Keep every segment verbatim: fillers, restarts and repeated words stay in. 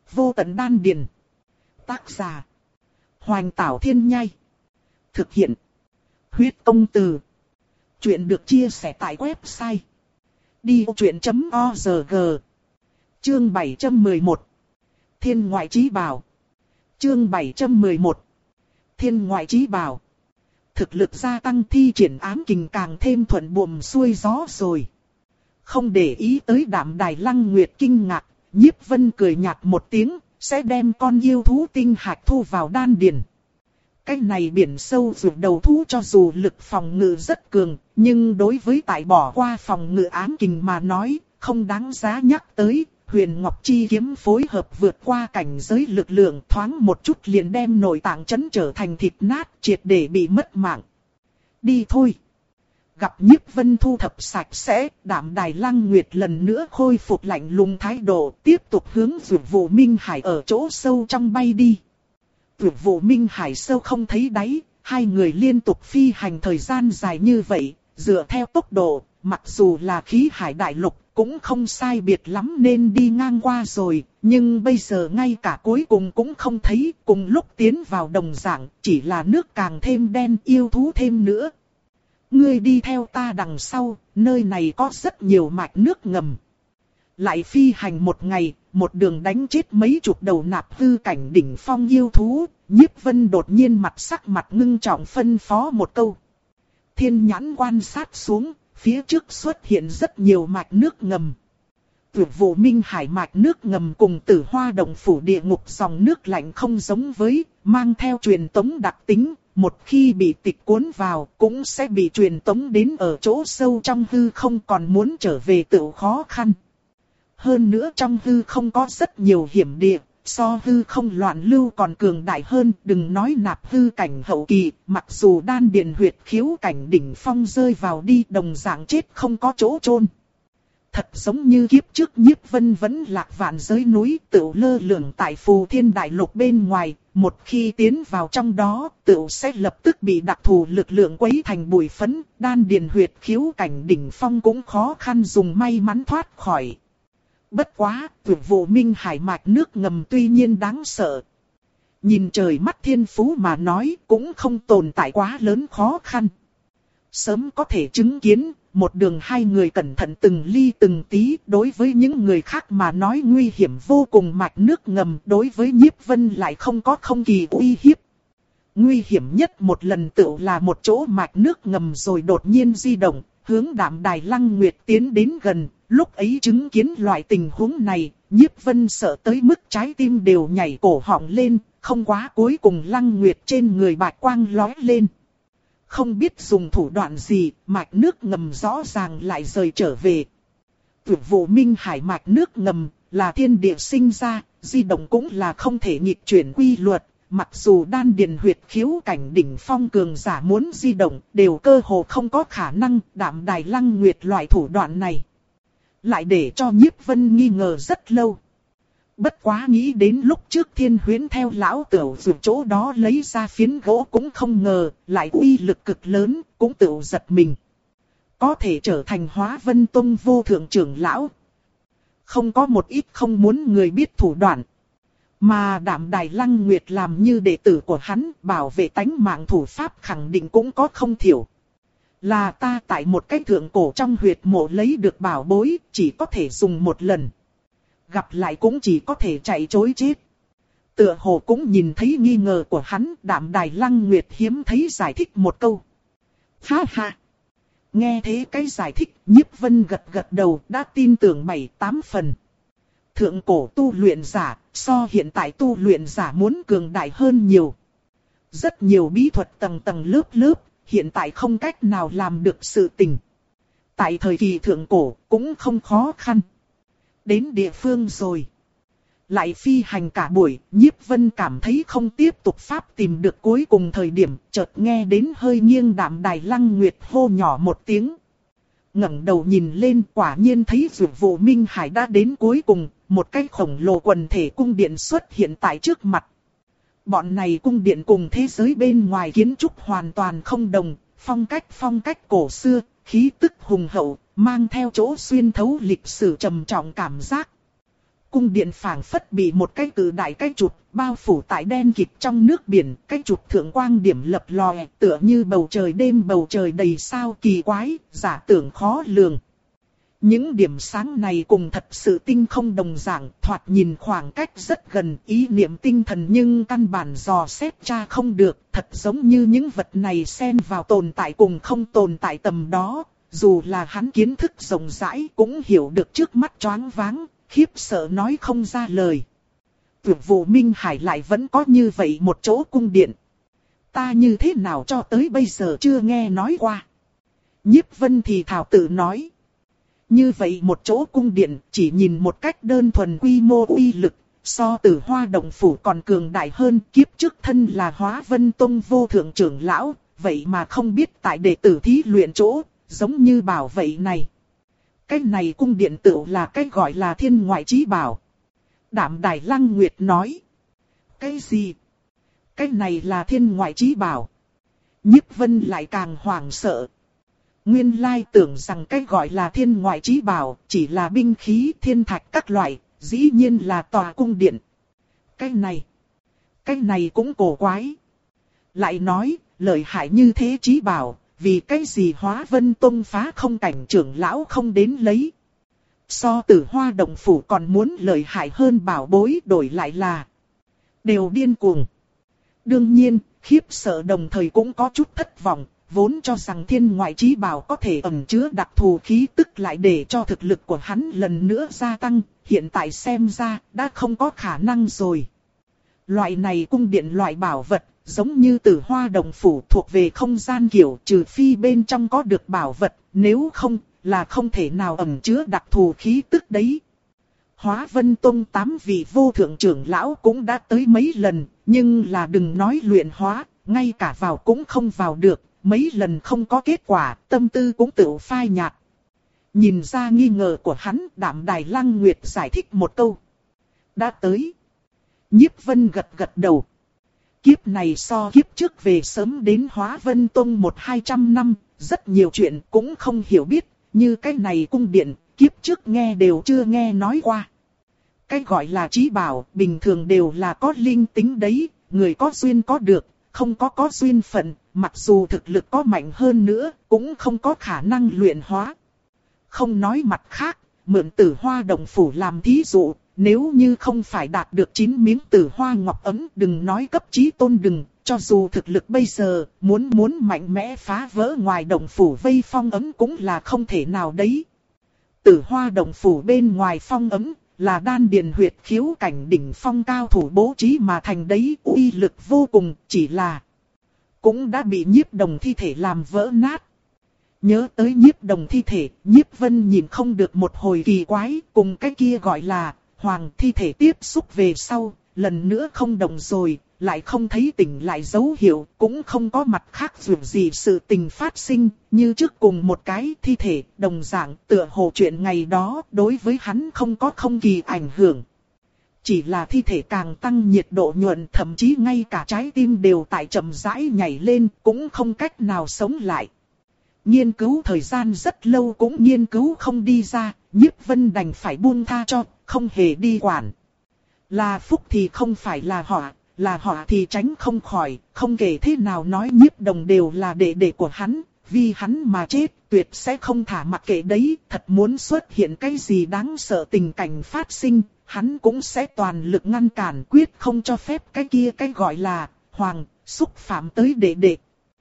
Vô tận đan điền. Tác giả. Hoành Tảo Thiên Nhai. Thực hiện. Huyết Công Từ. Chuyện được chia sẻ tại website đi vô chuyện chấm org. Chương bảy trăm mười một. Thiên ngoại chí bảo. Chương bảy trăm mười một. Thiên ngoại chí bảo. Thực lực gia tăng, thi triển ám kình càng thêm thuận buồm xuôi gió rồi. Không để ý tới Đạm Đài Lăng Nguyệt kinh ngạc, Nhiếp Vân cười nhạt một tiếng, sẽ đem con yêu thú tinh hạch thu vào đan điền. Cái này biển sâu ruột đầu thú cho dù lực phòng ngự rất cường, nhưng đối với tại bỏ qua phòng ngự ám kình mà nói, không đáng giá nhắc tới. Huyền Ngọc Chi kiếm phối hợp vượt qua cảnh giới lực lượng, thoáng một chút liền đem nội tạng chấn trở thành thịt nát, triệt để bị mất mạng. Đi thôi. Gặp Nhiếp Vân thu thập sạch sẽ, Đạm Đài Lăng Nguyệt lần nữa khôi phục lạnh lùng thái độ, tiếp tục hướng Dược Vụ Minh Hải ở chỗ sâu trong bay đi. Dược Vụ Minh Hải sâu không thấy đáy, hai người liên tục phi hành thời gian dài như vậy, dựa theo tốc độ, mặc dù là khí hải đại lục, cũng không sai biệt lắm nên đi ngang qua rồi, nhưng bây giờ ngay cả cuối cùng cũng không thấy, cùng lúc tiến vào đồng dạng, chỉ là nước càng thêm đen, yêu thú thêm nữa. Ngươi đi theo ta đằng sau, nơi này có rất nhiều mạch nước ngầm. Lại phi hành một ngày, một đường đánh chết mấy chục đầu nạp hư cảnh đỉnh phong yêu thú, Nhiếp Vân đột nhiên mặt sắc mặt ngưng trọng phân phó một câu. Thiên nhãn quan sát xuống, phía trước xuất hiện rất nhiều mạch nước ngầm. Dược Vụ Minh Hải mạch nước ngầm cùng Tử Hoa Động Phủ địa ngục dòng nước lạnh không giống với, mang theo truyền tống đặc tính, một khi bị tịch cuốn vào cũng sẽ bị truyền tống đến ở chỗ sâu trong hư không, còn muốn trở về tự khó khăn. Hơn nữa trong hư không có rất nhiều hiểm địa, so hư không loạn lưu còn cường đại hơn, đừng nói nạp hư cảnh hậu kỳ, mặc dù đan điền huyệt khiếu cảnh đỉnh phong rơi vào đi đồng dạng chết không có chỗ chôn. Thật giống như kiếp trước Nhiếp Vân vẫn lạc vạn giới núi tựu lơ lửng tại Phù Thiên Đại Lục bên ngoài, một khi tiến vào trong đó, tựu sẽ lập tức bị đặc thù lực lượng quấy thành bụi phấn, đan điền huyệt khiếu cảnh đỉnh phong cũng khó khăn dùng may mắn thoát khỏi. Bất quá, Dược Vụ Minh Hải mạch nước ngầm tuy nhiên đáng sợ. Nhìn trời mắt thiên phú mà nói cũng không tồn tại quá lớn khó khăn. Sớm có thể chứng kiến, một đường hai người cẩn thận từng ly từng tí, đối với những người khác mà nói nguy hiểm vô cùng, mạch nước ngầm đối với Nhiếp Vân lại không có không kỳ uy hiếp. Nguy hiểm nhất một lần tựu là một chỗ mạch nước ngầm rồi đột nhiên di động, hướng Đạm Đài Lăng Nguyệt tiến đến gần. Lúc ấy chứng kiến loại tình huống này, Nhiếp Vân sợ tới mức trái tim đều nhảy cổ họng lên, không quá cuối cùng Lăng Nguyệt trên người bạch quang lóe lên. Không biết dùng thủ đoạn gì, mạch nước ngầm rõ ràng lại rời trở về. Dược Vụ Minh Hải mạch nước ngầm là thiên địa sinh ra, di động cũng là không thể nghịch chuyển quy luật. Mặc dù đan điền huyệt khiếu cảnh đỉnh phong cường giả muốn di động, đều cơ hồ không có khả năng. Đạm Đài Lăng Nguyệt loại thủ đoạn này lại để cho Nhiếp Vân nghi ngờ rất lâu. Bất quá nghĩ đến lúc trước Thiên Huyễn theo lão tửu từ chỗ đó lấy ra phiến gỗ cũng không ngờ, lại uy lực cực lớn, cũng tự giật mình. Có thể trở thành Hóa Vân Tông vô thượng trưởng lão. Không có một ít không muốn người biết thủ đoạn. Mà Đạm Đài Lăng Nguyệt làm như đệ tử của hắn, bảo vệ tánh mạng thủ pháp khẳng định cũng có không thiểu. Là ta tại một cái thượng cổ trong huyệt mộ lấy được bảo bối, chỉ có thể dùng một lần. Gặp lại cũng chỉ có thể chạy trối chết. Tựa hồ cũng nhìn thấy nghi ngờ của hắn, Đạm Đài Lăng Nguyệt hiếm thấy giải thích một câu. Ha ha! Nghe thế cái giải thích, Nhiếp Vân gật gật đầu, đã tin tưởng bảy tám phần. Thượng cổ tu luyện giả, so hiện tại tu luyện giả muốn cường đại hơn nhiều. Rất nhiều bí thuật tầng tầng lớp lớp, hiện tại không cách nào làm được sự tình. Tại thời kỳ thượng cổ, cũng không khó khăn. Đến địa phương rồi. Lại phi hành cả buổi, Nhiếp Vân cảm thấy không tiếp tục pháp tìm được cuối cùng thời điểm, chợt nghe đến hơi nghiêng Đạm Đài Lăng Nguyệt hô nhỏ một tiếng. Ngẩng đầu nhìn lên, quả nhiên thấy Dược Vụ Minh Hải đã đến cuối cùng, một cái khổng lồ quần thể cung điện xuất hiện tại trước mặt. Bọn này cung điện cùng thế giới bên ngoài kiến trúc hoàn toàn không đồng, phong cách phong cách cổ xưa, khí tức hùng hậu, mang theo chỗ xuyên thấu lịch sử trầm trọng cảm giác. Cung điện phảng phất bị một cái cự đại cái chụp bao phủ tại đen kịt trong nước biển, cái chụp thượng quang điểm lập lòe, tựa như bầu trời đêm bầu trời đầy sao kỳ quái, giả tưởng khó lường. Những điểm sáng này cùng thật sự tinh không đồng dạng, thoạt nhìn khoảng cách rất gần, ý niệm tinh thần nhưng căn bản dò xét tra không được, thật giống như những vật này xen vào tồn tại cùng không tồn tại tầm đó, dù là hắn kiến thức rộng rãi cũng hiểu được trước mắt choáng váng, khiếp sợ nói không ra lời. Vượt vụ Minh Hải lại vẫn có như vậy một chỗ cung điện. Ta như thế nào cho tới bây giờ chưa nghe nói qua. Nhiếp Vân thì thảo tự nói. Như vậy một chỗ cung điện chỉ nhìn một cách đơn thuần quy mô uy lực, so Tử Hoa Động Phủ còn cường đại hơn. Kiếp trước thân là Hóa Vân Tông vô thượng trưởng lão, vậy mà không biết tại đệ tử thí luyện chỗ, giống như bảo vậy này. Cái này cung điện tựu là cái gọi là thiên ngoại chí bảo. Đạm Đài Lăng Nguyệt nói. Cái gì? Cái này là thiên ngoại chí bảo. Nhiếp Vân lại càng hoảng sợ. Nguyên lai tưởng rằng cái gọi là thiên ngoại chí bảo chỉ là binh khí thiên thạch các loại, dĩ nhiên là tòa cung điện. Cái này, cái này cũng cổ quái. Lại nói, lợi hại như thế chí bảo, vì cái gì Hóa Vân Tông phá không cảnh trưởng lão không đến lấy. So Tử Hoa Động Phủ còn muốn lợi hại hơn bảo bối đổi lại là đều điên cuồng. Đương nhiên, khiếp sợ đồng thời cũng có chút thất vọng, vốn cho rằng thiên ngoại chí bảo có thể ẩn chứa đặc thù khí tức lại để cho thực lực của hắn lần nữa gia tăng, hiện tại xem ra đã không có khả năng rồi. Loại này cung điện loại bảo vật, giống như Tử Hoa Động Phủ thuộc về không gian kiểu, trừ phi bên trong có được bảo vật, nếu không là không thể nào ẩn chứa đặc thù khí tức đấy. Hóa Vân Tông tám vị vô thượng trưởng lão cũng đã tới mấy lần, nhưng là đừng nói luyện hóa, ngay cả vào cũng không vào được, mấy lần không có kết quả, tâm tư cũng tự phai nhạt. Nhìn ra nghi ngờ của hắn, Đạm Đài Lăng Nguyệt giải thích một câu. Đã tới. Nhiếp Vân gật gật đầu. Kiếp này so kiếp trước về sớm đến Hóa Vân Tông một hai trăm năm, rất nhiều chuyện cũng không hiểu biết, như cái này cung điện, kiếp trước nghe đều chưa nghe nói qua. Cái gọi là chí bảo, bình thường đều là có linh tính đấy, người có duyên có được, không có có duyên phận, mặc dù thực lực có mạnh hơn nữa, cũng không có khả năng luyện hóa. Không nói mặt khác, mượn Tử Hoa Động Phủ làm thí dụ, nếu như không phải đạt được chín miếng Tử Hoa Ngọc ấm, đừng nói cấp chí tôn đừng, cho dù thực lực bây giờ, muốn muốn mạnh mẽ phá vỡ ngoài Động Phủ vây phong ấm cũng là không thể nào đấy. Tử Hoa Động Phủ bên ngoài phong ấm, là đan điền huyệt khiếu cảnh đỉnh phong cao thủ bố trí mà thành đấy, uy lực vô cùng, chỉ là cũng đã bị Nhiếp Đồng thi thể làm vỡ nát. Nhớ tới Nhiếp Đồng thi thể, Nhiếp Vân nhìn không được một hồi kỳ quái, cùng cái kia gọi là hoàng thi thể tiếp xúc về sau, lần nữa không động rồi, lại không thấy tỉnh lại dấu hiệu, cũng không có mặt khác dù gì sự tình phát sinh, như trước cùng một cái thi thể, đồng dạng tựa hồ chuyện ngày đó, đối với hắn không có không kỳ ảnh hưởng. Chỉ là thi thể càng tăng nhiệt độ nhuận, thậm chí ngay cả trái tim đều tại chậm rãi nhảy lên, cũng không cách nào sống lại. Nghiên cứu thời gian rất lâu cũng nghiên cứu không đi ra, Nhiếp Vân đành phải buông tha cho, không hề đi quản. Là phúc thì không phải là họa, là họa thì tránh không khỏi, không kể thế nào nói Nhiếp Đồng đều là đệ đệ của hắn, vì hắn mà chết, tuyệt sẽ không thả mặc kệ đấy, thật muốn xuất hiện cái gì đáng sợ tình cảnh phát sinh, hắn cũng sẽ toàn lực ngăn cản, quyết không cho phép cái kia cái gọi là hoàng, xúc phạm tới đệ đệ.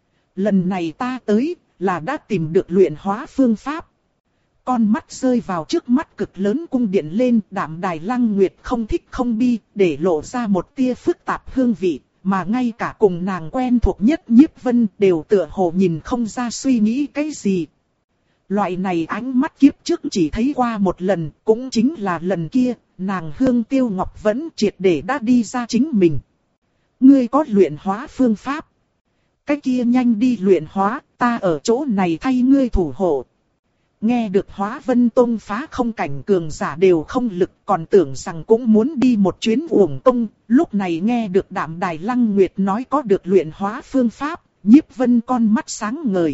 Lần này ta tới, là đã tìm được luyện hóa phương pháp. Con mắt rơi vào trước mắt cực lớn cung điện lên, Đạm Đài Lăng Nguyệt không thích không bi, để lộ ra một tia phức tạp hương vị, mà ngay cả cùng nàng quen thuộc nhất Nhiếp Vân đều tựa hồ nhìn không ra suy nghĩ cái gì. Loại này ánh mắt kiếp trước chỉ thấy qua một lần, cũng chính là lần kia, nàng Hương Tiêu Ngọc vẫn triệt để đã đi ra chính mình. Ngươi có luyện hóa phương pháp. Cái kia nhanh đi luyện hóa, ta ở chỗ này thay ngươi thủ hộ. Nghe được Hóa Vân Tông phá không cảnh cường giả đều không lực, còn tưởng rằng cũng muốn đi một chuyến uổng công, lúc này nghe được Đạm Đài Lăng Nguyệt nói có được luyện hóa phương pháp, Nhiếp Vân con mắt sáng ngời.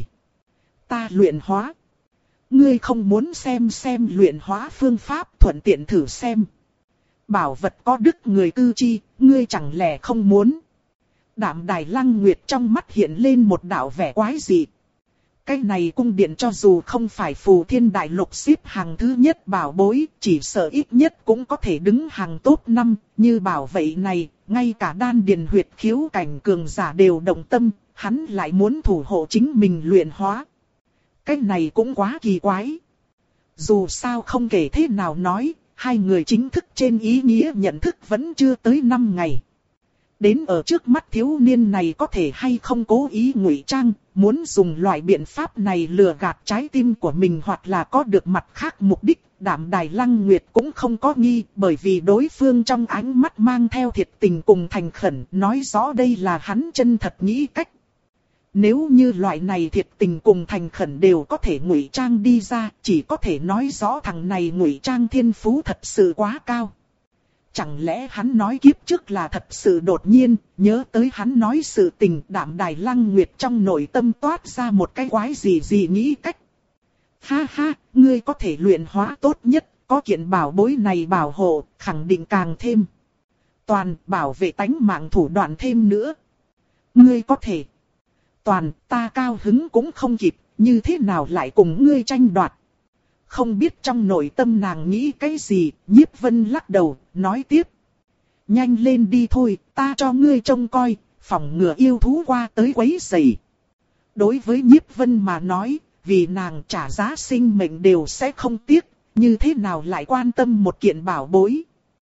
Ta luyện hóa. Ngươi không muốn xem xem luyện hóa phương pháp, thuận tiện thử xem. Bảo vật có đức người cư chi, ngươi chẳng lẽ không muốn? Đạm Đài Lăng Nguyệt trong mắt hiện lên một đạo vẻ quái dị. Cái này cung điện cho dù không phải Phù Thiên Đại Lục xếp hàng thứ nhất bảo bối, chỉ sợ ít nhất cũng có thể đứng hàng top năm, như bảo vậy này, ngay cả đan điền huyệt khiếu cảnh cường giả đều động tâm, hắn lại muốn thủ hộ chính mình luyện hóa. Cái này cũng quá kỳ quái. Dù sao không kể thế nào nói, hai người chính thức trên ý nghĩa nhận thức vẫn chưa tới năm ngày. Đến ở trước mắt thiếu niên này có thể hay không cố ý ngụy trang, muốn dùng loại biện pháp này lừa gạt trái tim của mình hoặc là có được mặt khác mục đích, Đạm Đài Lăng Nguyệt cũng không có nghi, bởi vì đối phương trong ánh mắt mang theo thiệt tình cùng thành khẩn, nói rõ đây là hắn chân thật nghĩ cách. Nếu như loại này thiệt tình cùng thành khẩn đều có thể ngụy trang đi ra, chỉ có thể nói rõ thằng này ngụy trang thiên phú thật sự quá cao. Chẳng lẽ hắn nói kiếp trước là thật sự đột nhiên, nhớ tới hắn nói sự tình, Đạm Đài Lăng Nguyệt trong nội tâm toát ra một cái quái gì gì nghĩ cách. Ha ha, ngươi có thể luyện hóa tốt nhất, có kiện bảo bối này bảo hộ, khẳng định càng thêm. Toàn bảo vệ tánh mạng thủ đoạn thêm nữa. Ngươi có thể. Toàn, ta cao hứng cũng không kịp, như thế nào lại cùng ngươi tranh đoạt. Không biết trong nội tâm nàng nghĩ cái gì, Nhiếp Vân lắc đầu, nói tiếp. Nhanh lên đi thôi, ta cho ngươi trông coi, phòng ngừa yêu thú qua tới quấy rầy. Đối với Nhiếp Vân mà nói, vì nàng trả giá sinh mệnh đều sẽ không tiếc, như thế nào lại quan tâm một kiện bảo bối.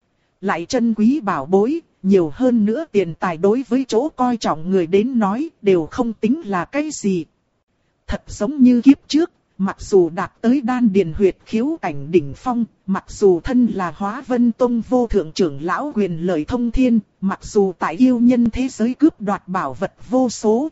Lại chân quý bảo bối, nhiều hơn nữa tiền tài đối với chỗ coi trọng người đến nói, đều không tính là cái gì. Thật giống như kiếp trước. Mặc dù đạt tới đan điền huyệt khiếu cảnh đỉnh phong, mặc dù thân là Hóa Vân Tông vô thượng trưởng lão quyền lợi thông thiên, mặc dù tại yêu nhân thế giới cướp đoạt bảo vật vô số,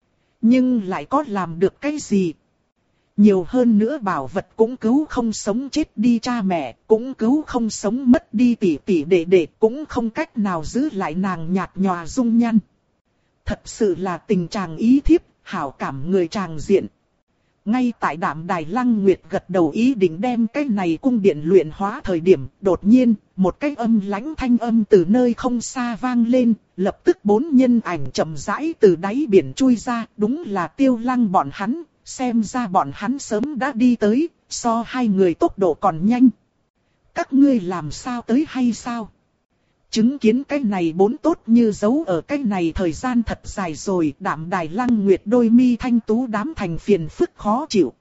nhưng lại có làm được cái gì? Nhiều hơn nữa bảo vật cũng cứu không sống chết đi cha mẹ, cũng cứu không sống mất đi tỷ tỷ đệ đệ, cũng không cách nào giữ lại nàng nhạt nhòa dung nhan. Thật sự là tình trạng ý thiếp, hảo cảm người tràng diện. Ngay tại Đạm Đài Lăng Nguyệt gật đầu ý định đem cái này cung điện luyện hóa thời điểm, đột nhiên, một cái âm lãnh thanh âm từ nơi không xa vang lên, lập tức bốn nhân ảnh chậm rãi từ đáy biển chui ra, đúng là Tiêu Lăng bọn hắn, xem ra bọn hắn sớm đã đi tới, so hai người tốc độ còn nhanh. Các ngươi làm sao tới hay sao? Chứng kiến cái này bốn tốt như giấu ở cái này thời gian thật dài rồi, Đạm Đài Lăng Nguyệt đôi mi thanh tú đám thành phiền phức khó chịu.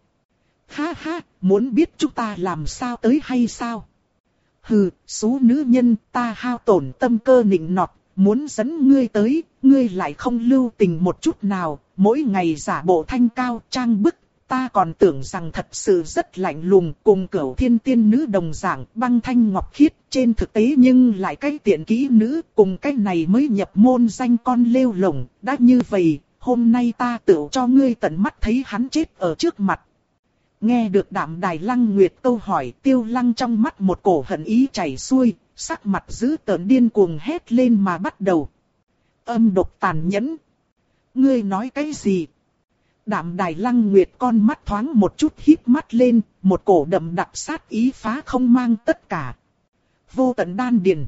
Ha ha, muốn biết chúng ta làm sao tới hay sao? Hừ, số nữ nhân, ta hao tổn tâm cơ nịnh nọt, muốn dẫn ngươi tới, ngươi lại không lưu tình một chút nào, mỗi ngày giả bộ thanh cao trang bức. Ta còn tưởng rằng thật sự rất lạnh lùng, cùng Cửu Thiên tiên nữ đồng dạng, băng thanh ngọc khiết, trên thực tế nhưng lại cái tiện kỹ nữ, cùng cái này mới nhập môn danh con lêu lổng, đã như vậy, hôm nay ta tự cho ngươi tận mắt thấy hắn chết ở trước mặt. Nghe được Đạm Đài Lăng Nguyệt câu hỏi, Tiêu Lăng trong mắt một cổ hận ý chảy xuôi, sắc mặt dữ tợn điên cuồng hét lên mà bắt đầu. Âm độc tàn nhẫn. Ngươi nói cái gì? Đạm Đài Lăng Nguyệt con mắt thoáng một chút híp mắt lên, một cổ đậm đặc sát ý phá không mang tất cả. Vô tận đan điền.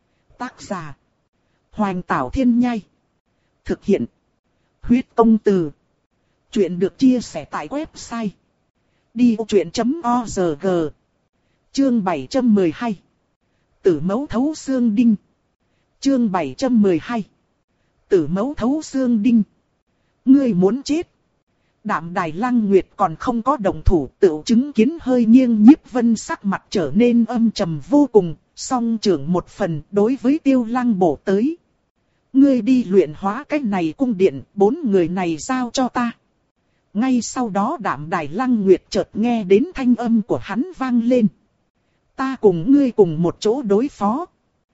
Tác giả. Hoành Tảo Thiên Nhai. Thực hiện. Huyết Công Từ. Chuyện được chia sẻ tại website. đi ô chuyện chấm o rờ giê. Chương bảy trăm mười hai. Tử mẫu thấu xương đinh. Chương bảy trăm mười hai. Tử mẫu thấu xương đinh. Ngươi muốn chết. Đạm Đài Lăng Nguyệt còn không có động thủ, tự chứng kiến hơi nghiêng Nhiếp Vân sắc mặt trở nên âm trầm vô cùng, song trưởng một phần đối với Tiêu Lăng bổ tới. Ngươi đi luyện hóa cái này cung điện, bốn người này giao cho ta. Ngay sau đó Đạm Đài Lăng Nguyệt chợt nghe đến thanh âm của hắn vang lên. Ta cùng ngươi cùng một chỗ đối phó.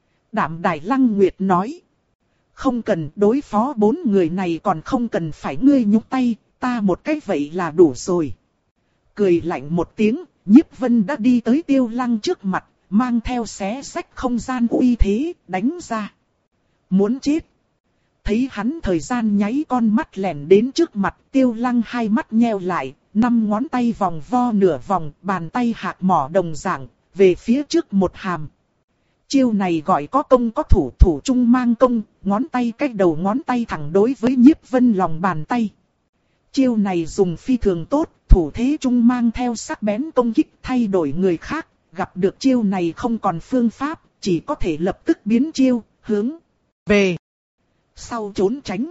Đạm Đài Lăng Nguyệt nói. Không cần đối phó bốn người này, còn không cần phải ngươi nhúc tay. Ta một cái vậy là đủ rồi. Cười lạnh một tiếng, Nhiếp Vân đã đi tới Tiêu Lăng trước mặt, mang theo xé xách không gian uy thế, đánh ra. Muốn chết. Thấy hắn thời gian nháy con mắt lẻn đến trước mặt, Tiêu Lăng hai mắt nheo lại, năm ngón tay vòng vo nửa vòng, bàn tay hạc mỏ đồng dạng, về phía trước một hàm. Chiêu này gọi có công có thủ, thủ trung mang công, ngón tay cách đầu ngón tay thẳng đối với Nhiếp Vân lòng bàn tay. Chiêu này dùng phi thường tốt, thủ thế trung mang theo sắc bén công kích thay đổi người khác, gặp được chiêu này không còn phương pháp, chỉ có thể lập tức biến chiêu, hướng về sau trốn tránh.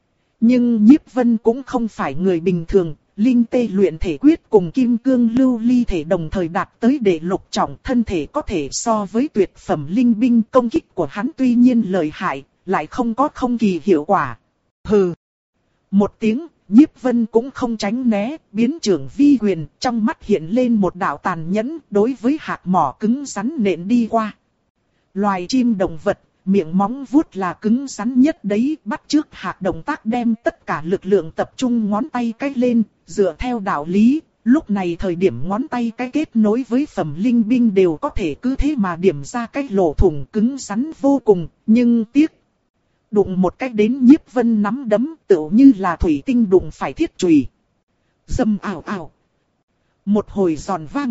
Nhưng Nhiếp Vân cũng không phải người bình thường, linh tê luyện thể quyết cùng kim cương lưu ly thể đồng thời đạt tới đệ lục trọng, thân thể có thể so với tuyệt phẩm linh binh, công kích của hắn tuy nhiên lợi hại, lại không có không kỳ hiệu quả. Hừ. Một tiếng, Nhiếp Vân cũng không tránh né, biến trưởng vi quyền, trong mắt hiện lên một đạo tàn nhẫn, đối với hạt mỏ cứng rắn nện đi qua. Loài chim động vật, miệng móng vuốt là cứng rắn nhất đấy, bắt chước hạt động tác đem tất cả lực lượng tập trung ngón tay cái lên, dựa theo đạo lý, lúc này thời điểm ngón tay cái kết nối với phẩm linh binh đều có thể cứ thế mà điểm ra cái lỗ thủng cứng rắn vô cùng, nhưng tiếc. Đụng một cách đến Nhiếp Vân nắm đấm tựu như là thủy tinh đụng phải thiết chùy. Dầm ảo ảo. Một hồi giòn vang.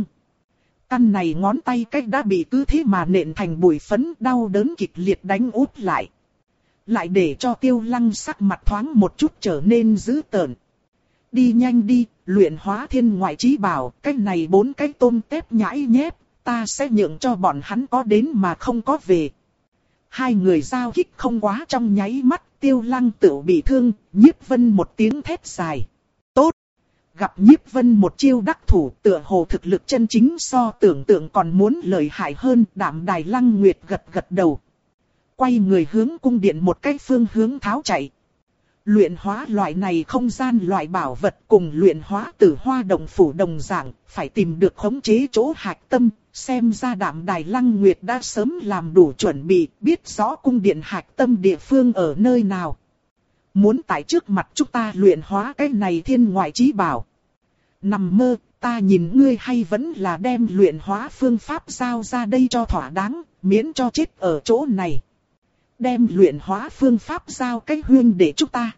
Căn này ngón tay cách đã bị cứ thế mà nện thành bụi phấn, đau đớn kịch liệt đánh úp lại. Lại để cho Tiêu Lăng sắc mặt thoáng một chút trở nên dữ tợn. Đi nhanh đi, luyện hóa thiên ngoại chí bảo, cái này bốn cái tôm tép nhãi nhép, ta sẽ nhượng cho bọn hắn có đến mà không có về. Hai người giao kích không quá trong nháy mắt, Tiêu Lăng tựu bị thương, Nhiếp Vân một tiếng thét dài. Tốt! Gặp Nhiếp Vân một chiêu đắc thủ, tựa hồ thực lực chân chính so tưởng tượng còn muốn lợi hại hơn, Đạm Đài Lăng Nguyệt gật gật đầu. Quay người hướng cung điện một cái phương hướng tháo chạy. Luyện hóa loại này không gian loại bảo vật cùng luyện hóa tử hoa đồng phủ đồng dạng, phải tìm được khống chế chỗ hạch tâm, xem ra Đạm Đài Lăng Nguyệt đã sớm làm đủ chuẩn bị, biết rõ cung điện hạch tâm địa phương ở nơi nào. Muốn tại trước mặt chúng ta luyện hóa cái này thiên ngoại chí bảo. Nằm mơ, ta nhìn ngươi hay vẫn là đem luyện hóa phương pháp giao ra đây cho thỏa đáng, miễn cho chết ở chỗ này. Đem luyện hóa phương pháp giao cái huyên để chúng ta.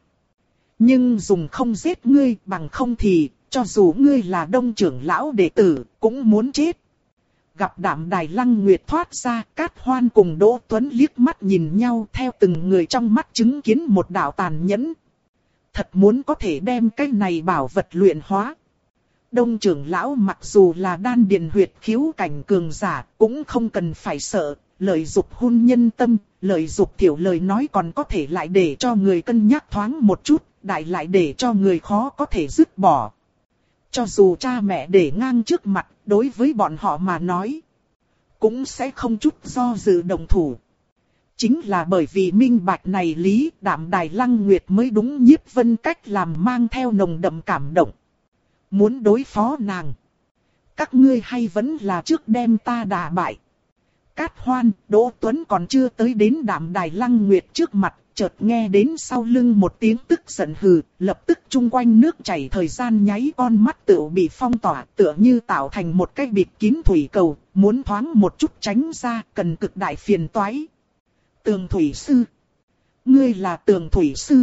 Nhưng dùng không giết ngươi, bằng không thì, cho dù ngươi là đông trưởng lão đệ tử, cũng muốn chết. Gặp Đạm Đài Lăng Nguyệt thoát ra, Cát Hoan cùng Đỗ Tuấn liếc mắt nhìn nhau, theo từng người trong mắt chứng kiến một đạo tàn nhẫn. Thật muốn có thể đem cái này bảo vật luyện hóa. Đông trưởng lão mặc dù là đan điền huyệt khiếu cảnh cường giả, cũng không cần phải sợ, lợi dục hôn nhân tâm, lợi dục thiểu lời nói còn có thể lại để cho người cân nhắc thoáng một chút, đại lại để cho người khó có thể dứt bỏ. Cho dù cha mẹ để ngang trước mặt, đối với bọn họ mà nói, cũng sẽ không chút do dự đồng thủ. Chính là bởi vì minh bạch này lý, Đạm Đài Lăng Nguyệt mới đúng Nhiếp Vân cách làm mang theo nồng đậm cảm động. Muốn đối phó nàng, các ngươi hay vẫn là trước đem ta đả bại. Cát Hoan, Đỗ Tuấn còn chưa tới đến Đạm Đài Lăng Nguyệt trước mặt, chợt nghe đến sau lưng một tiếng tức giận hừ, lập tức chung quanh nước chảy thời gian nháy, con mắt tựu bị phong tỏa, tựa như tạo thành một cái bịt kín thủy cầu, muốn thoáng một chút tránh ra, cần cực đại phiền toái. Tường thủy sư, ngươi là tường thủy sư.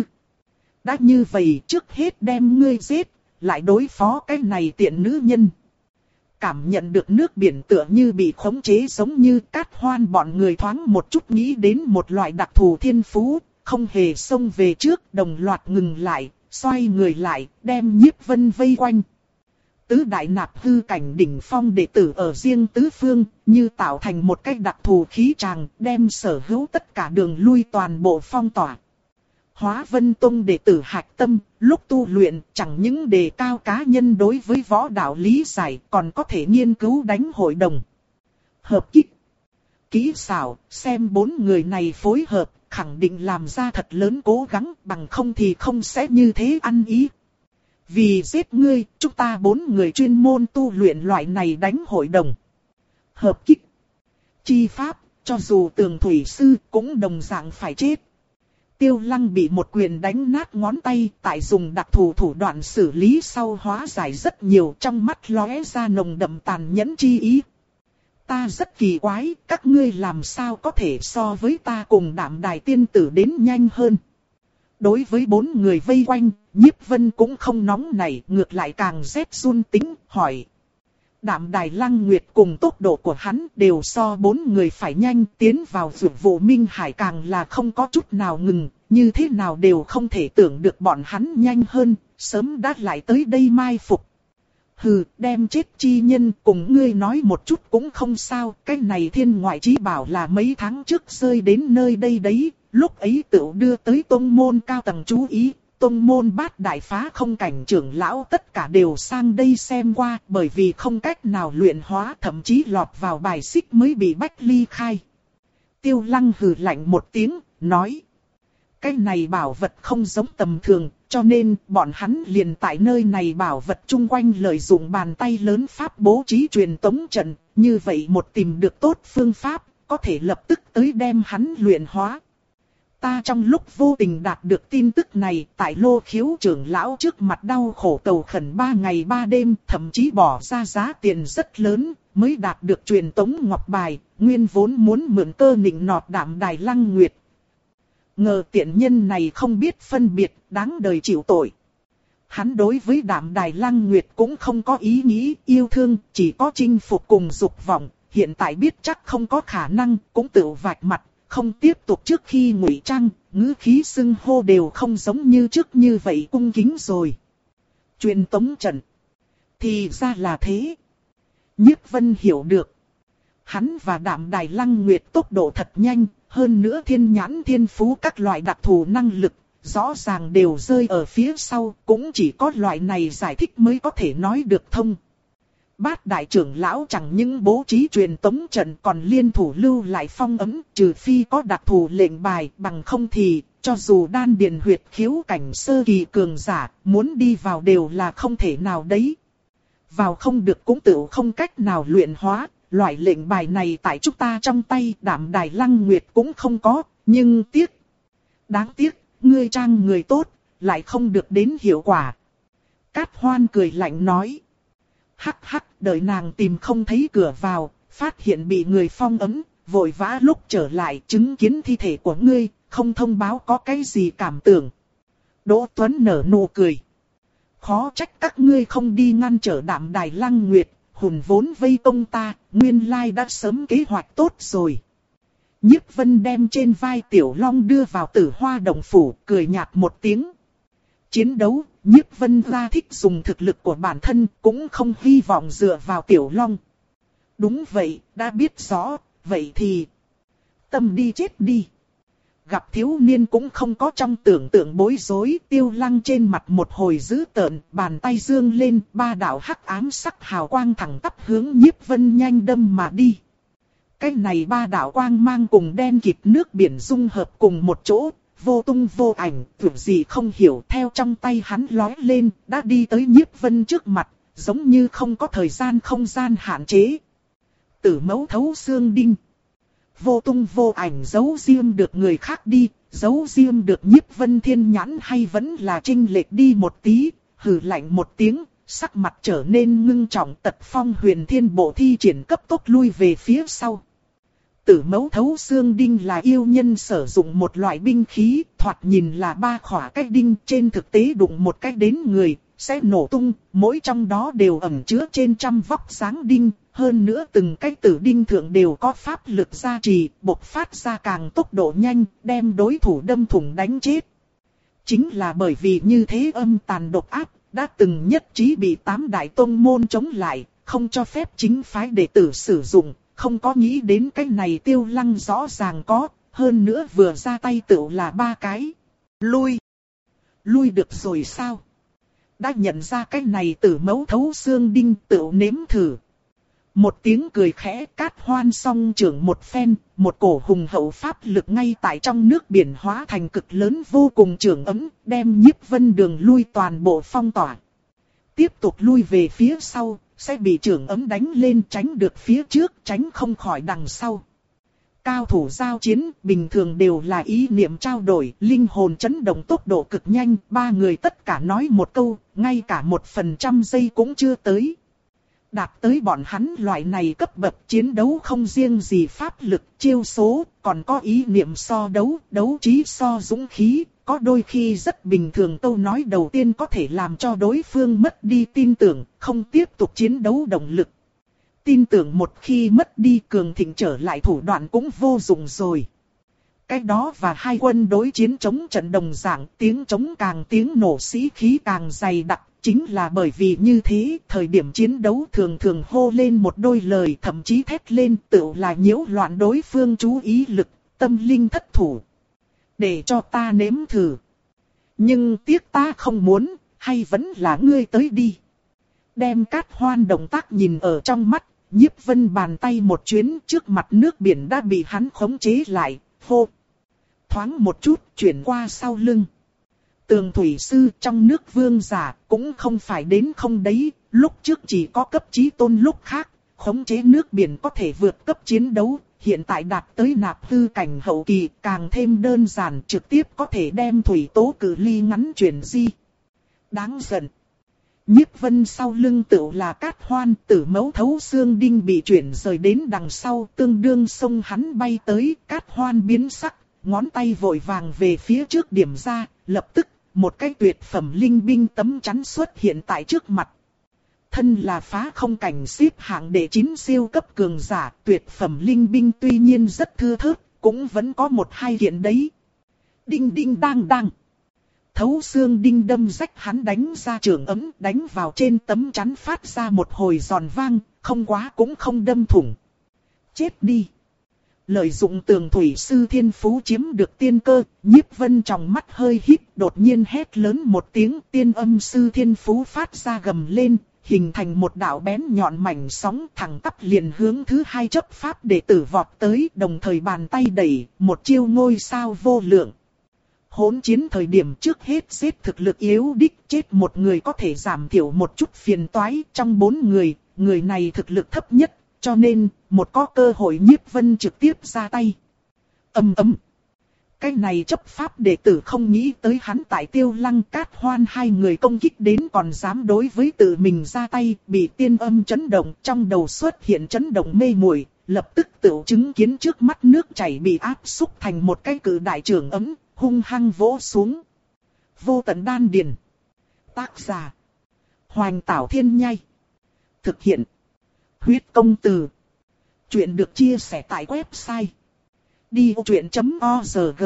Đã như vậy, trước hết đem ngươi giết, lại đối phó cái này tiện nữ nhân. Cảm nhận được nước biển tựa như bị khống chế, giống như Cát Hoan bọn người thoáng một chút nghĩ đến một loại đặc thù thiên phú, không hề xông về trước, đồng loạt ngừng lại, xoay người lại, đem Nhiếp Vân vây quanh. Tứ đại nạp hư cảnh đỉnh phong đệ tử ở riêng tứ phương, như tạo thành một cái đặc thù khí tràng, đem sở hữu tất cả đường lui toàn bộ phong tỏa. Hóa Vân Tông đệ tử hạch tâm, lúc tu luyện chẳng những đề cao cá nhân đối với võ đạo lý giải, còn có thể nghiên cứu đánh hội đồng. Hợp kích. Kỹ xảo, xem bốn người này phối hợp, khẳng định làm ra thật lớn cố gắng, bằng không thì không sẽ như thế ăn ý. Vì giết ngươi, chúng ta bốn người chuyên môn tu luyện loại này đánh hội đồng. Hợp kích. Chi pháp, cho dù tường thủy sư cũng đồng dạng phải chết. Tiêu Lăng bị một quyền đánh nát ngón tay, tại dùng đặc thù thủ đoạn xử lý sau hóa giải rất nhiều, trong mắt lóe ra nồng đậm tàn nhẫn chi ý. Ta rất kỳ quái, các ngươi làm sao có thể so với ta cùng Đạm Đài tiên tử đến nhanh hơn. Đối với bốn người vây quanh, Nhiếp Vân cũng không nóng nảy, ngược lại càng rét run tính, hỏi. Đạm Đài Lăng Nguyệt cùng tốc độ của hắn đều so bốn người phải nhanh, tiến vào dược vụ Minh Hải càng là không có chút nào ngừng, như thế nào đều không thể tưởng được bọn hắn nhanh hơn, sớm đã lại tới đây mai phục. Hừ, đem chết chi nhân cùng ngươi nói một chút cũng không sao, cái này thiên ngoại chí bảo là mấy tháng trước rơi đến nơi đây đấy, lúc ấy tự đưa tới tông môn cao tầng chú ý. Tông môn bát đại phá không cảnh trưởng lão tất cả đều sang đây xem qua, bởi vì không cách nào luyện hóa, thậm chí lọt vào bài xích mới bị bách ly khai. Tiêu Lăng hừ lạnh một tiếng, nói. Cái này bảo vật không giống tầm thường, cho nên bọn hắn liền tại nơi này bảo vật chung quanh lợi dụng bàn tay lớn pháp bố trí truyền tống trận, như vậy một tìm được tốt phương pháp, có thể lập tức tới đem hắn luyện hóa. Ta trong lúc vô tình đạt được tin tức này, tại Lô Khiếu trưởng lão trước mặt đau khổ cầu khẩn ba ngày ba đêm, thậm chí bỏ ra giá tiền rất lớn, mới đạt được truyền tống ngọc bài, nguyên vốn muốn mượn cơ nịnh nọt Đạm Đài Lăng Nguyệt. Ngờ tiện nhân này không biết phân biệt, đáng đời chịu tội. Hắn đối với Đạm Đài Lăng Nguyệt cũng không có ý nghĩ yêu thương, chỉ có chinh phục cùng dục vọng, hiện tại biết chắc không có khả năng, cũng tự vạch mặt. Không tiếp tục trước khi ngụy trang, ngữ khí xưng hô đều không giống như trước như vậy cung kính rồi. Truyền tống trận. Thì ra là thế. Nhiếp Vân hiểu được. Hắn và Đạm Đài Lăng Nguyệt tốc độ thật nhanh, hơn nữa thiên nhãn thiên phú các loại đặc thù năng lực, rõ ràng đều rơi ở phía sau, cũng chỉ có loại này giải thích mới có thể nói được thông. Bát đại trưởng lão chẳng những bố trí truyền tống trận còn liên thủ lưu lại phong ấm, trừ phi có đặc thù lệnh bài, bằng không thì, cho dù đan điền huyệt khiếu cảnh sơ kỳ cường giả, muốn đi vào đều là không thể nào đấy. Vào không được cũng tự không cách nào luyện hóa, loại lệnh bài này tại chúng ta trong tay Đạm Đài Lăng Nguyệt cũng không có, nhưng tiếc. Đáng tiếc, ngươi trang người tốt, lại không được đến hiệu quả. Cát Hoan cười lạnh nói. Hắc hắc, đợi nàng tìm không thấy cửa vào, phát hiện bị người phong ấm, vội vã lúc trở lại chứng kiến thi thể của ngươi, không thông báo có cái gì cảm tưởng. Đỗ Tuấn nở nụ cười. Khó trách các ngươi không đi ngăn trở Đạm Đài Lăng Nguyệt, hùn vốn vây công ta, nguyên lai đã sớm kế hoạch tốt rồi. Nhiếp Vân đem trên vai Tiểu Long đưa vào Tử Hoa Động Phủ, cười nhạt một tiếng. Chiến đấu, Nhiếp Vân ra thích dùng thực lực của bản thân, cũng không hy vọng dựa vào Tiểu Long. Đúng vậy, đã biết rõ, vậy thì... Tâm đi chết đi. Gặp thiếu niên cũng không có trong tưởng tượng bối rối, Tiêu Lăng trên mặt một hồi dữ tợn, bàn tay dương lên, ba đạo hắc ám sắc hào quang thẳng tắp hướng Nhiếp Vân nhanh đâm mà đi. Cái này ba đạo quang mang cùng đen kịt nước biển dung hợp cùng một chỗ, vô tung vô ảnh, tưởng gì không hiểu, theo trong tay hắn lói lên, đã đi tới Nhiếp Vân trước mặt, giống như không có thời gian không gian hạn chế. Tử mẫu thấu xương đinh. Vô tung vô ảnh giấu riêng được người khác đi, giấu riêng được Nhiếp Vân thiên nhãn hay vẫn là chênh lệch đi một tí, hừ lạnh một tiếng, sắc mặt trở nên ngưng trọng, Tật Phong Huyền Thiên Bộ thi triển cấp tốc lui về phía sau. Tử mẫu thấu xương đinh là yêu nhân sử dụng một loại binh khí, thoạt nhìn là ba khỏa cái đinh, trên thực tế đụng một cái đến người, sẽ nổ tung, mỗi trong đó đều ẩn chứa trên trăm vóc dáng đinh, hơn nữa từng cái tử đinh thượng đều có pháp lực gia trì, bộc phát ra càng tốc độ nhanh, đem đối thủ đâm thủng đánh chết. Chính là bởi vì như thế âm tàn độc áp, đã từng nhất trí bị tám đại tông môn chống lại, không cho phép chính phái đệ tử sử dụng. Không có nghĩ đến cái này Tiêu Lăng rõ ràng có, hơn nữa vừa ra tay tựu là ba cái. Lui. Lui được rồi sao? Đã nhận ra cái này Tử mẫu thấu xương đinh tựu nếm thử. Một tiếng cười khẽ, Cát Hoan song trưởng một phen, một cổ hùng hậu pháp lực ngay tại trong nước biển hóa thành cực lớn vô cùng trưởng ấm, đem Nhiếp Vân đường lui toàn bộ phong tỏa. Tiếp tục lui về phía sau, sẽ bị trưởng ấm đánh lên, tránh được phía trước, tránh không khỏi đằng sau. Cao thủ giao chiến bình thường đều là ý niệm trao đổi, linh hồn chấn động tốc độ cực nhanh, ba người tất cả nói một câu, ngay cả một phần trăm giây cũng chưa tới. Đạt tới bọn hắn loại này cấp bậc chiến đấu không riêng gì pháp lực, chiêu số, còn có ý niệm so đấu, đấu trí so dũng khí, có đôi khi rất bình thường câu nói đầu tiên có thể làm cho đối phương mất đi tin tưởng, không tiếp tục chiến đấu động lực. Tin tưởng một khi mất đi cường thịnh trở lại thủ đoạn cũng vô dụng rồi. Cái đó và hai quân đối chiến chống trận đồng dạng, tiếng chống càng tiếng nổ sĩ khí càng dày đặc. Chính là bởi vì như thế, thời điểm chiến đấu thường thường hô lên một đôi lời, thậm chí thét lên, tự là nhiễu loạn đối phương chú ý lực, tâm linh thất thủ. Để cho ta nếm thử. Nhưng tiếc ta không muốn, hay vẫn là ngươi tới đi. Đem Cát Hoan động tác nhìn ở trong mắt, Nhiếp Vân bàn tay một chuyến, trước mặt nước biển đã bị hắn khống chế lại, hô. Thoáng một chút, chuyển qua sau lưng. Tường thủy sư trong nước vương giả cũng không phải đến không đấy, lúc trước chỉ có cấp chí tôn lúc khác, khống chế nước biển có thể vượt cấp chiến đấu, hiện tại đạt tới nạp hư cảnh hậu kỳ càng thêm đơn giản, trực tiếp có thể đem thủy tố cự ly ngắn chuyển di. Đáng giận. Nhiếp Vân sau lưng tựu là Cát Hoan, Tử Mẫu thấu xương đinh bị chuyển rời đến đằng sau, tương đương xông hắn bay tới, Cát Hoan biến sắc, ngón tay vội vàng về phía trước điểm ra, lập tức một cái tuyệt phẩm linh binh tấm chắn xuất hiện tại trước mặt. Thân là phá không cảnh xếp hạng đệ chín siêu cấp cường giả, tuyệt phẩm linh binh tuy nhiên rất thưa thớt, cũng vẫn có một hai kiện đấy. Đinh đinh đang đang. Thấu xương đinh đâm rách hắn đánh ra trường ấm, đánh vào trên tấm chắn phát ra một hồi giòn vang, không quá cũng không đâm thủng. Chết đi. Lợi dụng tường thủy sư thiên phú chiếm được tiên cơ, Nhiếp Vân trong mắt hơi híp, đột nhiên hét lớn một tiếng, tiên âm sư thiên phú phát ra gầm lên, hình thành một đạo bén nhọn mảnh sóng thẳng tắp liền hướng thứ hai chấp pháp đệ tử vọt tới, đồng thời bàn tay đẩy, một chiêu ngôi sao vô lượng. Hỗn chiến thời điểm trước hết xếp thực lực yếu đích, chết một người có thể giảm thiểu một chút phiền toái, trong bốn người, người này thực lực thấp nhất. Cho nên, một có cơ hội Nhiếp Vân trực tiếp ra tay. Ầm ầm. Cái này chấp pháp đệ tử không nghĩ tới hắn tại Tiêu Lăng Cát Hoan hai người công kích đến còn dám đối với tự mình ra tay, bị tiên âm chấn động, trong đầu xuất hiện chấn động mê muội, lập tức tự chứng kiến trước mắt nước chảy bị áp xúc thành một cái cự đại trường ấm, hung hăng vỗ xuống. Vô tận đan điền. Tác giả: Hoành Tảo Thiên Nhai. Thực hiện: Huyết Công Từ. Chuyện được chia sẻ tại website đi ô chuyện chấm org.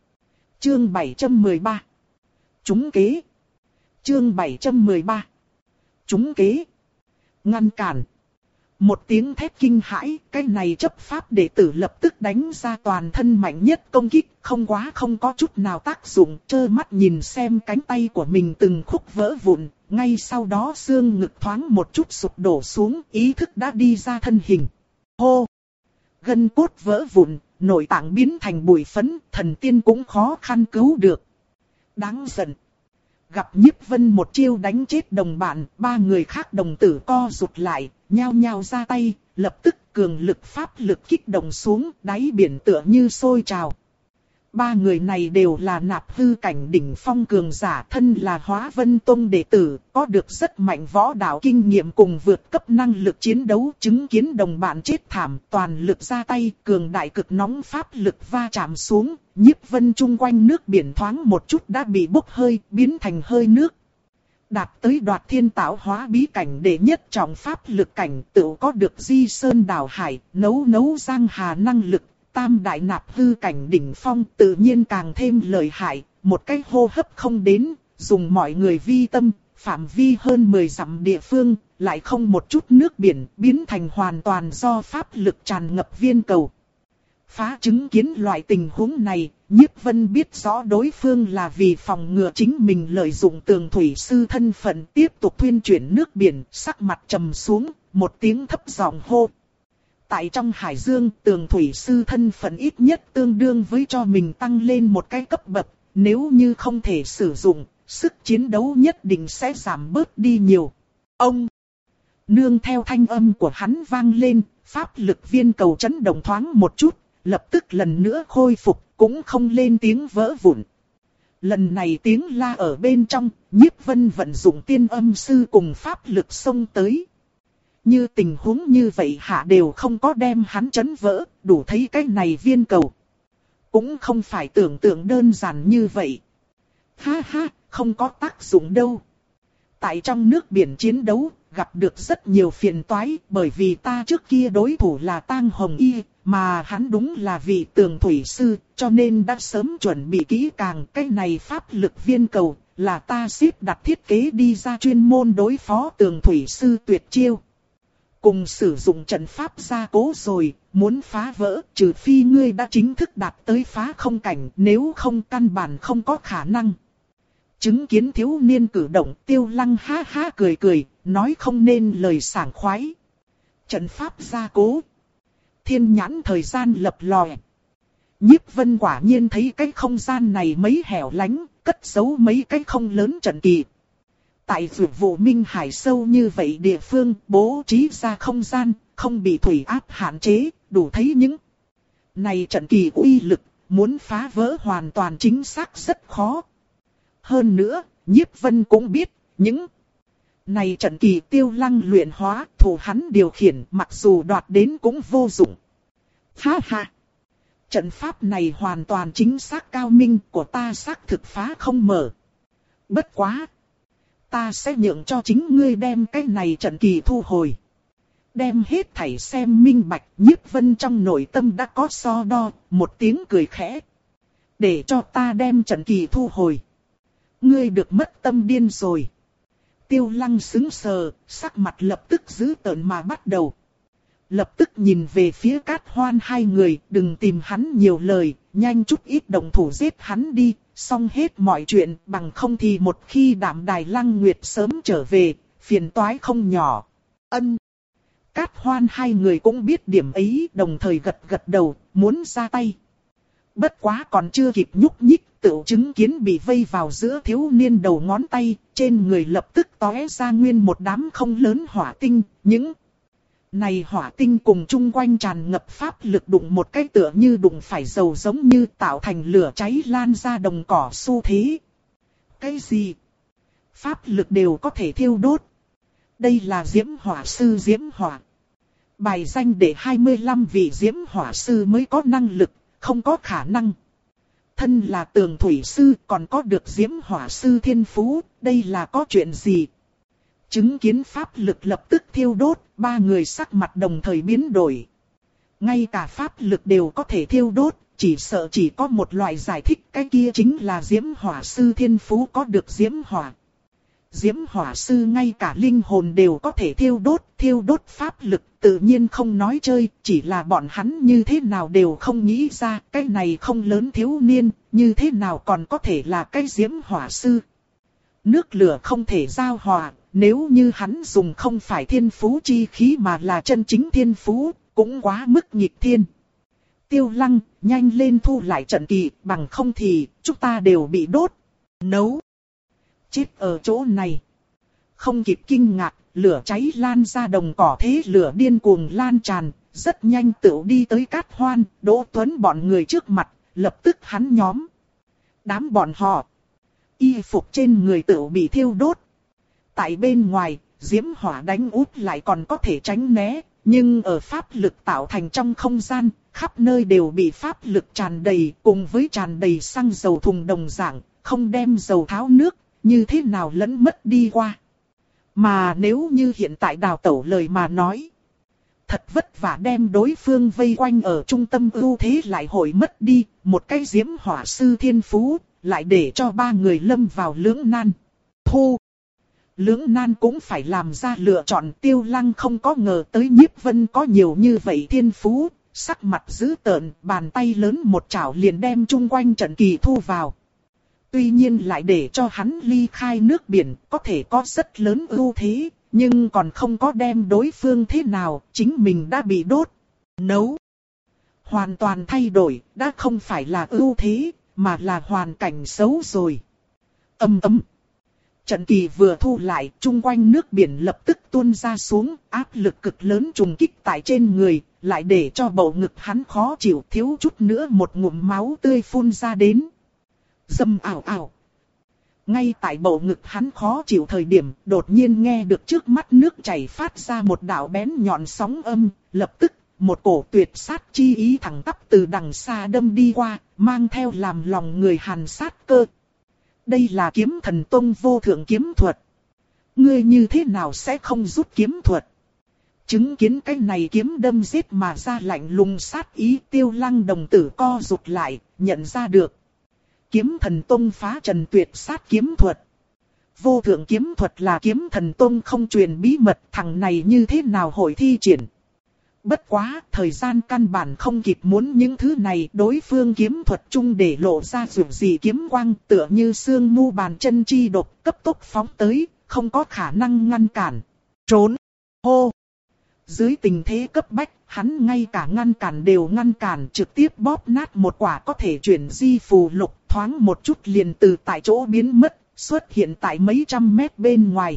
Chương bảy trăm mười ba. Trúng kế. Chương bảy trăm mười ba. Trúng kế. Ngăn cản. Một tiếng thét kinh hãi, cái này chấp pháp đệ tử lập tức đánh ra toàn thân mạnh nhất công kích, không quá không có chút nào tác dụng, trơ mắt nhìn xem cánh tay của mình từng khúc vỡ vụn, ngay sau đó xương ngực thoáng một chút sụp đổ xuống, ý thức đã đi ra thân hình. Hô! Gân cốt vỡ vụn, nội tạng biến thành bụi phấn, thần tiên cũng khó khăn cứu được. Đáng giận! Gặp Nhiếp Vân một chiêu đánh chết đồng bạn, ba người khác đồng tử co rụt lại, nhao nhao ra tay, lập tức cường lực pháp lực kích động xuống, đáy biển tựa như sôi trào. Ba người này đều là nạp hư cảnh đỉnh phong cường giả, thân là Hóa Vân Tông đệ tử, có được rất mạnh võ đạo kinh nghiệm cùng vượt cấp năng lực chiến đấu, chứng kiến đồng bạn chết thảm, toàn lực ra tay, cường đại cực nóng pháp lực va chạm xuống, Nhiếp Vân chung quanh nước biển thoáng một chút đã bị bốc hơi, biến thành hơi nước. Đạt tới đoạt thiên tạo hóa bí cảnh đệ nhất trọng pháp lực cảnh, tự có được di sơn đảo hải, nấu nấu giang hà năng lực. Tam đại nạp hư cảnh đỉnh phong tự nhiên càng thêm lợi hại, một cái hô hấp không đến, dùng mọi người vi tâm, phạm vi hơn mười dặm địa phương, lại không một chút nước biển, biến thành hoàn toàn do pháp lực tràn ngập viên cầu. Phá chứng kiến loại tình huống này, Nhiếp Vân biết rõ đối phương là vì phòng ngừa chính mình lợi dụng tường thủy sư thân phận tiếp tục thuyên chuyển nước biển, sắc mặt trầm xuống, một tiếng thấp giọng hô. Tại trong hải dương, tường thủy sư thân phận ít nhất tương đương với cho mình tăng lên một cái cấp bậc, nếu như không thể sử dụng, sức chiến đấu nhất định sẽ giảm bớt đi nhiều. Ông! Nương theo thanh âm của hắn vang lên, pháp lực viên cầu chấn động thoáng một chút, lập tức lần nữa khôi phục, cũng không lên tiếng vỡ vụn. Lần này tiếng la ở bên trong, Nhiếp Vân vận dụng tiên âm sư cùng pháp lực xông tới. Như tình huống như vậy hạ đều không có đem hắn chấn vỡ, đủ thấy cái này viên cầu. Cũng không phải tưởng tượng đơn giản như vậy. Ha ha, không có tác dụng đâu. Tại trong nước biển chiến đấu, gặp được rất nhiều phiền toái, bởi vì ta trước kia đối thủ là Tang Hồng Y, mà hắn đúng là vị tường thủy sư, cho nên đã sớm chuẩn bị kỹ càng. Cái này pháp lực viên cầu, là ta xếp đặt thiết kế đi ra chuyên môn đối phó tường thủy sư tuyệt chiêu. Cùng sử dụng trận pháp gia cố rồi, muốn phá vỡ, trừ phi ngươi đã chính thức đạt tới phá không cảnh, nếu không căn bản không có khả năng. Chứng kiến thiếu niên cử động, Tiêu Lăng ha ha cười cười, nói không nên lời sảng khoái. Trận pháp gia cố. Thiên nhãn thời gian lập lòe. Nhiếp Vân quả nhiên thấy cái không gian này mấy hẻo lánh, cất giấu mấy cái không lớn trận kỳ. Tại vượt vụ Minh Hải sâu như vậy địa phương, bố trí ra không gian, không bị thủy áp hạn chế, đủ thấy những này trận kỳ uy lực, muốn phá vỡ hoàn toàn chính xác rất khó. Hơn nữa, Nhiếp Vân cũng biết, những này trận kỳ Tiêu Lăng luyện hóa, thủ hắn điều khiển, mặc dù đoạt đến cũng vô dụng. Ha ha! Trận pháp này hoàn toàn chính xác cao minh, của ta xác thực phá không mở. Bất quá! Ta sẽ nhượng cho chính ngươi đem cái này trận kỳ thu hồi. Đem hết thảy xem minh bạch. Nhiếp Vân trong nội tâm đã có so đo, một tiếng cười khẽ. Để cho ta đem trận kỳ thu hồi. Ngươi được mất tâm điên rồi. Tiêu Lăng sững sờ, sắc mặt lập tức dữ tợn mà bắt đầu. Lập tức nhìn về phía Cát Hoan hai người, đừng tìm hắn nhiều lời, nhanh chút ít động thủ giết hắn đi, xong hết mọi chuyện, bằng không thì một khi Đạm Đài Lăng Nguyệt sớm trở về, phiền toái không nhỏ. Ân. Cát Hoan hai người cũng biết điểm ấy, đồng thời gật gật đầu, muốn ra tay. Bất quá còn chưa kịp nhúc nhích, tựu chứng kiến bị vây vào giữa thiếu niên đầu ngón tay, trên người lập tức tóe ra nguyên một đám không lớn hỏa tinh, những này hỏa tinh cùng chung quanh tràn ngập pháp lực đụng một cái tựa như đụng phải dầu giống như tạo thành lửa cháy lan ra đồng cỏ xu thế. Cái gì? Pháp lực đều có thể thiêu đốt. Đây là Diễm Hỏa Sư Diễm Hỏa. Bài danh để hai mươi lăm vị Diễm Hỏa Sư mới có năng lực, không có khả năng. Thân là Tường Thủy Sư còn có được Diễm Hỏa Sư thiên phú, đây là có chuyện gì? Chứng kiến pháp lực lập tức thiêu đốt, ba người sắc mặt đồng thời biến đổi. Ngay cả pháp lực đều có thể thiêu đốt, chỉ sợ chỉ có một loại giải thích, cái kia chính là Diễm Hỏa Sư thiên phú có được Diễm Hỏa. Diễm Hỏa Sư ngay cả linh hồn đều có thể thiêu đốt, thiêu đốt pháp lực, tự nhiên không nói chơi, chỉ là bọn hắn như thế nào đều không nghĩ ra, cái này không lớn thiếu niên, như thế nào còn có thể là cái Diễm Hỏa Sư. Nước lửa không thể giao hòa, nếu như hắn dùng không phải thiên phú chi khí mà là chân chính thiên phú, cũng quá mức nghịch thiên. Tiêu Lăng, nhanh lên thu lại trận kỳ, bằng không thì chúng ta đều bị đốt, nấu. Chết ở chỗ này. Không kịp kinh ngạc, lửa cháy lan ra đồng cỏ thế lửa điên cuồng lan tràn, rất nhanh tựu đi tới Cát Hoan, Đỗ Tuấn bọn người trước mặt, lập tức hắn nhóm. Đám bọn họ, y phục trên người tựu bị thiêu đốt. Tại bên ngoài, diễm hỏa đánh út lại còn có thể tránh né, nhưng ở pháp lực tạo thành trong không gian, khắp nơi đều bị pháp lực tràn đầy, cùng với tràn đầy xăng dầu thùng đồng dạng, không đem dầu tháo nước, như thế nào lẫn mất đi qua. Mà nếu như hiện tại đào tẩu lời mà nói, thật vất vả đem đối phương vây quanh ở trung tâm ưu thế lại hội mất đi, một cái diễm hỏa sư thiên phú, lại để cho ba người lâm vào lưỡng nan. Thu! Lưỡng nan cũng phải làm ra lựa chọn. Tiêu Lăng không có ngờ tới Nhiếp Vân có nhiều như vậy thiên phú, sắc mặt dữ tợn, bàn tay lớn một chảo liền đem chung quanh trận kỳ thu vào. Tuy nhiên lại để cho hắn ly khai nước biển, có thể có rất lớn ưu thế, nhưng còn không có đem đối phương thế nào, chính mình đã bị đốt, nấu. Hoàn toàn thay đổi, đã không phải là ưu thế, mà là hoàn cảnh xấu rồi. Ầm ầm. Trận kỳ vừa thu lại, chung quanh nước biển lập tức tuôn ra xuống, áp lực cực lớn trùng kích tại trên người, lại để cho bầu ngực hắn khó chịu, thiếu chút nữa một ngụm máu tươi phun ra đến. Dầm ảo ảo. Ngay tại bầu ngực hắn khó chịu thời điểm, đột nhiên nghe được trước mắt nước chảy phát ra một đạo bén nhọn sóng âm, lập tức, một cổ tuyệt sát chi ý thẳng tắp từ đằng xa đâm đi qua, mang theo làm lòng người hàn sát cơ. Đây là Kiếm Thần Tông vô thượng kiếm thuật. Ngươi như thế nào sẽ không rút kiếm thuật? Chứng kiến cái này kiếm đâm giết mà ra lạnh lùng sát ý, Tiêu Lăng đồng tử co rụt lại, nhận ra được. Kiếm thần tông phá trần tuyệt sát kiếm thuật. Vô thượng kiếm thuật là kiếm thần tông không truyền bí mật, thằng này như thế nào hội thi triển. Bất quá, thời gian căn bản không kịp muốn những thứ này, đối phương kiếm thuật chung để lộ ra dù gì kiếm quang, tựa như xương mu bàn chân chi độc, cấp tốc phóng tới, không có khả năng ngăn cản. Trốn! Hô! Dưới tình thế cấp bách, hắn ngay cả ngăn cản đều ngăn cản, trực tiếp bóp nát một quả có thể chuyển di phù lục, thoáng một chút liền từ tại chỗ biến mất, xuất hiện tại mấy trăm mét bên ngoài.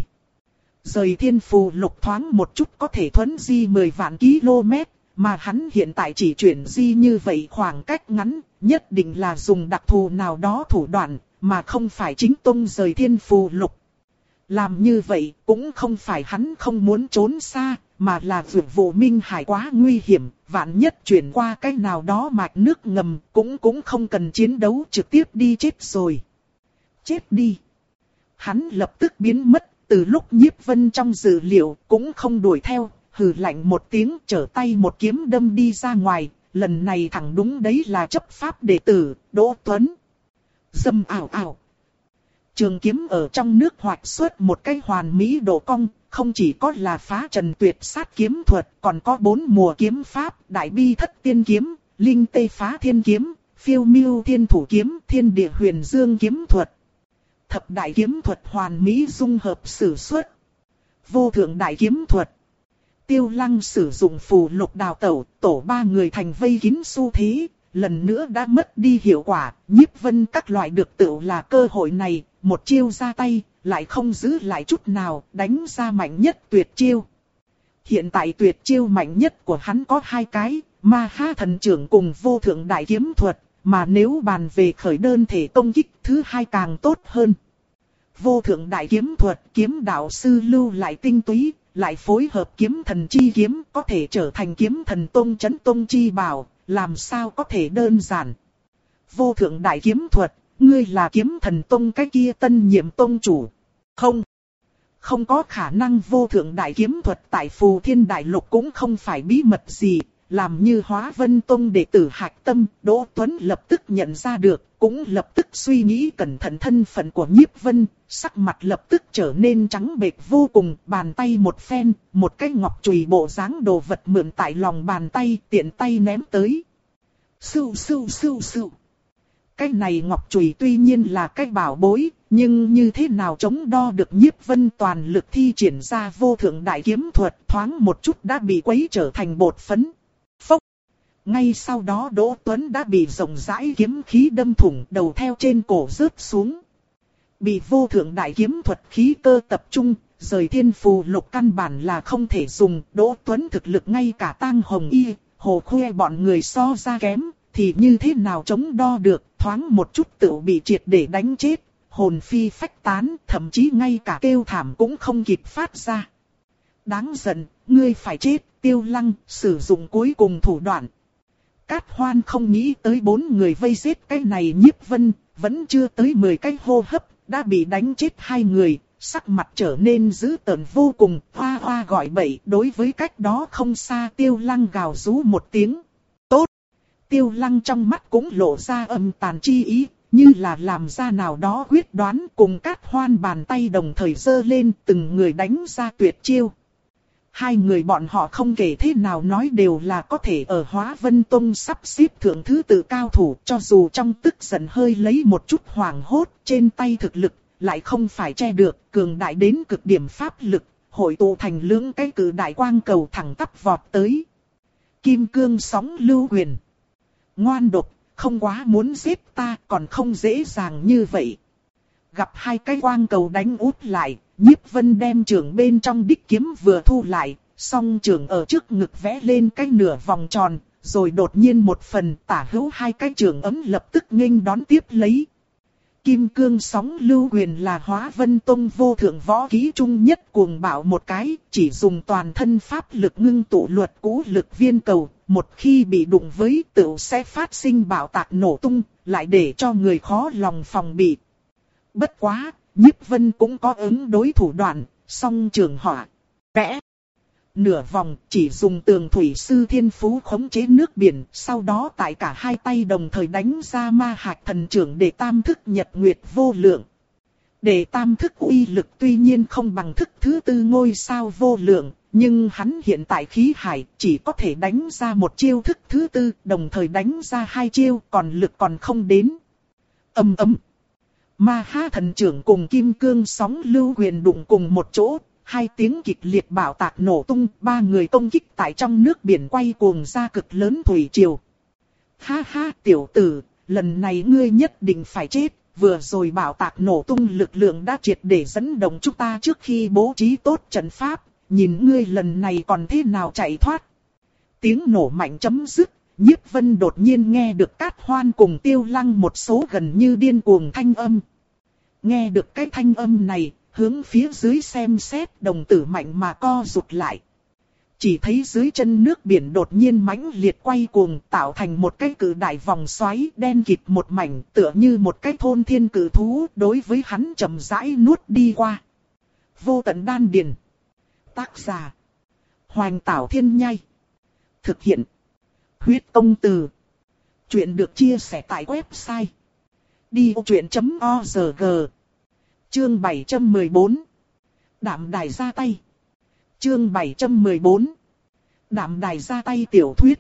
Rời thiên phù lục thoáng một chút có thể thuấn di mười vạn km, mà hắn hiện tại chỉ chuyển di như vậy khoảng cách ngắn, nhất định là dùng đặc thù nào đó thủ đoạn, mà không phải chính tông rời thiên phù lục. Làm như vậy cũng không phải hắn không muốn trốn xa, mà là vượt vụ Minh Hải quá nguy hiểm, vạn nhất chuyển qua cái nào đó mạch nước ngầm, cũng cũng không cần chiến đấu, trực tiếp đi chết rồi. Chết đi. Hắn lập tức biến mất, từ lúc Nhiếp Vân trong dự liệu cũng không đuổi theo, hừ lạnh một tiếng trở tay một kiếm đâm đi ra ngoài, lần này thẳng đúng đấy là chấp pháp đệ tử, Đỗ Tuấn. Dâm ảo ảo. Trường kiếm ở trong nước hoạch xuất một cái hoàn mỹ độ cong, không chỉ có là phá trần tuyệt sát kiếm thuật, còn có bốn mùa kiếm pháp, đại bi thất tiên kiếm, linh tê phá thiên kiếm, phiêu miêu thiên thủ kiếm, thiên địa huyền dương kiếm thuật. Thập đại kiếm thuật hoàn mỹ dung hợp sử xuất. Vô thượng đại kiếm thuật. Tiêu Lăng sử dụng phù lục đào tẩu, tổ ba người thành vây kín xu thế, lần nữa đã mất đi hiệu quả, Nhiếp Vân các loại được tựu là cơ hội này, một chiêu ra tay, lại không giữ lại chút nào, đánh ra mạnh nhất tuyệt chiêu. Hiện tại tuyệt chiêu mạnh nhất của hắn có hai cái, Ma Ha thần trưởng cùng vô thượng đại kiếm thuật, mà nếu bàn về khởi đơn thể công kích, thứ hai càng tốt hơn. Vô thượng đại kiếm thuật, kiếm đạo sư lưu lại tinh túy, lại phối hợp kiếm thần chi kiếm, có thể trở thành kiếm thần tông chấn tông chi bảo, làm sao có thể đơn giản. Vô thượng đại kiếm thuật, ngươi là kiếm thần tông cái kia tân nhiệm tông chủ. Không, không có khả năng. Vô thượng đại kiếm thuật tại Phù Thiên Đại Lục cũng không phải bí mật gì, làm như Hóa Vân Tông đệ tử hạch tâm, Đỗ Tuấn lập tức nhận ra được, cũng lập tức suy nghĩ cẩn thận thân phận của Nhiếp Vân, sắc mặt lập tức trở nên trắng bệch vô cùng, bàn tay một phen, một cái ngọc chùy bộ dáng đồ vật mượn tại lòng bàn tay, tiện tay ném tới. Sưu sưu sưu sưu. Cái này ngọc chùy tuy nhiên là cái bảo bối, nhưng như thế nào chống đo được Nhiếp Vân toàn lực thi triển ra vô thượng đại kiếm thuật, thoáng một chút đã bị quấy trở thành bột phấn. Phốc. Ngay sau đó Đỗ Tuấn đã bị rộng rãi kiếm khí đâm thủng, đầu theo trên cổ rớt xuống. Bị vô thượng đại kiếm thuật khí cơ tập trung, rời thiên phù lục căn bản là không thể dùng. Đỗ Tuấn thực lực ngay cả Tang Hồng Y, Hồ Khuê bọn người so ra kém, thì như thế nào chống đo được, thoáng một chút tự bị triệt để đánh chết, hồn phi phách tán, thậm chí ngay cả kêu thảm cũng không kịp phát ra. Đáng giận, ngươi phải chết. Tiêu Lăng sử dụng cuối cùng thủ đoạn. Cát Hoan không nghĩ tới bốn người vây giết cái này Nhiếp Vân, vẫn chưa tới mười cái hô hấp, đã bị đánh chết hai người, sắc mặt trở nên dữ tợn vô cùng, hoa hoa gọi bậy. Đối với cách đó không xa Tiêu Lăng gào rú một tiếng. Tốt! Tiêu Lăng trong mắt cũng lộ ra âm tàn chi ý, như là làm ra nào đó quyết đoán, cùng Cát Hoan bàn tay đồng thời giơ lên, từng người đánh ra tuyệt chiêu. Hai người bọn họ không kể thế nào nói đều là có thể ở Hóa Vân Tông sắp xếp thượng thứ tự cao thủ, cho dù trong tức giận hơi lấy một chút hoảng hốt, trên tay thực lực lại không phải che được, cường đại đến cực điểm pháp lực, hội tụ thành lưỡng cái cử đại quang cầu thẳng tắp vọt tới. Kim cương sóng lưu quyền. Ngoan độc, không quá muốn giết ta, còn không dễ dàng như vậy. Gặp hai cái quang cầu đánh út lại, Nhiếp Vân đem trường bên trong đích kiếm vừa thu lại, song trường ở trước ngực vẽ lên cái nửa vòng tròn, rồi đột nhiên một phần tả hữu hai cái trường ấm lập tức nghênh đón tiếp lấy. Kim cương sóng lưu quyền là Hóa Vân Tông vô thượng võ kỹ trung nhất cuồng bạo một cái, chỉ dùng toàn thân pháp lực ngưng tụ luật cũ lực viên cầu, một khi bị đụng với tựu sẽ phát sinh bạo tạc nổ tung, lại để cho người khó lòng phòng bị. Bất quá, Nhiếp Vân cũng có ứng đối thủ đoạn, Song trường hỏa. Vẽ. Nửa vòng chỉ dùng tường thủy sư thiên phú khống chế nước biển, sau đó tại cả hai tay đồng thời đánh ra ma hạch thần trưởng để tam thức nhật nguyệt vô lượng. Để tam thức uy lực tuy nhiên không bằng thức thứ tư ngôi sao vô lượng, nhưng hắn hiện tại khí hải chỉ có thể đánh ra một chiêu thức thứ tư, đồng thời đánh ra hai chiêu, còn lực còn không đến. Ầm ầm. Ma ha thần trưởng cùng kim cương sóng lưu huyền đụng cùng một chỗ, hai tiếng kịch liệt bạo tạc nổ tung, ba người công kích tại trong nước biển quay cuồng ra cực lớn thủy triều. Ha ha tiểu tử, lần này ngươi nhất định phải chết, vừa rồi bạo tạc nổ tung lực lượng đã triệt để dẫn động chúng ta trước khi bố trí tốt trận pháp, nhìn ngươi lần này còn thế nào chạy thoát. Tiếng nổ mạnh chấm dứt, Nhiếp Vân đột nhiên nghe được Cát Hoan cùng Tiêu Lăng một số gần như điên cuồng thanh âm. Nghe được cái thanh âm này, hướng phía dưới xem xét, đồng tử mạnh mà co rụt lại. Chỉ thấy dưới chân nước biển đột nhiên mãnh liệt quay cuồng, tạo thành một cái cự đại vòng xoáy đen kịt một mảnh, tựa như một cái thôn thiên cự thú, đối với hắn chậm rãi nuốt đi qua. Vô tận đan điền. Tác giả: Hoành Tảo Thiên Nhai. Thực hiện: Huyết Công Từ. Chuyện được chia sẻ tại website đi vô chuyện chấm org. Chương bảy trăm mười bốn. Đạm đài ra tay. Chương bảy trăm mười bốn. Đạm đài ra tay tiểu thuyết.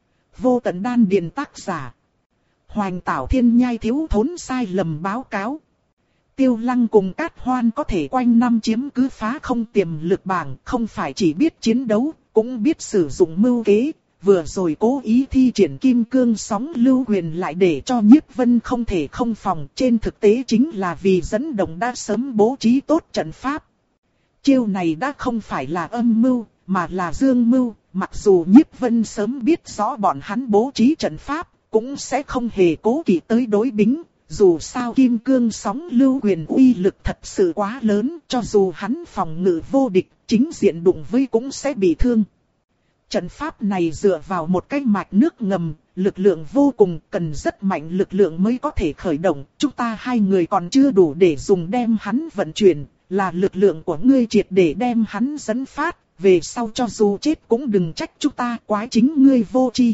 Vô tận đan điền. Tác giả: Hoành Tảo Thiên Nhai. Thiếu thốn sai lầm báo cáo. Tiêu Lăng cùng Cát Hoan có thể quanh năm chiếm cứ phá không tiềm lực bảng, không phải chỉ biết chiến đấu, cũng biết sử dụng mưu kế. Vừa rồi cố ý thi triển kim cương sóng lưu huyền lại để cho Nhiếp Vân không thể không phòng, trên thực tế chính là vì dẫn động đã sớm bố trí tốt trận pháp. Chiêu này đã không phải là âm mưu, mà là dương mưu, mặc dù Nhiếp Vân sớm biết rõ bọn hắn bố trí trận pháp, cũng sẽ không hề cố kỵ tới đối bính. Dù sao kim cương sóng lưu huyền uy lực thật sự quá lớn, cho dù hắn phòng ngự vô địch, chính diện đụng với cũng sẽ bị thương. Trận pháp này dựa vào một cái mạch nước ngầm, lực lượng vô cùng, cần rất mạnh lực lượng mới có thể khởi động. Chúng ta hai người còn chưa đủ để dùng đem hắn vận chuyển, là lực lượng của ngươi triệt để đem hắn dẫn phát, về sau cho dù chết cũng đừng trách chúng ta, quái chính ngươi vô tri.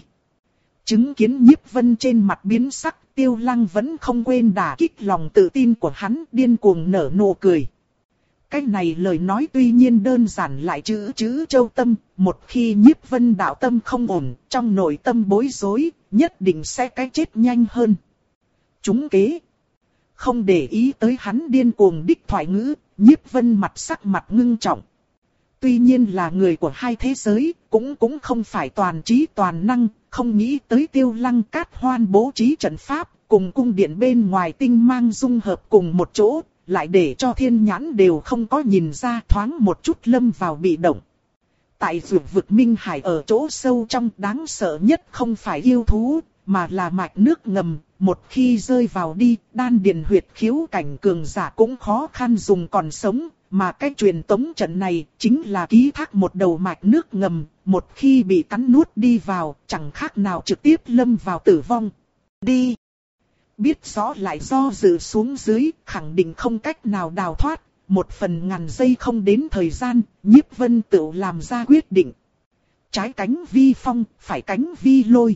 Chứng kiến Nhiếp Vân trên mặt biến sắc, Tiêu Lăng vẫn không quên đả kích lòng tự tin của hắn, điên cuồng nở nụ cười. Cái này lời nói tuy nhiên đơn giản lại chữ chữ châu tâm, một khi Nhiếp Vân đạo tâm không ổn, trong nội tâm bối rối, nhất định sẽ cái chết nhanh hơn. Chúng kế. Không để ý tới hắn điên cuồng đích thoại ngữ, Nhiếp Vân mặt sắc mặt ngưng trọng. Tuy nhiên là người của hai thế giới, cũng cũng không phải toàn trí toàn năng, không nghĩ tới Tiêu Lăng Cát Hoan bố trí trận pháp, cùng cung điện bên ngoài tinh mang dung hợp cùng một chỗ, lại để cho thiên nhãn đều không có nhìn ra, thoáng một chút lâm vào bị động. Tại dược vực Minh Hải ở chỗ sâu trong, đáng sợ nhất không phải yêu thú, mà là mạch nước ngầm, một khi rơi vào đi, đan điền huyệt khiếu cảnh cường giả cũng khó khăn dùng còn sống. Mà cái truyền tống trận này chính là ký thác một đầu mạch nước ngầm, một khi bị cắn nuốt đi vào, chẳng khác nào trực tiếp lâm vào tử vong. Đi! Biết rõ lại do dự xuống dưới, khẳng định không cách nào đào thoát, một phần ngàn giây không đến thời gian, Nhiếp Vân tự làm ra quyết định. Trái cánh vi phong, phải cánh vi lôi.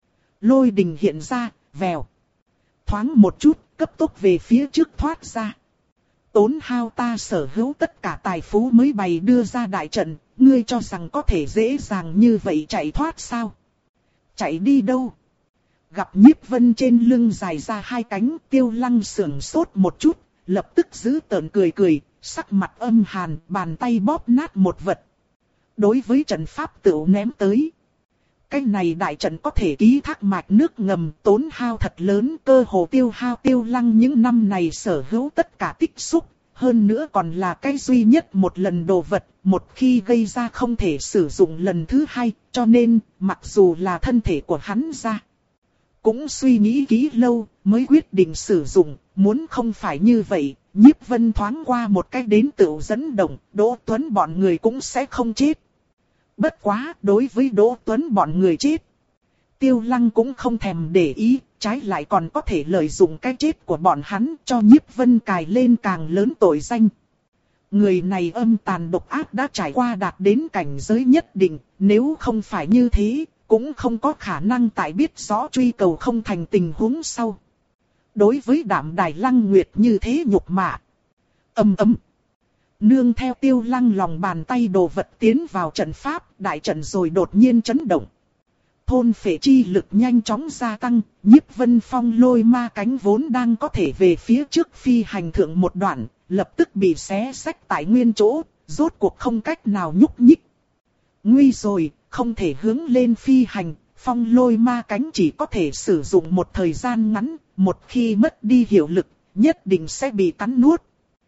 Lôi đình hiện ra, vèo. Thoáng một chút, cấp tốc về phía trước thoát ra. Tốn hao ta sở hữu tất cả tài phú mới bày đưa ra đại trận, ngươi cho rằng có thể dễ dàng như vậy chạy thoát sao? Chạy đi đâu? Gặp Nhiếp Vân trên lưng dài ra hai cánh, Tiêu Lăng sưởng sốt một chút, lập tức giữ tợn cười cười, sắc mặt âm hàn, bàn tay bóp nát một vật. Đối với trận pháp tựu ném tới. Cái này đại trận có thể ký thác mạch nước ngầm, tốn hao thật lớn, cơ hồ tiêu hao Tiêu Lăng những năm này sở hữu tất cả tích xúc, hơn nữa còn là cái duy nhất một lần đồ vật, một khi gây ra không thể sử dụng lần thứ hai, cho nên, mặc dù là thân thể của hắn ra, cũng suy nghĩ kỹ lâu, mới quyết định sử dụng, muốn không phải như vậy, Nhiếp Vân thoáng qua một cái đến tựu dẫn động, Đỗ Tuấn bọn người cũng sẽ không chết. Bất quá, đối với Đỗ Tuấn bọn người chết, Tiêu Lăng cũng không thèm để ý, trái lại còn có thể lợi dụng cái chết của bọn hắn cho Nhiếp Vân cài lên càng lớn tội danh. người này âm tàn độc ác đã trải qua đạt đến cảnh giới nhất định, nếu không phải như thế, cũng không có khả năng tại biết rõ truy cầu không thành tình huống sau. Đối với Đạm Đài Lăng Nguyệt như thế nhục mạ. Ầm ầm. Nương theo Tiêu Lăng lòng bàn tay đồ vật tiến vào trận pháp, đại trận rồi đột nhiên chấn động. Thôn phệ chi lực nhanh chóng gia tăng, Nhiếp Vân Phong lôi ma cánh vốn đang có thể về phía trước phi hành thượng một đoạn, lập tức bị xé xách tại nguyên chỗ, rốt cuộc không cách nào nhúc nhích. Nguy rồi, không thể hướng lên phi hành, phong lôi ma cánh chỉ có thể sử dụng một thời gian ngắn, một khi mất đi hiệu lực, nhất định sẽ bị cắn nuốt.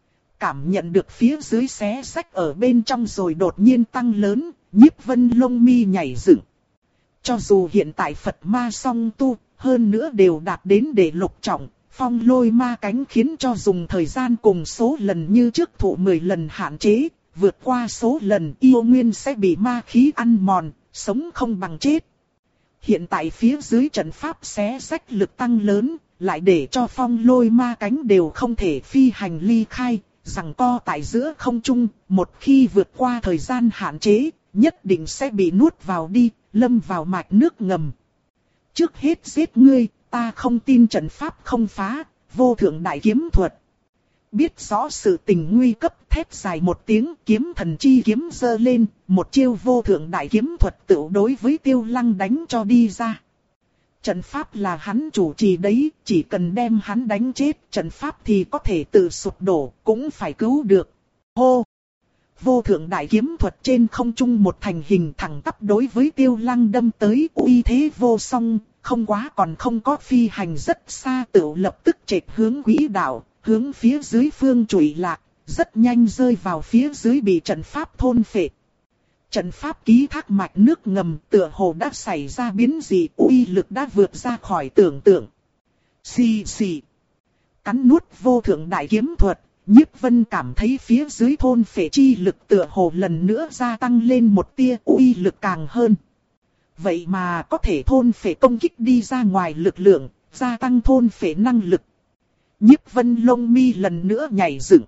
Cảm nhận được phía dưới xé xách ở bên trong rồi đột nhiên tăng lớn, Nhiếp Vân lông mi nhảy dựng. Cho dù hiện tại Phật ma song tu, hơn nữa đều đạt đến đệ lục trọng, phong lôi ma cánh khiến cho dùng thời gian cùng số lần như trước thụ mười lần hạn chế, vượt qua số lần yêu nguyên sẽ bị ma khí ăn mòn, sống không bằng chết. Hiện tại phía dưới trận pháp xé rách lực tăng lớn, lại để cho phong lôi ma cánh đều không thể phi hành ly khai, giằng co tại giữa không trung, một khi vượt qua thời gian hạn chế, nhất định sẽ bị nuốt vào đi, lâm vào mạch nước ngầm. Trước hết giết ngươi, ta không tin trận pháp không phá, vô thượng đại kiếm thuật. Biết rõ sự tình nguy cấp, thét dài một tiếng, kiếm thần chi kiếm giơ lên, một chiêu vô thượng đại kiếm thuật tự đối với Tiêu Lăng đánh cho đi ra. Trận pháp là hắn chủ trì đấy, chỉ cần đem hắn đánh chết, trận pháp thì có thể tự sụp đổ, cũng phải cứu được. Hô! Vô thượng đại kiếm thuật trên không trung một thành hình thẳng tắp đối với Tiêu Lăng đâm tới, uy thế vô song, không quá còn không có phi hành rất xa, tự lập tức chệch hướng quỹ đạo, hướng phía dưới phương trụy lạc, rất nhanh rơi vào phía dưới bị trận pháp thôn phệ. Trận pháp ký thác mạch nước ngầm tựa hồ đã xảy ra biến dị, uy lực đã vượt ra khỏi tưởng tượng. Xì xì. Cắn nuốt vô thượng đại kiếm thuật, Nhiếp Vân cảm thấy phía dưới thôn phệ chi lực tựa hồ lần nữa gia tăng lên một tia, uy lực càng hơn. Vậy mà có thể thôn phệ công kích đi ra ngoài lực lượng, gia tăng thôn phệ năng lực. Nhiếp Vân lông mi lần nữa nhảy dựng.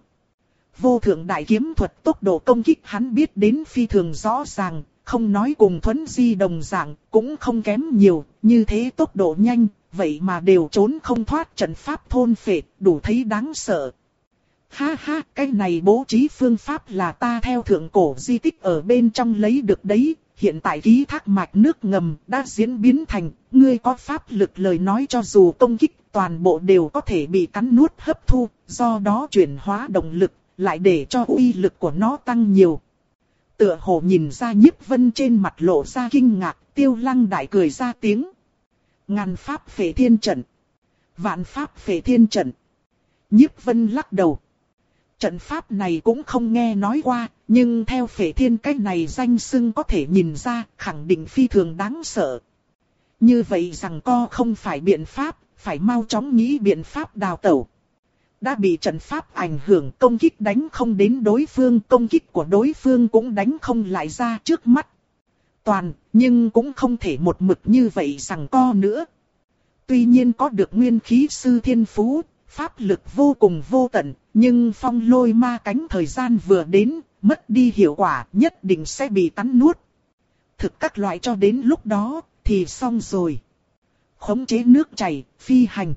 Vô thượng đại kiếm thuật tốc độ công kích hắn biết đến phi thường rõ ràng, không nói cùng Thuấn Di đồng dạng, cũng không kém nhiều, như thế tốc độ nhanh, vậy mà đều trốn không thoát trận pháp thôn phệ, đủ thấy đáng sợ. Ha ha, cái này bố trí phương pháp là ta theo thượng cổ di tích ở bên trong lấy được đấy, hiện tại ký thác mạch nước ngầm đã diễn biến thành, ngươi có pháp lực lời nói cho dù công kích toàn bộ đều có thể bị cắn nuốt hấp thu, do đó chuyển hóa động lực, lại để cho uy lực của nó tăng nhiều. Tựa hồ nhìn ra Nhiếp Vân trên mặt lộ ra kinh ngạc, Tiêu Lăng đại cười ra tiếng. Ngàn pháp phệ thiên trận. Vạn pháp phệ thiên trận. Nhiếp Vân lắc đầu. Trận pháp này cũng không nghe nói qua, nhưng theo phệ thiên cái này danh xưng có thể nhìn ra, khẳng định phi thường đáng sợ. Như vậy rằng co không phải biện pháp, phải mau chóng nghĩ biện pháp đào tẩu. Đã bị trận pháp ảnh hưởng, công kích đánh không đến đối phương, công kích của đối phương cũng đánh không lại ra trước mắt. Toàn, nhưng cũng không thể một mực như vậy rằng co nữa. Tuy nhiên có được nguyên khí sư thiên phú, pháp lực vô cùng vô tận, nhưng phong lôi ma cánh thời gian vừa đến, mất đi hiệu quả nhất định sẽ bị cắn nuốt. Thực các loại cho đến lúc đó, thì xong rồi. Khống chế nước chảy, phi hành.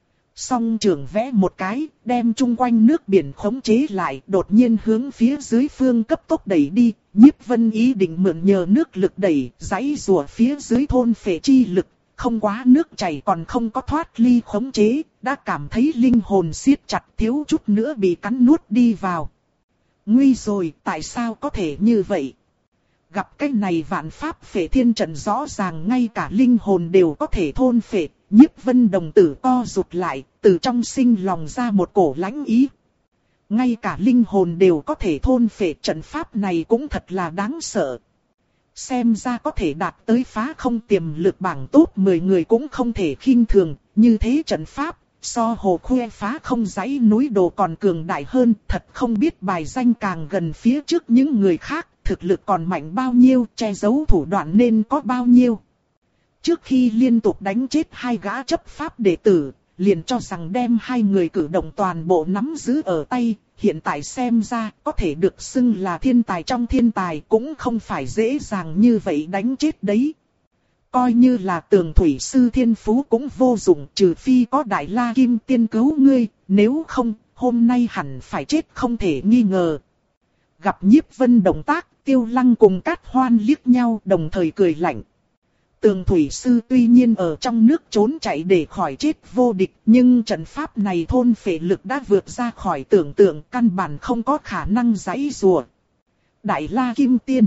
Song trưởng vẽ một cái, đem chung quanh nước biển khống chế lại, đột nhiên hướng phía dưới phương cấp tốc đẩy đi. Nhiếp Vân ý định mượn nhờ nước lực đẩy, giãy rùa phía dưới thôn phệ chi lực. Không quá nước chảy còn không có thoát ly khống chế, đã cảm thấy linh hồn siết chặt, thiếu chút nữa bị cắn nuốt đi vào. Nguy rồi, tại sao có thể như vậy? Gặp cái này vạn pháp phệ thiên trận rõ ràng ngay cả linh hồn đều có thể thôn phệ. Nhiếp Vân đồng tử co rụt lại, từ trong sinh lòng ra một cổ lãnh ý. Ngay cả linh hồn đều có thể thôn phệ, trận pháp này cũng thật là đáng sợ. Xem ra có thể đạt tới phá không tiềm lực bảng top mười người cũng không thể khinh thường, như thế trận pháp, so hồ khuê phá không dãy núi đồ còn cường đại hơn, thật không biết bài danh càng gần phía trước những người khác, thực lực còn mạnh bao nhiêu, che giấu thủ đoạn nên có bao nhiêu. Trước khi liên tục đánh chết hai gã chấp pháp đệ tử, liền cho rằng đem hai người cử động toàn bộ nắm giữ ở tay, hiện tại xem ra có thể được xưng là thiên tài trong thiên tài cũng không phải dễ dàng như vậy đánh chết đấy. Coi như là Tường thủy sư thiên phú cũng vô dụng, trừ phi có Đại La Kim Tiên cứu ngươi, nếu không, hôm nay hẳn phải chết không thể nghi ngờ. Gặp Nhiếp Vân động tác, Tiêu Lăng cùng Cát Hoan liếc nhau đồng thời cười lạnh. Tường thủy sư tuy nhiên ở trong nước trốn chạy để khỏi chết vô địch, nhưng trận pháp này thôn phệ lực đã vượt ra khỏi tưởng tượng, căn bản không có khả năng giãy giụa. Đại La Kim Tiên.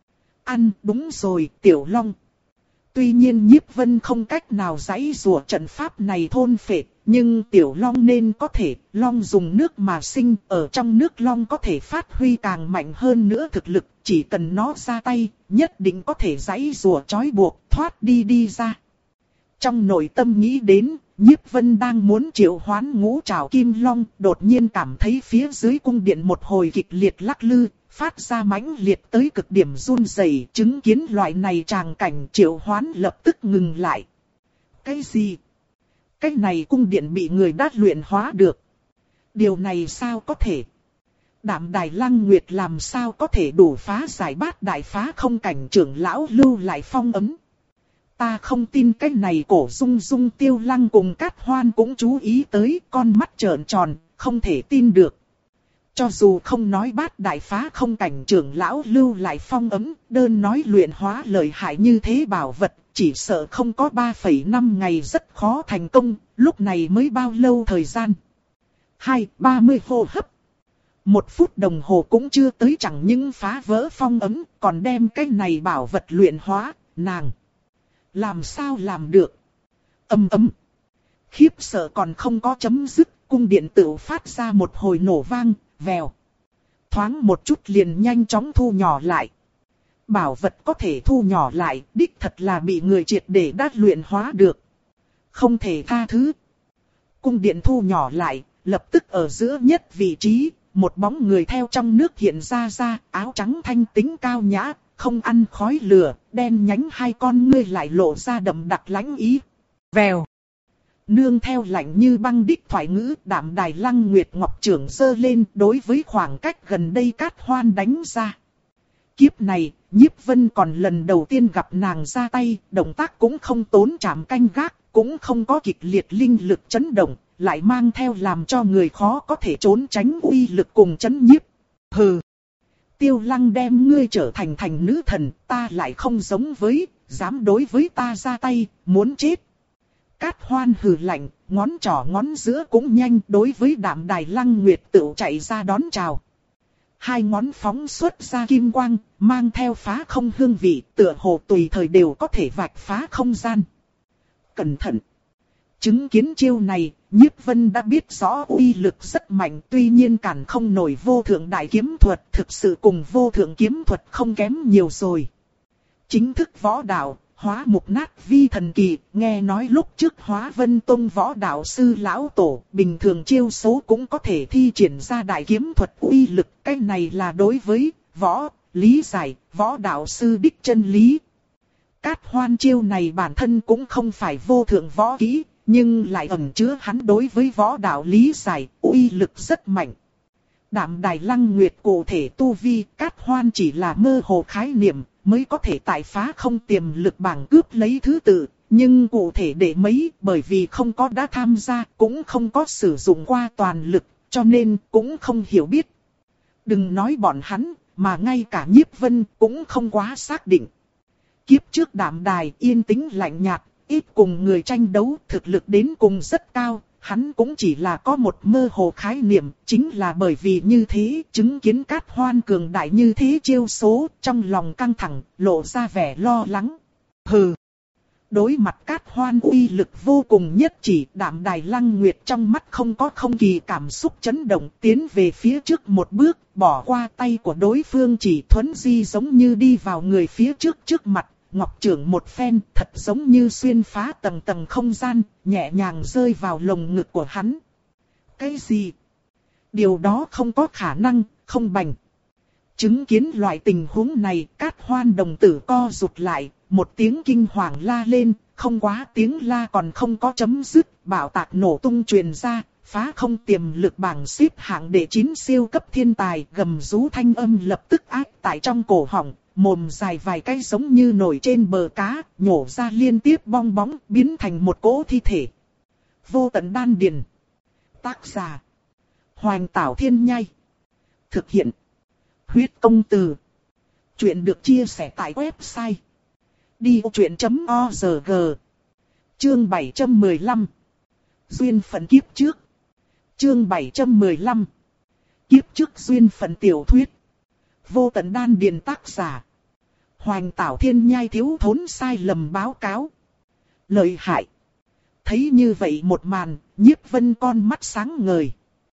Ăn, đúng rồi, Tiểu Long. Tuy nhiên Nhiếp Vân không cách nào giãy giụa trận pháp này thôn phệ, nhưng Tiểu Long nên có thể. Long dùng nước mà sinh, ở trong nước Long có thể phát huy càng mạnh hơn nữa thực lực, chỉ cần nó ra tay, nhất định có thể giãy giụa trói buộc, thoát đi đi ra. Trong nội tâm nghĩ đến, Nhiếp Vân đang muốn triệu hoán ngũ trảo kim long, đột nhiên cảm thấy phía dưới cung điện một hồi kịch liệt lắc lư, phát ra mãnh liệt tới cực điểm run rẩy, chứng kiến loại này tràng cảnh triệu hoán lập tức ngừng lại. Cái gì? Cái này cung điện bị người đã luyện hóa được. Điều này sao có thể? Đạm Đài Lăng Nguyệt làm sao có thể đủ phá giải bát đại phá không cảnh trưởng lão lưu lại phong ấn? Ta không tin cái này. Cổ Dung Dung, Tiêu Lăng cùng Cát Hoan cũng chú ý tới, con mắt trợn tròn, không thể tin được. Cho dù không nói bát đại phá không cảnh trưởng lão lưu lại phong ấn, đơn nói luyện hóa lợi hại như thế bảo vật, chỉ sợ không có ba phẩy năm ngày rất khó thành công, lúc này mới bao lâu thời gian? Hai, ba mươi hô hấp. Một phút đồng hồ cũng chưa tới, chẳng những phá vỡ phong ấn, còn đem cái này bảo vật luyện hóa, nàng. Làm sao làm được? Âm ấm. Khiếp sợ còn không có chấm dứt, cung điện tự phát ra một hồi nổ vang, vèo. Thoáng một chút liền nhanh chóng thu nhỏ lại. Bảo vật có thể thu nhỏ lại, đích thật là bị người triệt để đát luyện hóa được. Không thể tha thứ. Cung điện thu nhỏ lại, lập tức ở giữa nhất vị trí, một bóng người theo trong nước hiện ra ra, áo trắng thanh tính cao nhã, không ăn khói lửa, đen nhánh hai con ngươi lại lộ ra đậm đặc lãnh ý. Vèo. Nương theo lạnh như băng đích thoại ngữ, Đạm Đài Lăng Nguyệt ngọc trưởng giơ lên, đối với khoảng cách gần đây Cát Hoan đánh ra. Kiếp này, Nhiếp Vân còn lần đầu tiên gặp nàng ra tay, động tác cũng không tốn chạm canh gác, cũng không có kịch liệt linh lực chấn động, lại mang theo làm cho người khó có thể trốn tránh uy lực cùng chấn nhiếp. Hừ. Tiêu Lăng đem ngươi trở thành thành nữ thần, ta lại không giống với, dám đối với ta ra tay, muốn chết. Cát Hoan hừ lạnh, ngón trỏ ngón giữa cũng nhanh, đối với Đạm Đài Lăng Nguyệt tự chạy ra đón chào. Hai ngón phóng xuất ra kim quang, mang theo phá không hương vị, tựa hồ tùy thời đều có thể vạch phá không gian. Cẩn thận! Chứng kiến chiêu này, Nhiếp Vân đã biết rõ uy lực rất mạnh, tuy nhiên cản không nổi vô thượng đại kiếm thuật, thực sự cùng vô thượng kiếm thuật không kém nhiều rồi. Chính thức võ đạo, hóa mục nát vi thần kỳ, nghe nói lúc trước Hóa Vân Tông võ đạo sư lão tổ, bình thường chiêu số cũng có thể thi triển ra đại kiếm thuật uy lực, cái này là đối với võ, lý giải, võ đạo sư đích chân lý. Cát Hoan chiêu này bản thân cũng không phải vô thượng võ kỹ, nhưng lại ẩn chứa hắn đối với võ đạo lý giải, uy lực rất mạnh. Đạm Đài Lăng Nguyệt cụ thể tu vi, Cát Hoan chỉ là mơ hồ khái niệm, mới có thể tại phá không tiềm lực bảng cướp lấy thứ tự, nhưng cụ thể để mấy, bởi vì không có đã tham gia, cũng không có sử dụng qua toàn lực, cho nên cũng không hiểu biết. Đừng nói bọn hắn, mà ngay cả Nhiếp Vân cũng không quá xác định. Kiếp trước Đạm Đài yên tĩnh lạnh nhạt, ít cùng người tranh đấu, thực lực đến cùng rất cao, hắn cũng chỉ là có một mơ hồ khái niệm, chính là bởi vì như thế, chứng kiến Cát Hoan cường đại như thế chiêu số, trong lòng căng thẳng, lộ ra vẻ lo lắng. Hừ! Đối mặt Cát Hoan uy lực vô cùng nhất chỉ, Đạm Đài Lăng Nguyệt trong mắt không có không kỳ cảm xúc chấn động, tiến về phía trước một bước, bỏ qua tay của đối phương, chỉ thuấn di giống như đi vào người phía trước trước mặt. Ngọc trưởng một phen, thật giống như xuyên phá tầng tầng không gian, nhẹ nhàng rơi vào lồng ngực của hắn. Cái gì? Điều đó không có khả năng, không bành. Chứng kiến loại tình huống này, Cát Hoan đồng tử co rụt lại, một tiếng kinh hoàng la lên, không quá tiếng la còn không có chấm dứt, bạo tạc nổ tung truyền ra, phá không tiềm lực bảng xếp hạng đệ chín siêu cấp thiên tài, gầm rú thanh âm lập tức ác tại trong cổ họng, mồm dài vài cái giống như nổi trên bờ cá, nhổ ra liên tiếp bong bóng, biến thành một cỗ thi thể. Vô tận đan điền. Tác giả: Hoành Tảo Thiên Nhai. Thực hiện: Huyết Công Từ. Chuyện được chia sẻ tại website đi vô chuyện chấm org. Chương bảy trăm mười lăm. Duyên phận kiếp trước. Chương bảy trăm mười lăm. Kiếp trước duyên phận tiểu thuyết. Vô tận đan điền. Tác giả: Hoành Tảo Thiên Nhai. Thiếu thốn sai lầm báo cáo. Lợi hại. Thấy như vậy một màn, Nhiếp Vân con mắt sáng ngời.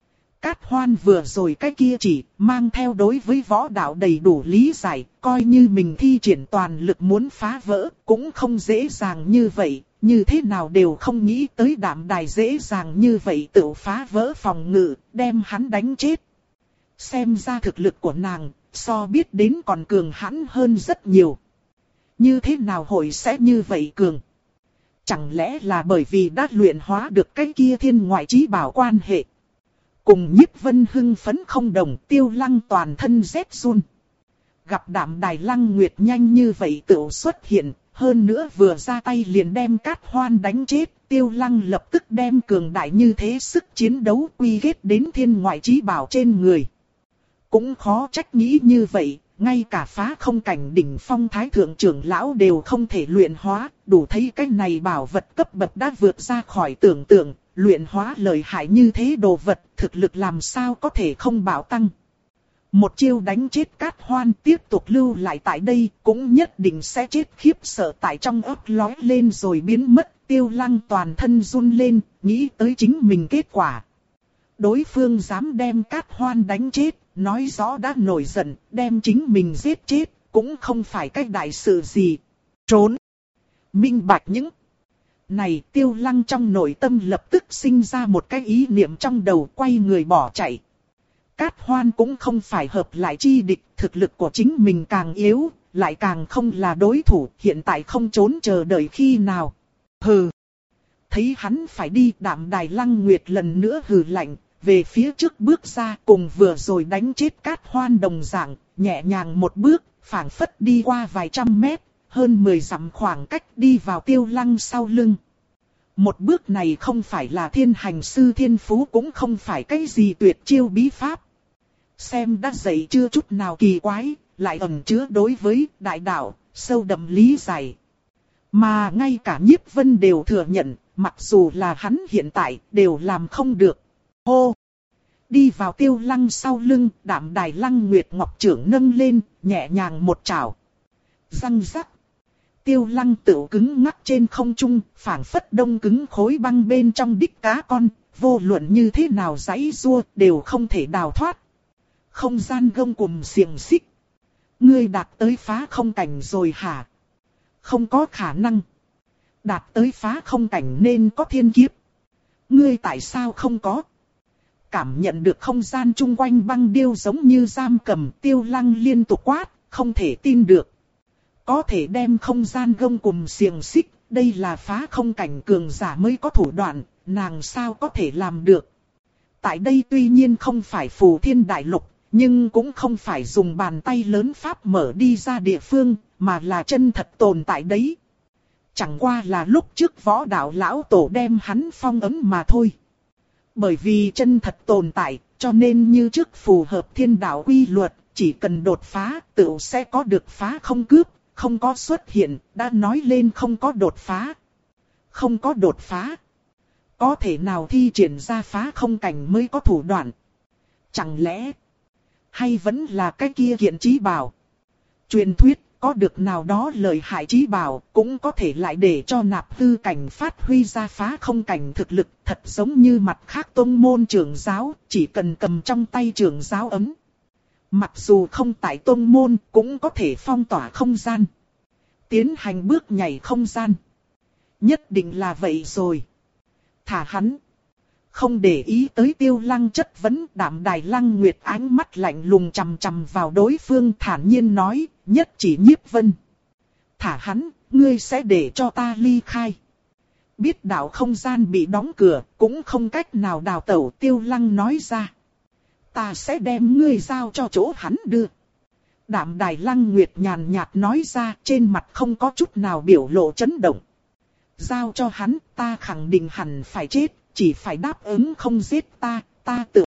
Cát Hoan vừa rồi cái kia chỉ mang theo đối với võ đạo đầy đủ lý giải, coi như mình thi triển toàn lực muốn phá vỡ, cũng không dễ dàng như vậy, như thế nào đều không nghĩ tới Đạm Đài dễ dàng như vậy tự phá vỡ phòng ngự, đem hắn đánh chết. Xem ra thực lực của nàng, so biết đến còn cường hãn hơn rất nhiều. Như thế nào hội sẽ như vậy cường? Chẳng lẽ là bởi vì đã luyện hóa được cái kia thiên ngoại chí bảo quan hệ? Cùng Nhiếp Vân hưng phấn không đồng, Tiêu Lăng toàn thân rét run. Gặp Đạm Đài Lăng Nguyệt nhanh như vậy tự xuất hiện, hơn nữa vừa ra tay liền đem Cát Hoan đánh chết, Tiêu Lăng lập tức đem cường đại như thế sức chiến đấu quy kết đến thiên ngoại chí bảo trên người. Cũng khó trách nghĩ như vậy, ngay cả phá không cảnh đỉnh phong thái thượng trưởng lão đều không thể luyện hóa, đủ thấy cái này bảo vật cấp bậc đã vượt ra khỏi tưởng tượng. Luyện hóa lợi hại như thế đồ vật, thực lực làm sao có thể không bạo tăng. Một chiêu đánh chết Cát Hoan tiếp tục lưu lại tại đây, cũng nhất định sẽ chết khiếp sợ tại trong óc lói lên rồi biến mất. Tiêu Lăng toàn thân run lên, nghĩ tới chính mình kết quả. Đối phương dám đem Cát Hoan đánh chết, nói rõ đã nổi giận, đem chính mình giết chết, cũng không phải cái đại sự gì. Trốn. Minh bạch những này. Tiêu Lăng trong nội tâm lập tức sinh ra một cái ý niệm trong đầu, quay người bỏ chạy. Cát Hoan cũng không phải hợp lại chi địch, thực lực của chính mình càng yếu, lại càng không là đối thủ, hiện tại không trốn chờ đợi khi nào. Hừ. Thấy hắn phải đi, Đạm Đài Lăng Nguyệt lần nữa hừ lạnh, về phía trước bước ra, cùng vừa rồi đánh chết Cát Hoan đồng dạng, nhẹ nhàng một bước, phảng phất đi qua vài trăm mét. Hơn mười dặm khoảng cách đi vào Tiêu Lăng sau lưng. Một bước này không phải là thiên hành sư thiên phú, cũng không phải cái gì tuyệt chiêu bí pháp. Xem đã dậy chưa chút nào kỳ quái, lại ẩn chứa đối với đại đạo, sâu đậm lý giải. Mà ngay cả Nhiếp Vân đều thừa nhận, mặc dù là hắn hiện tại, đều làm không được. Hô! Đi vào Tiêu Lăng sau lưng, Đạm Đài Lăng Nguyệt Ngọc trưởng nâng lên, nhẹ nhàng một chảo. Răng rắc. Tiêu Lăng tự cứng ngắc trên không trung, phảng phất đông cứng khối băng bên trong đích cá con, vô luận như thế nào giãy giụa đều không thể đào thoát. Không gian gông cùm xiềng xích. Ngươi đạt tới phá không cảnh rồi hả? Không có khả năng. Đạt tới phá không cảnh nên có thiên kiếp. Ngươi tại sao không có? Cảm nhận được không gian chung quanh băng điêu giống như giam cầm, Tiêu Lăng liên tục quát, không thể tin được. Có thể đem không gian gông cùm xiềng xích, đây là phá không cảnh cường giả mới có thủ đoạn, nàng sao có thể làm được. Tại đây tuy nhiên không phải Phù Thiên Đại Lục, nhưng cũng không phải dùng bàn tay lớn pháp mở đi ra địa phương, mà là chân thật tồn tại đấy. Chẳng qua là lúc trước võ đạo lão tổ đem hắn phong ấn mà thôi. Bởi vì chân thật tồn tại, cho nên như trước phù hợp thiên đạo quy luật, chỉ cần đột phá, tự sẽ có được phá không cướp. Không có xuất hiện, đã nói lên không có đột phá. Không có đột phá. Có thể nào thi triển ra phá không cảnh mới có thủ đoạn? Chẳng lẽ, hay vẫn là cái kia kiện chí bảo? Truyền thuyết, có được nào đó lợi hại chí bảo, cũng có thể lại để cho nạp hư cảnh phát huy ra phá không cảnh thực lực, thật giống như mặt khác tông môn trưởng giáo, chỉ cần cầm trong tay trưởng giáo ấm. Mặc dù không tại tông môn, cũng có thể phong tỏa không gian. Tiến hành bước nhảy không gian. Nhất định là vậy rồi. Thả hắn. Không để ý tới Tiêu Lăng chất vấn, Đạm Đài Lăng Nguyệt ánh mắt lạnh lùng chằm chằm vào đối phương, thản nhiên nói, nhất chỉ Nhiếp Vân. Thả hắn, ngươi sẽ để cho ta ly khai. Biết đạo không gian bị đóng cửa, cũng không cách nào đào tẩu, Tiêu Lăng nói ra. Ta sẽ đem ngươi giao cho chỗ hắn đưa. Đạm Đài Lăng Nguyệt nhàn nhạt nói ra, trên mặt không có chút nào biểu lộ chấn động. Giao cho hắn, ta khẳng định hẳn phải chết, chỉ phải đáp ứng không giết ta, ta tự.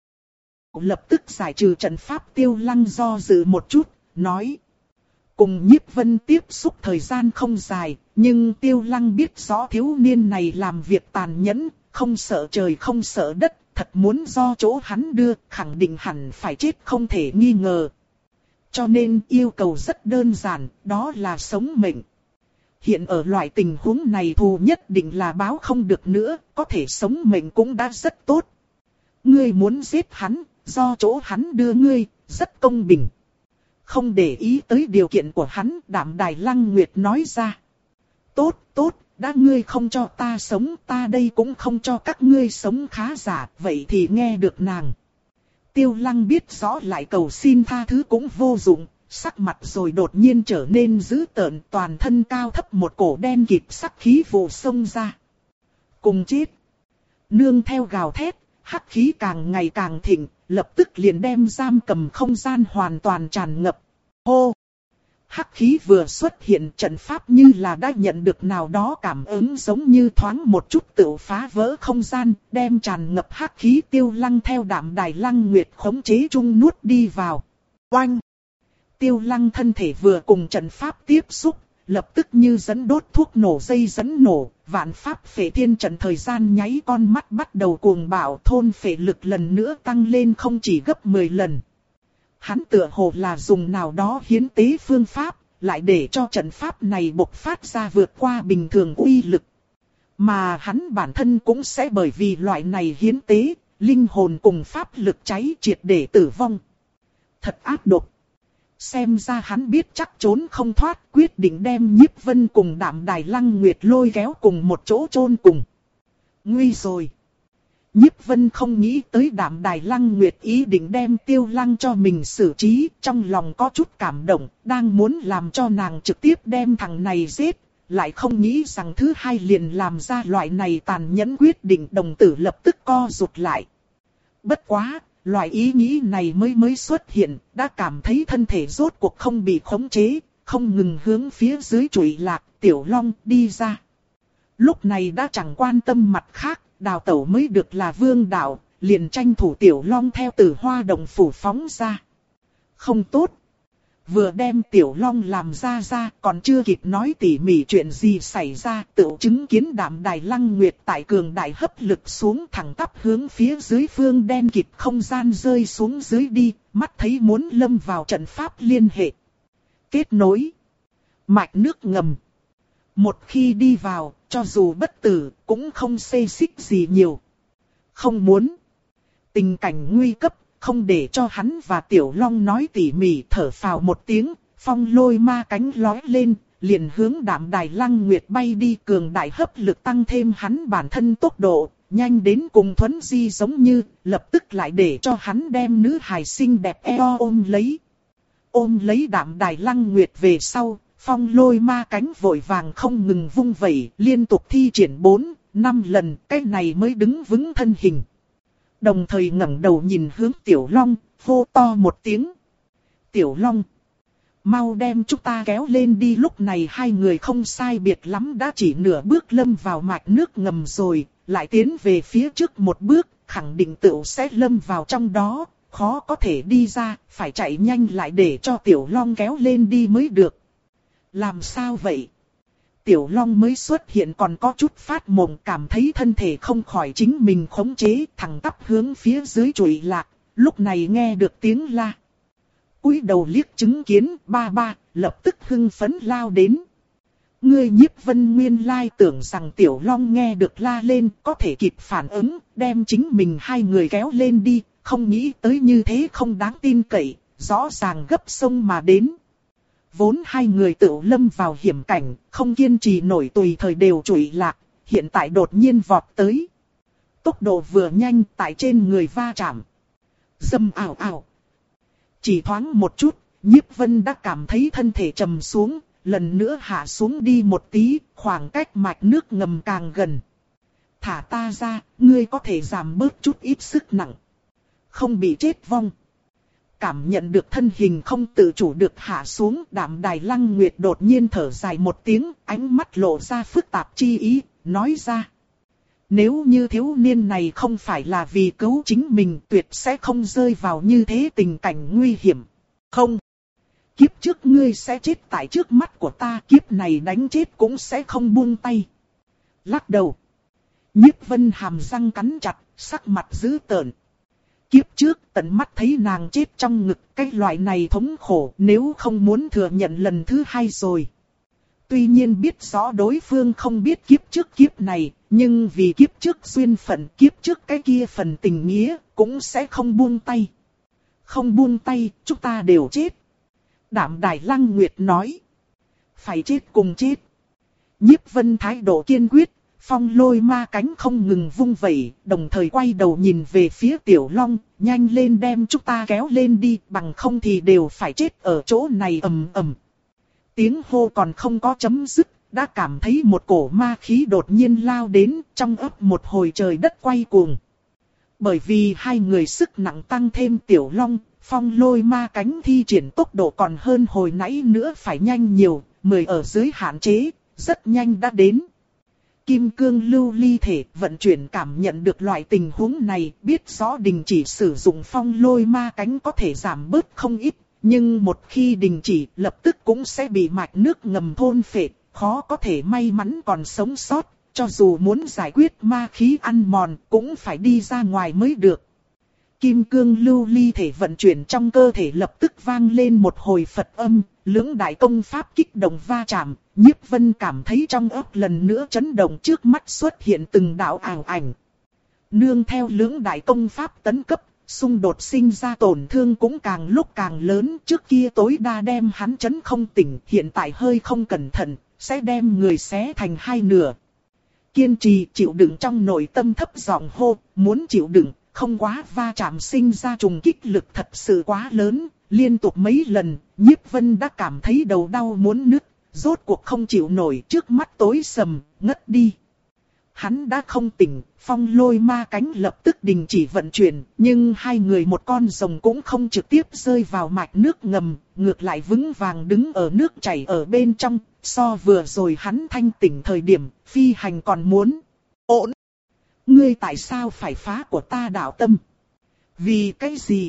Lập tức giải trừ trận pháp. Tiêu Lăng do dự một chút, nói. Cùng Nhiếp Vân tiếp xúc thời gian không dài, nhưng Tiêu Lăng biết rõ thiếu niên này làm việc tàn nhẫn, không sợ trời không sợ đất, thật muốn do chỗ hắn đưa, khẳng định hẳn phải chết không thể nghi ngờ. Cho nên yêu cầu rất đơn giản, đó là sống mệnh. Hiện ở loại tình huống này thù nhất định là báo không được nữa, có thể sống mệnh cũng đã rất tốt. Ngươi muốn giết hắn, do chỗ hắn đưa ngươi, rất công bình. Không để ý tới điều kiện của hắn, Đạm Đài Lăng Nguyệt nói ra. Tốt, tốt, đã ngươi không cho ta sống, ta đây cũng không cho các ngươi sống khá giả, vậy thì nghe được nàng. Tiêu Lăng biết rõ lại cầu xin tha thứ cũng vô dụng, sắc mặt rồi đột nhiên trở nên dữ tợn, toàn thân cao thấp một cổ đen kịt sắc khí vụ xông ra. Cùng chết. Nương theo gào thét, hắc khí càng ngày càng thịnh, lập tức liền đem giam cầm không gian hoàn toàn tràn ngập. Hô! Hắc khí vừa xuất hiện, trận pháp như là đã nhận được nào đó cảm ứng, giống như thoáng một chút tự phá vỡ không gian, đem tràn ngập hắc khí Tiêu Lăng theo Đạm Đài Lăng Nguyệt khống chế chung nuốt đi vào. Oanh! Tiêu Lăng thân thể vừa cùng trận pháp tiếp xúc, lập tức như dẫn đốt thuốc nổ dây dẫn nổ, vạn pháp phệ thiên trận thời gian nháy con mắt bắt đầu cuồng bạo, thôn phệ lực lần nữa tăng lên không chỉ gấp mười lần. Hắn tựa hồ là dùng nào đó hiến tế phương pháp, lại để cho trận pháp này bộc phát ra vượt qua bình thường uy lực. Mà hắn bản thân cũng sẽ bởi vì loại này hiến tế, linh hồn cùng pháp lực cháy triệt để tử vong. Thật ác độc. Xem ra hắn biết chắc trốn không thoát, quyết định đem Nhiếp Vân cùng Đạm Đài Lăng Nguyệt lôi kéo cùng một chỗ chôn cùng. Nguy rồi. Nhiếp Vân không nghĩ tới Đạm Đài Lăng Nguyệt ý định đem Tiêu Lăng cho mình xử trí, trong lòng có chút cảm động, đang muốn làm cho nàng trực tiếp đem thằng này giết, lại không nghĩ rằng thứ hai liền làm ra loại này tàn nhẫn quyết định, đồng tử lập tức co rụt lại. Bất quá, loại ý nghĩ này mới mới xuất hiện, đã cảm thấy thân thể rốt cuộc không bị khống chế, không ngừng hướng phía dưới trụy lạc. Tiểu Long đi ra. Lúc này đã chẳng quan tâm mặt khác, đào tẩu mới được là vương đạo, liền tranh thủ Tiểu Long theo Tử Hoa Động phủ phóng ra. Không tốt. Vừa đem Tiểu Long làm ra ra, còn chưa kịp nói tỉ mỉ chuyện gì xảy ra, tự chứng kiến Đạm Đài Lăng Nguyệt tại cường đại hấp lực xuống thẳng tắp hướng phía dưới phương đen kịt không gian rơi xuống dưới đi, mắt thấy muốn lâm vào trận pháp liên hệ. Kết nối. Mạch nước ngầm. Một khi đi vào, cho dù bất tử, cũng không xê xích gì nhiều. Không muốn. Tình cảnh nguy cấp, không để cho hắn và Tiểu Long nói tỉ mỉ, thở phào một tiếng, phong lôi ma cánh lói lên, liền hướng Đạm Đài Lăng Nguyệt bay đi, cường đại hấp lực tăng thêm hắn bản thân tốc độ, nhanh đến cùng thuấn di giống như, lập tức lại để cho hắn đem nữ hài xinh đẹp eo ôm lấy. Ôm lấy Đạm Đài Lăng Nguyệt về sau, phong lôi ma cánh vội vàng không ngừng vung vẩy, liên tục thi triển bốn, năm lần, cái này mới đứng vững thân hình. Đồng thời ngẩng đầu nhìn hướng Tiểu Long, hô to một tiếng. Tiểu Long, mau đem chúng ta kéo lên đi. Lúc này hai người không sai biệt lắm đã chỉ nửa bước lâm vào mạch nước ngầm rồi, lại tiến về phía trước một bước, khẳng định tựu sẽ lâm vào trong đó, khó có thể đi ra, phải chạy nhanh lại để cho Tiểu Long kéo lên đi mới được. Làm sao vậy? Tiểu Long mới xuất hiện còn có chút phát mộng, cảm thấy thân thể không khỏi chính mình khống chế, thẳng tắp hướng phía dưới trụy lạc, lúc này nghe được tiếng la. Cúi đầu liếc chứng kiến, ba ba, lập tức hưng phấn lao đến. Ngươi Nhiếp Vân nguyên lai tưởng rằng Tiểu Long nghe được la lên, có thể kịp phản ứng, đem chính mình hai người kéo lên đi, không nghĩ tới như thế không đáng tin cậy, rõ ràng gấp sông mà đến. Vốn hai người tự lâm vào hiểm cảnh, không kiên trì nổi tùy thời đều trụy lạc, hiện tại đột nhiên vọt tới. Tốc độ vừa nhanh tại trên người va chạm. Dâm ảo ảo. Chỉ thoáng một chút, Nhiếp Vân đã cảm thấy thân thể trầm xuống, lần nữa hạ xuống đi một tí, khoảng cách mạch nước ngầm càng gần. Thả ta ra, ngươi có thể giảm bớt chút ít sức nặng. Không bị chết vong. Cảm nhận được thân hình không tự chủ được hạ xuống, Đạm Đài Lăng Nguyệt đột nhiên thở dài một tiếng, ánh mắt lộ ra phức tạp chi ý, nói ra. Nếu như thiếu niên này không phải là vì cứu chính mình, tuyệt sẽ không rơi vào như thế tình cảnh nguy hiểm. Không. Kiếp trước ngươi sẽ chết tại trước mắt của ta, kiếp này đánh chết cũng sẽ không buông tay. Lắc đầu. Nhiếp Vân hàm răng cắn chặt, sắc mặt dữ tợn. Kiếp trước tận mắt thấy nàng chết trong ngực, cái loại này thống khổ nếu không muốn thừa nhận lần thứ hai rồi. Tuy nhiên biết rõ đối phương không biết kiếp trước kiếp này, nhưng vì kiếp trước duyên phận, kiếp trước cái kia phần tình nghĩa, cũng sẽ không buông tay. Không buông tay, chúng ta đều chết. Đạm Đài Lăng Nguyệt nói. Phải chết cùng chết. Nhiếp Vân thái độ kiên quyết, phong lôi ma cánh không ngừng vung vẩy, đồng thời quay đầu nhìn về phía Tiểu Long, nhanh lên đem chúng ta kéo lên đi, bằng không thì đều phải chết ở chỗ này ầm ầm. Tiếng hô còn không có chấm dứt, đã cảm thấy một cổ ma khí đột nhiên lao đến, trong ấp một hồi trời đất quay cuồng. Bởi vì hai người sức nặng tăng thêm, Tiểu Long, phong lôi ma cánh thi triển tốc độ còn hơn hồi nãy nữa phải nhanh nhiều, mười ở dưới hạn chế, rất nhanh đã đến. Kim cương lưu ly thể vận chuyển cảm nhận được loại tình huống này, biết rõ đình chỉ sử dụng phong lôi ma cánh có thể giảm bớt không ít, nhưng một khi đình chỉ lập tức cũng sẽ bị mạch nước ngầm thôn phệ, khó có thể may mắn còn sống sót, cho dù muốn giải quyết ma khí ăn mòn cũng phải đi ra ngoài mới được. Kim cương lưu ly thể vận chuyển trong cơ thể lập tức vang lên một hồi Phật âm, lưỡng đại công pháp kích động va chạm, Nhiếp Vân cảm thấy trong óc lần nữa chấn động, trước mắt xuất hiện từng đạo ảo ảnh. Nương theo lưỡng đại công pháp tấn cấp, xung đột sinh ra tổn thương cũng càng lúc càng lớn, trước kia tối đa đem hắn chấn không tỉnh, hiện tại hơi không cẩn thận, sẽ đem người xé thành hai nửa. Kiên trì chịu đựng trong nội tâm thấp giọng hô, muốn chịu đựng. Không quá va chạm sinh ra trùng kích lực thật sự quá lớn, liên tục mấy lần, Nhiếp Vân đã cảm thấy đầu đau muốn nứt, rốt cuộc không chịu nổi, trước mắt tối sầm, ngất đi. Hắn đã không tỉnh, phong lôi ma cánh lập tức đình chỉ vận chuyển, nhưng hai người một con rồng cũng không trực tiếp rơi vào mạch nước ngầm, ngược lại vững vàng đứng ở nước chảy ở bên trong, so vừa rồi hắn thanh tỉnh thời điểm, phi hành còn muốn ổn. Ngươi tại sao phải phá của ta đạo tâm? Vì cái gì?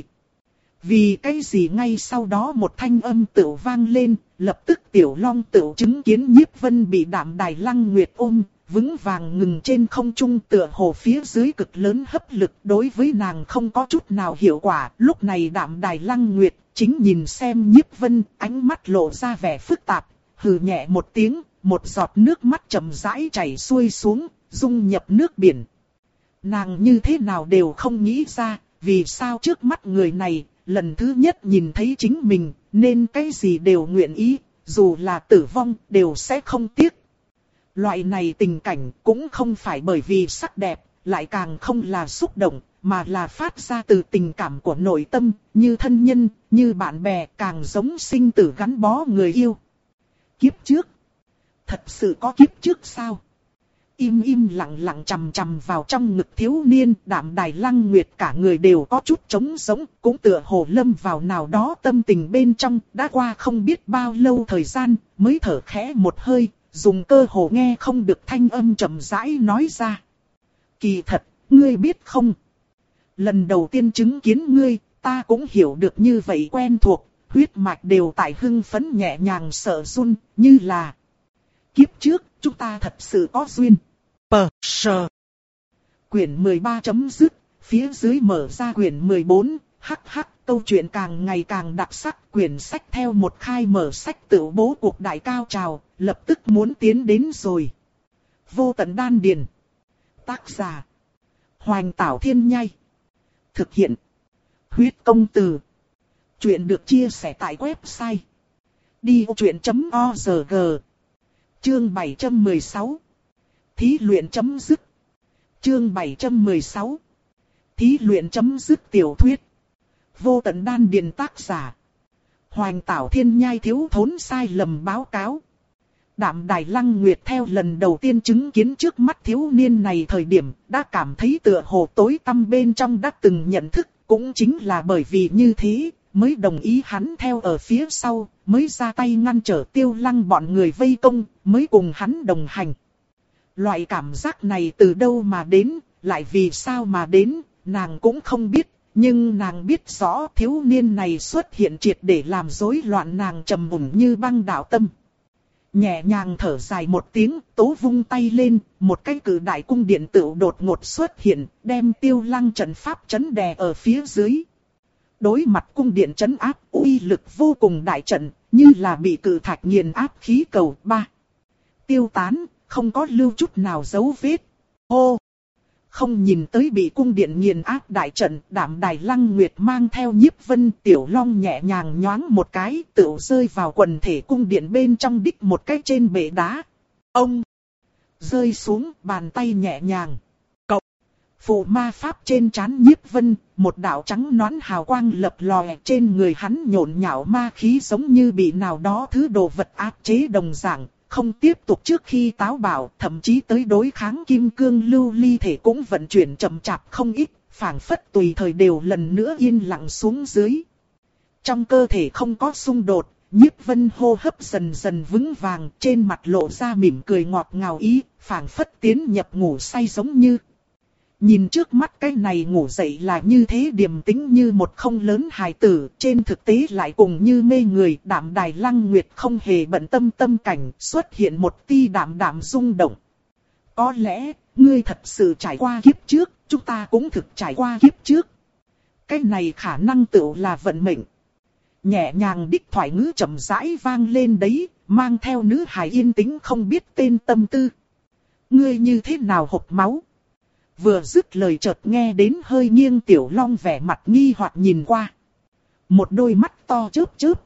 Vì cái gì? Ngay sau đó một thanh âm tựu vang lên, lập tức Tiểu Long tựu chứng kiến Nhiếp Vân bị Đạm Đài Lăng Nguyệt ôm, vững vàng ngừng trên không trung, tựa hồ phía dưới cực lớn hấp lực đối với nàng không có chút nào hiệu quả. Lúc này Đạm Đài Lăng Nguyệt chính nhìn xem Nhiếp Vân, ánh mắt lộ ra vẻ phức tạp, hừ nhẹ một tiếng, một giọt nước mắt chậm rãi chảy xuôi xuống, dung nhập nước biển. Nàng như thế nào đều không nghĩ ra, vì sao trước mắt người này, lần thứ nhất nhìn thấy chính mình, nên cái gì đều nguyện ý, dù là tử vong, đều sẽ không tiếc. Loại này tình cảnh cũng không phải bởi vì sắc đẹp, lại càng không là xúc động, mà là phát ra từ tình cảm của nội tâm, như thân nhân, như bạn bè, càng giống sinh tử gắn bó người yêu. Kiếp trước? Thật sự có kiếp trước sao? Im im lặng lặng chằm chằm vào trong ngực thiếu niên, Đạm Đài Lăng Nguyệt cả người đều có chút trống sống, cũng tựa hồ lâm vào nào đó tâm tình bên trong, đã qua không biết bao lâu thời gian, mới thở khẽ một hơi, dùng cơ hồ nghe không được thanh âm chậm rãi nói ra. Kỳ thật, ngươi biết không? Lần đầu tiên chứng kiến ngươi, ta cũng hiểu được như vậy quen thuộc, huyết mạch đều tại hưng phấn nhẹ nhàng sợ run, như là kiếp trước, chúng ta thật sự có duyên. Pờ, sờ. Quyển mười ba chấm dứt, phía dưới mở ra quyển mười bốn, hắc hắc, câu chuyện càng ngày càng đặc sắc. Quyển sách theo một khai mở sách tự bố cuộc đại cao trào, lập tức muốn tiến đến rồi. Vô tận đan điền. Tác giả: Hoành Tảo Thiên Nhai. Thực hiện: Huyết Công Từ. Chuyện được chia sẻ tại website đi vô chuyện chấm org. Chương bảy trăm mười sáu. Thí luyện chấm dứt. Chương bảy trăm mười sáu. Thí luyện chấm dứt. Tiểu thuyết Vô tận đan điền. Tác giả: Hoành Tảo Thiên Nhai. Thiếu thốn sai lầm báo cáo. Đạm Đài Lăng Nguyệt theo lần đầu tiên chứng kiến trước mắt thiếu niên này thời điểm, đã cảm thấy tựa hồ tối tăm bên trong đã từng nhận thức, cũng chính là bởi vì như thế, mới đồng ý hắn theo ở phía sau, mới ra tay ngăn trở Tiêu Lăng bọn người vây công, mới cùng hắn đồng hành. Loại cảm giác này từ đâu mà đến, lại vì sao mà đến, nàng cũng không biết, nhưng nàng biết rõ thiếu niên này xuất hiện triệt để làm rối loạn nàng trầm mùng như băng đạo tâm. Nhẹ nhàng thở dài một tiếng, tố vung tay lên, một cái cử đại cung điện tựu đột ngột xuất hiện, đem Tiêu Lăng trận pháp chấn đè ở phía dưới. Đối mặt cung điện chấn áp, uy lực vô cùng đại trận, như là bị cự thạch nghiền áp khí cầu. Ba. Tiêu tán, không có lưu chút nào dấu vết. Hô! Không nhìn tới bị cung điện nghiền áp đại trận, Đạm Đài Lăng Nguyệt mang theo Nhiếp Vân, Tiểu Long nhẹ nhàng nhoáng một cái, tựu rơi vào quần thể cung điện bên trong đích một cái trên bệ đá. Ông! Rơi xuống, bàn tay nhẹ nhàng. Cậu! Phụ ma pháp trên trán Nhiếp Vân, một đạo trắng nõn hào quang lập lòe trên người hắn nhộn nhạo ma khí giống như bị nào đó thứ đồ vật áp chế đồng dạng. Không tiếp tục trước khi táo bạo, thậm chí tới đối kháng kim cương lưu ly thể cũng vận chuyển chậm chạp không ít, phảng phất tùy thời đều lần nữa yên lặng xuống dưới. Trong cơ thể không có xung đột, Nhiếp Vân hô hấp dần dần vững vàng, trên mặt lộ ra mỉm cười ngọt ngào ý, phảng phất tiến nhập ngủ say giống như. Nhìn trước mắt cái này ngủ dậy là như thế điềm tĩnh như một không lớn hài tử, trên thực tế lại cùng như mê người. Đạm Đài Lăng Nguyệt không hề bận tâm tâm cảnh, xuất hiện một tia đạm đạm rung động. Có lẽ, ngươi thật sự trải qua kiếp trước, chúng ta cũng thực trải qua kiếp trước. Cái này khả năng tựu là vận mệnh. Nhẹ nhàng đích thoại ngữ chậm rãi vang lên đấy, mang theo nữ hài yên tĩnh không biết tên tâm tư. Ngươi như thế nào hộc máu? Vừa dứt lời chợt nghe đến hơi nghiêng Tiểu Long vẻ mặt nghi hoặc nhìn qua. Một đôi mắt to chớp chớp.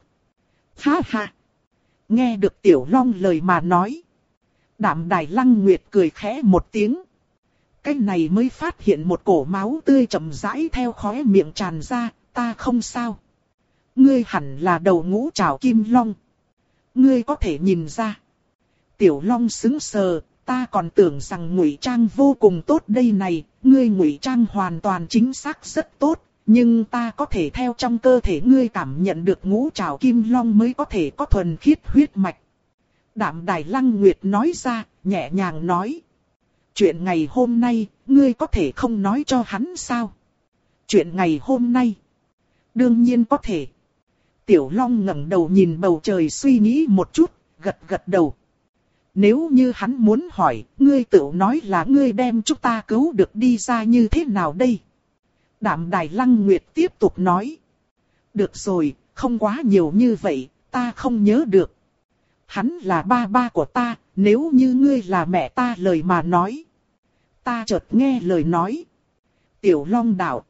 Ha ha! Nghe được Tiểu Long lời mà nói. Đạm Đài Lăng Nguyệt cười khẽ một tiếng. Cái này mới phát hiện một cổ máu tươi chậm rãi theo khóe miệng tràn ra, ta không sao. Ngươi hẳn là đầu ngũ trảo kim long. Ngươi có thể nhìn ra. Tiểu Long sững sờ. Ta còn tưởng rằng ngụy trang vô cùng tốt đây này, ngươi ngụy trang hoàn toàn chính xác rất tốt, nhưng ta có thể theo trong cơ thể ngươi cảm nhận được ngũ trảo kim long mới có thể có thuần khiết huyết mạch. Đạm Đài Lăng Nguyệt nói ra, nhẹ nhàng nói. Chuyện ngày hôm nay, ngươi có thể không nói cho hắn sao? Chuyện ngày hôm nay? Đương nhiên có thể. Tiểu Long ngẩng đầu nhìn bầu trời suy nghĩ một chút, gật gật đầu. Nếu như hắn muốn hỏi, ngươi tự nói là ngươi đem chúng ta cứu được đi ra như thế nào đây? Đạm Đài Lăng Nguyệt tiếp tục nói. Được rồi, không quá nhiều như vậy, ta không nhớ được. Hắn là ba ba của ta, nếu như ngươi là mẹ ta lời mà nói. Ta chợt nghe lời nói. Tiểu Long đạo.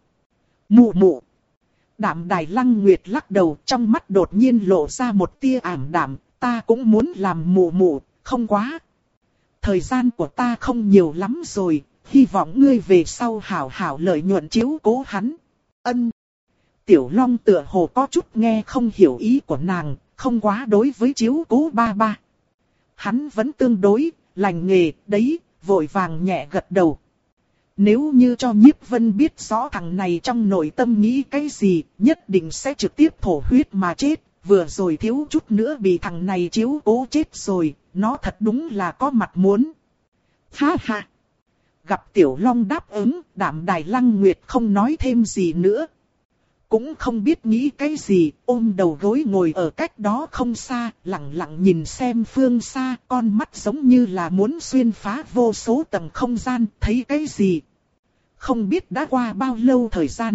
Mụ mụ. Đạm Đài Lăng Nguyệt lắc đầu, trong mắt đột nhiên lộ ra một tia ảm đạm, ta cũng muốn làm mụ mụ. Không quá. Thời gian của ta không nhiều lắm rồi, hy vọng ngươi về sau hảo hảo lợi nhuận chiếu cố hắn. Ân. Tiểu Long tựa hồ có chút nghe không hiểu ý của nàng, không quá đối với chiếu cố ba ba. Hắn vẫn tương đối, lành nghề, đấy, vội vàng nhẹ gật đầu. Nếu như cho Nhiếp Vân biết rõ thằng này trong nội tâm nghĩ cái gì, nhất định sẽ trực tiếp thổ huyết mà chết. Vừa rồi thiếu chút nữa bị thằng này chiếu cố chết rồi, nó thật đúng là có mặt muốn. Ha ha! Gặp Tiểu Long đáp ứng, Đạm Đài Lăng Nguyệt không nói thêm gì nữa. Cũng không biết nghĩ cái gì, ôm đầu gối ngồi ở cách đó không xa, lặng lặng nhìn xem phương xa, con mắt giống như là muốn xuyên phá vô số tầng không gian, thấy cái gì. Không biết đã qua bao lâu thời gian.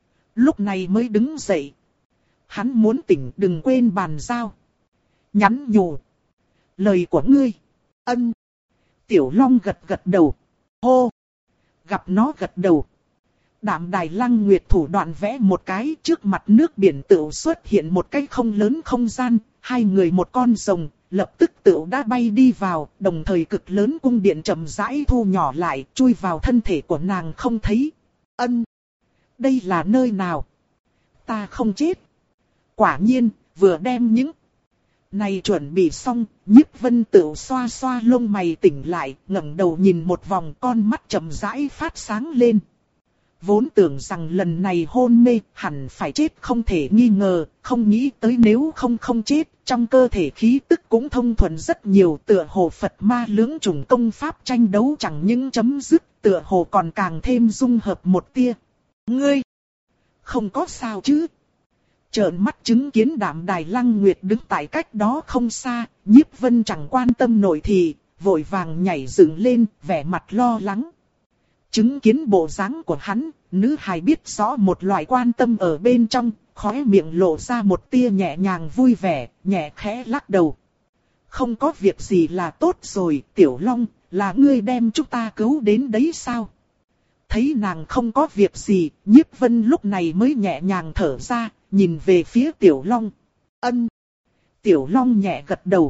Lúc này mới đứng dậy. Hắn muốn tỉnh đừng quên bàn giao. Nhắn nhủ. Lời của ngươi. Ân. Tiểu Long gật gật đầu. Hô. Gặp nó gật đầu. Đạm Đài Lăng Nguyệt thủ đoạn vẽ một cái, trước mặt nước biển tựu xuất hiện một cái không lớn không gian, hai người một con rồng, lập tức tựu đã bay đi vào, đồng thời cực lớn cung điện chậm rãi thu nhỏ lại, chui vào thân thể của nàng không thấy. Ân. Đây là nơi nào? Ta không chết. Quả nhiên, vừa đem những Này chuẩn bị xong, Nhiếp Vân Tửu xoa xoa lông mày tỉnh lại, ngẩng đầu nhìn một vòng, con mắt chậm rãi phát sáng lên. Vốn tưởng rằng lần này hôn mê, hẳn phải chết không thể nghi ngờ, không nghĩ tới nếu không không chết, trong cơ thể khí tức cũng thông thuận rất nhiều, tựa hồ Phật ma lưỡng chủng công pháp tranh đấu chẳng những chấm dứt, tựa hồ còn càng thêm dung hợp một tia. Ngươi, không có sao chứ? Trợn mắt chứng kiến Đạm Đài Lăng Nguyệt đứng tại cách đó không xa, Nhiếp Vân chẳng quan tâm nổi thì, vội vàng nhảy dựng lên, vẻ mặt lo lắng. Chứng kiến bộ dáng của hắn, nữ hài biết rõ một loại quan tâm ở bên trong, khóe miệng lộ ra một tia nhẹ nhàng vui vẻ, nhẹ khẽ lắc đầu. Không có việc gì là tốt rồi, Tiểu Long, là ngươi đem chúng ta cứu đến đấy sao? Thấy nàng không có việc gì, Nhiếp Vân lúc này mới nhẹ nhàng thở ra, nhìn về phía Tiểu Long. Ân. Tiểu Long nhẹ gật đầu.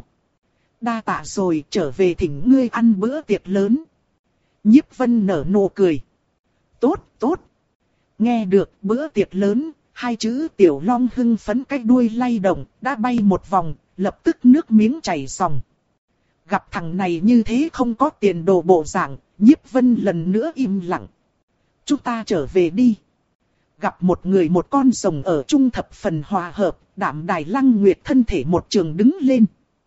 Đa tạ rồi, trở về thỉnh ngươi ăn bữa tiệc lớn. Nhiếp Vân nở nụ cười. Tốt, tốt. Nghe được bữa tiệc lớn, hai chữ Tiểu Long hưng phấn cái đuôi lay động, đã bay một vòng, lập tức nước miếng chảy ròng. Gặp thằng này như thế không có tiền đồ bộ dạng, Nhiếp Vân lần nữa im lặng. Chúng ta trở về đi. Gặp một người một con rồng ở chung thập phần hòa hợp, Đạm Đài Lăng Nguyệt thân thể một trường đứng lên.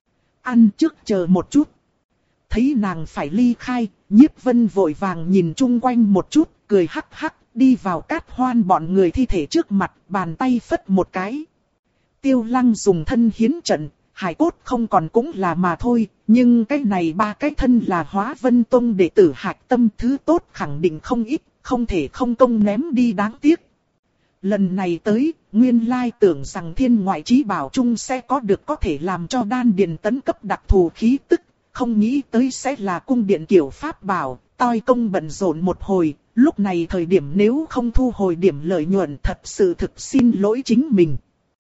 Ăn trước chờ một chút. Thấy nàng phải ly khai, Nhiếp Vân vội vàng nhìn chung quanh một chút, cười hắc hắc, đi vào Cát Hoan bọn người thi thể trước mặt, bàn tay phất một cái. Tiêu Lăng dùng thân hiến trận, hài cốt không còn cũng là mà thôi, nhưng cái này ba cái thân là Hóa Vân Tông đệ tử hạch tâm, thứ tốt khẳng định không ít, không thể không công ném đi đáng tiếc. Lần này tới, nguyên lai tưởng rằng thiên ngoại chí bảo chung sẽ có được có thể làm cho đan điền tấn cấp đặc thù khí tức, không nghĩ tới sẽ là cung điện kiểu pháp bảo, toi công bận rộn một hồi, lúc này thời điểm nếu không thu hồi điểm lợi nhuận thật sự thực xin lỗi chính mình.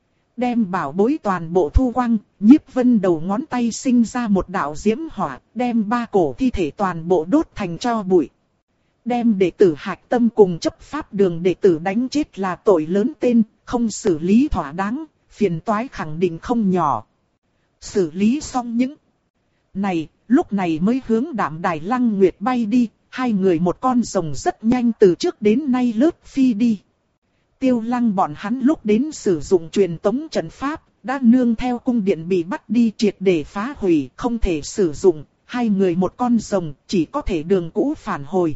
Đem bảo bối toàn bộ thu quăng, Nhiếp Vân đầu ngón tay sinh ra một đạo diễm hỏa, đem ba cổ thi thể toàn bộ đốt thành tro bụi. Đem đệ tử hạch tâm cùng chấp pháp đường đệ tử đánh chết là tội lớn tên, không xử lý thỏa đáng, phiền toái khẳng định không nhỏ. Xử lý xong những này, lúc này mới hướng Đạm Đài Lăng Nguyệt bay đi, hai người một con rồng rất nhanh từ trước đến nay lướt phi đi. Tiêu Lăng bọn hắn lúc đến sử dụng truyền tống trận pháp, đã nương theo cung điện bị bắt đi triệt để phá hủy, không thể sử dụng, hai người một con rồng chỉ có thể đường cũ phản hồi.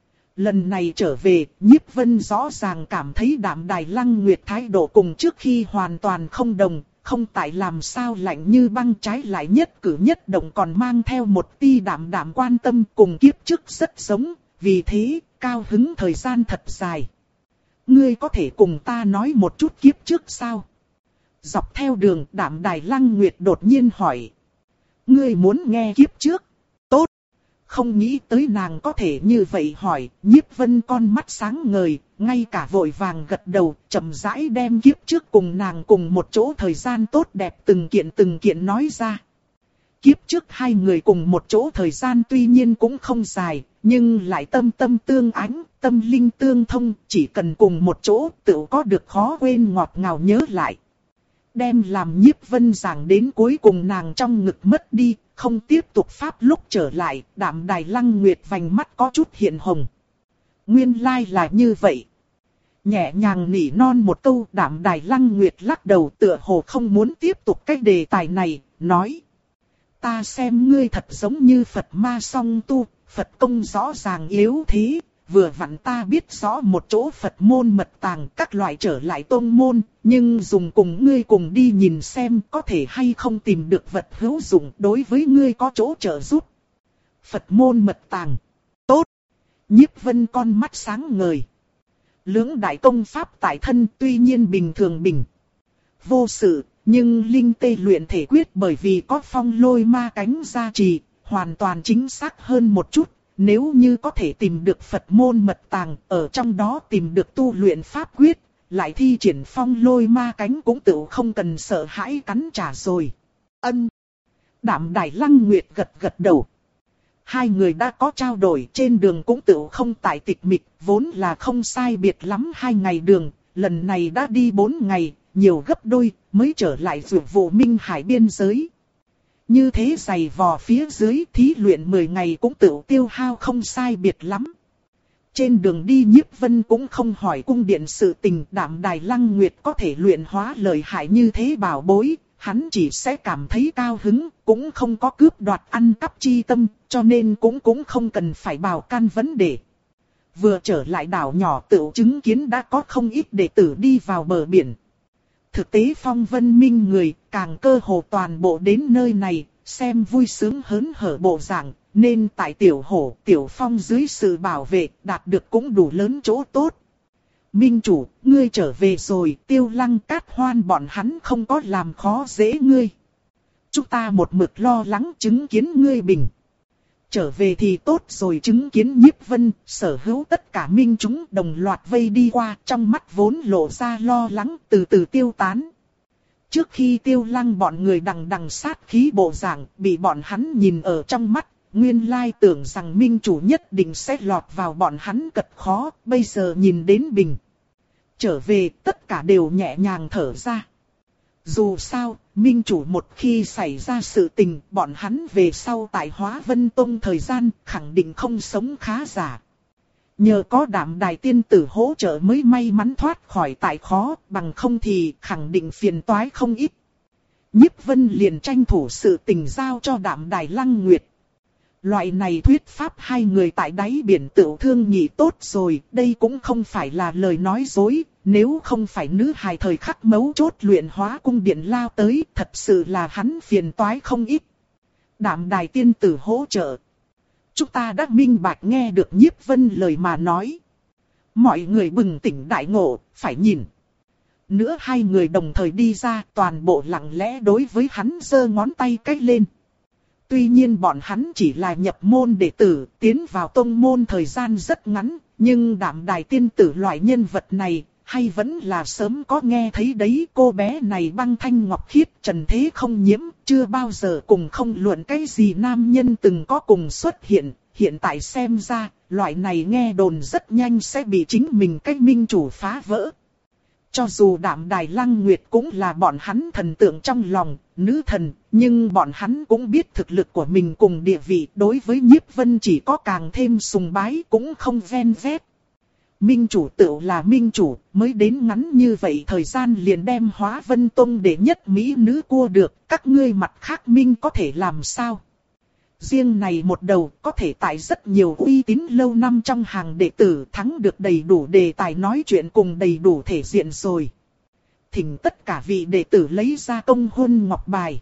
Lần này trở về, Nhiếp Vân rõ ràng cảm thấy Đạm Đài Lăng Nguyệt thái độ cùng trước khi hoàn toàn không đồng, không tại làm sao lạnh như băng, trái lại nhất cử nhất động còn mang theo một tia đạm đạm quan tâm, cùng kiếp trước rất giống, vì thế, cao hứng thời gian thật dài. Ngươi có thể cùng ta nói một chút kiếp trước sao? Dọc theo đường, Đạm Đài Lăng Nguyệt đột nhiên hỏi. Ngươi muốn nghe kiếp trước? Tốt! Không nghĩ tới nàng có thể như vậy hỏi, Nhiếp Vân con mắt sáng ngời, ngay cả vội vàng gật đầu, chậm rãi đem kiếp trước cùng nàng cùng một chỗ thời gian tốt đẹp từng kiện từng kiện nói ra. Kiếp trước hai người cùng một chỗ thời gian tuy nhiên cũng không dài, nhưng lại tâm tâm tương ánh, tâm linh tương thông, chỉ cần cùng một chỗ tự có được khó quên ngọt ngào nhớ lại. Đem làm Nhiếp Vân giảng đến cuối cùng nàng trong ngực mất đi, không tiếp tục pháp lúc trở lại, Đạm Đài Lăng Nguyệt vành mắt có chút hiện hồng. Nguyên lai là như vậy. Nhẹ nhàng nỉ non một câu, Đạm Đài Lăng Nguyệt lắc đầu tựa hồ không muốn tiếp tục cái đề tài này, nói. Ta xem ngươi thật giống như Phật ma song tu, Phật công rõ ràng yếu thế, vừa vặn ta biết rõ một chỗ Phật môn mật tàng các loại trở lại tôn môn, nhưng dùng cùng ngươi cùng đi nhìn xem có thể hay không tìm được vật hữu dụng đối với ngươi có chỗ trợ giúp. Phật môn mật tàng. Tốt. Nhiếp Vân con mắt sáng ngời. Lưỡng đại công pháp tại thân tuy nhiên bình thường bình vô sự, nhưng linh tê luyện thể quyết bởi vì có phong lôi ma cánh gia trì, hoàn toàn chính xác hơn một chút. Nếu như có thể tìm được Phật môn mật tàng, ở trong đó tìm được tu luyện pháp quyết, lại thi triển phong lôi ma cánh cũng tự không cần sợ hãi cắn trả rồi. Ân. Đạm Đài Lăng Nguyệt gật gật đầu. Hai người đã có trao đổi, trên đường cũng tự không tại tịch mịch, vốn là không sai biệt lắm hai ngày đường, lần này đã đi bốn ngày, nhiều gấp đôi, mới trở lại dược vụ Minh Hải biên giới. Như thế giày vò phía dưới thí luyện mười ngày cũng tự tiêu hao không sai biệt lắm. Trên đường đi Nhiếp Vân cũng không hỏi cung điện sự tình, Đạm Đài Lăng Nguyệt có thể luyện hóa lợi hại như thế bảo bối, hắn chỉ sẽ cảm thấy cao hứng, cũng không có cướp đoạt ăn cắp chi tâm, cho nên cũng cũng không cần phải bào can vấn đề. Vừa trở lại đảo nhỏ tự chứng kiến đã có không ít đệ tử đi vào bờ biển. Thực tế Phong Vân Minh người càng cơ hồ toàn bộ đến nơi này, xem vui sướng hớn hở bộ dạng, nên tại Tiểu Hổ, Tiểu Phong dưới sự bảo vệ đạt được cũng đủ lớn chỗ tốt. Minh chủ, ngươi trở về rồi, Tiêu Lăng Cát Hoan bọn hắn không có làm khó dễ ngươi. Chúng ta một mực lo lắng chứng kiến ngươi bình. Trở về thì tốt rồi, chứng kiến Nhiếp Vân, sở hữu tất cả minh chúng đồng loạt vây đi qua, trong mắt vốn lộ ra lo lắng từ từ tiêu tán. Trước khi Tiêu Lăng bọn người đằng đằng sát khí bộ dạng, bị bọn hắn nhìn ở trong mắt, nguyên lai tưởng rằng minh chủ nhất định sẽ lọt vào bọn hắn cật khó, bây giờ nhìn đến bình. Trở về tất cả đều nhẹ nhàng thở ra. Dù sao, minh chủ một khi xảy ra sự tình, bọn hắn về sau tại Hóa Vân Tông thời gian khẳng định không sống khá giả. Nhờ có Đạm Đài tiên tử hỗ trợ mới may mắn thoát khỏi tại khó, bằng không thì khẳng định phiền toái không ít. Nhiếp Vân liền tranh thủ sự tình giao cho Đạm Đài Lăng Nguyệt. Loại này thuyết pháp hai người tại đáy biển tự thương nhị tốt rồi, đây cũng không phải là lời nói dối, nếu không phải nữ hài thời khắc mấu chốt luyện hóa cung điện lao tới, thật sự là hắn phiền toái không ít. Đạm Đài tiên tử hỗ trợ. Chúng ta đã minh bạch nghe được Nhiếp Vân lời mà nói. Mọi người bừng tỉnh đại ngộ, phải nhìn. Nữa hai người đồng thời đi ra, toàn bộ lặng lẽ đối với hắn giơ ngón tay cách lên. Tuy nhiên bọn hắn chỉ là nhập môn đệ tử, tiến vào tông môn thời gian rất ngắn, nhưng Đạm Đài tiên tử loại nhân vật này, hay vẫn là sớm có nghe thấy đấy. Cô bé này băng thanh ngọc khiết, trần thế không nhiễm, chưa bao giờ cùng không luận cái gì nam nhân từng có cùng xuất hiện. Hiện tại xem ra, loại này nghe đồn rất nhanh sẽ bị chính mình cái minh chủ phá vỡ. Cho dù Đạm Đài Lăng Nguyệt cũng là bọn hắn thần tượng trong lòng, nữ thần, nhưng bọn hắn cũng biết thực lực của mình cùng địa vị, đối với Nhiếp Vân chỉ có càng thêm sùng bái, cũng không ven vét. Minh chủ tựu là minh chủ, mới đến ngắn như vậy thời gian liền đem Hóa Vân Tông để nhất mỹ nữ cua được, các ngươi mặt khác minh có thể làm sao? Riêng này một đầu có thể tại rất nhiều uy tín lâu năm trong hàng đệ tử thắng được đầy đủ đề tài nói chuyện cùng đầy đủ thể diện rồi. Thỉnh tất cả vị đệ tử lấy ra công hôn ngọc bài.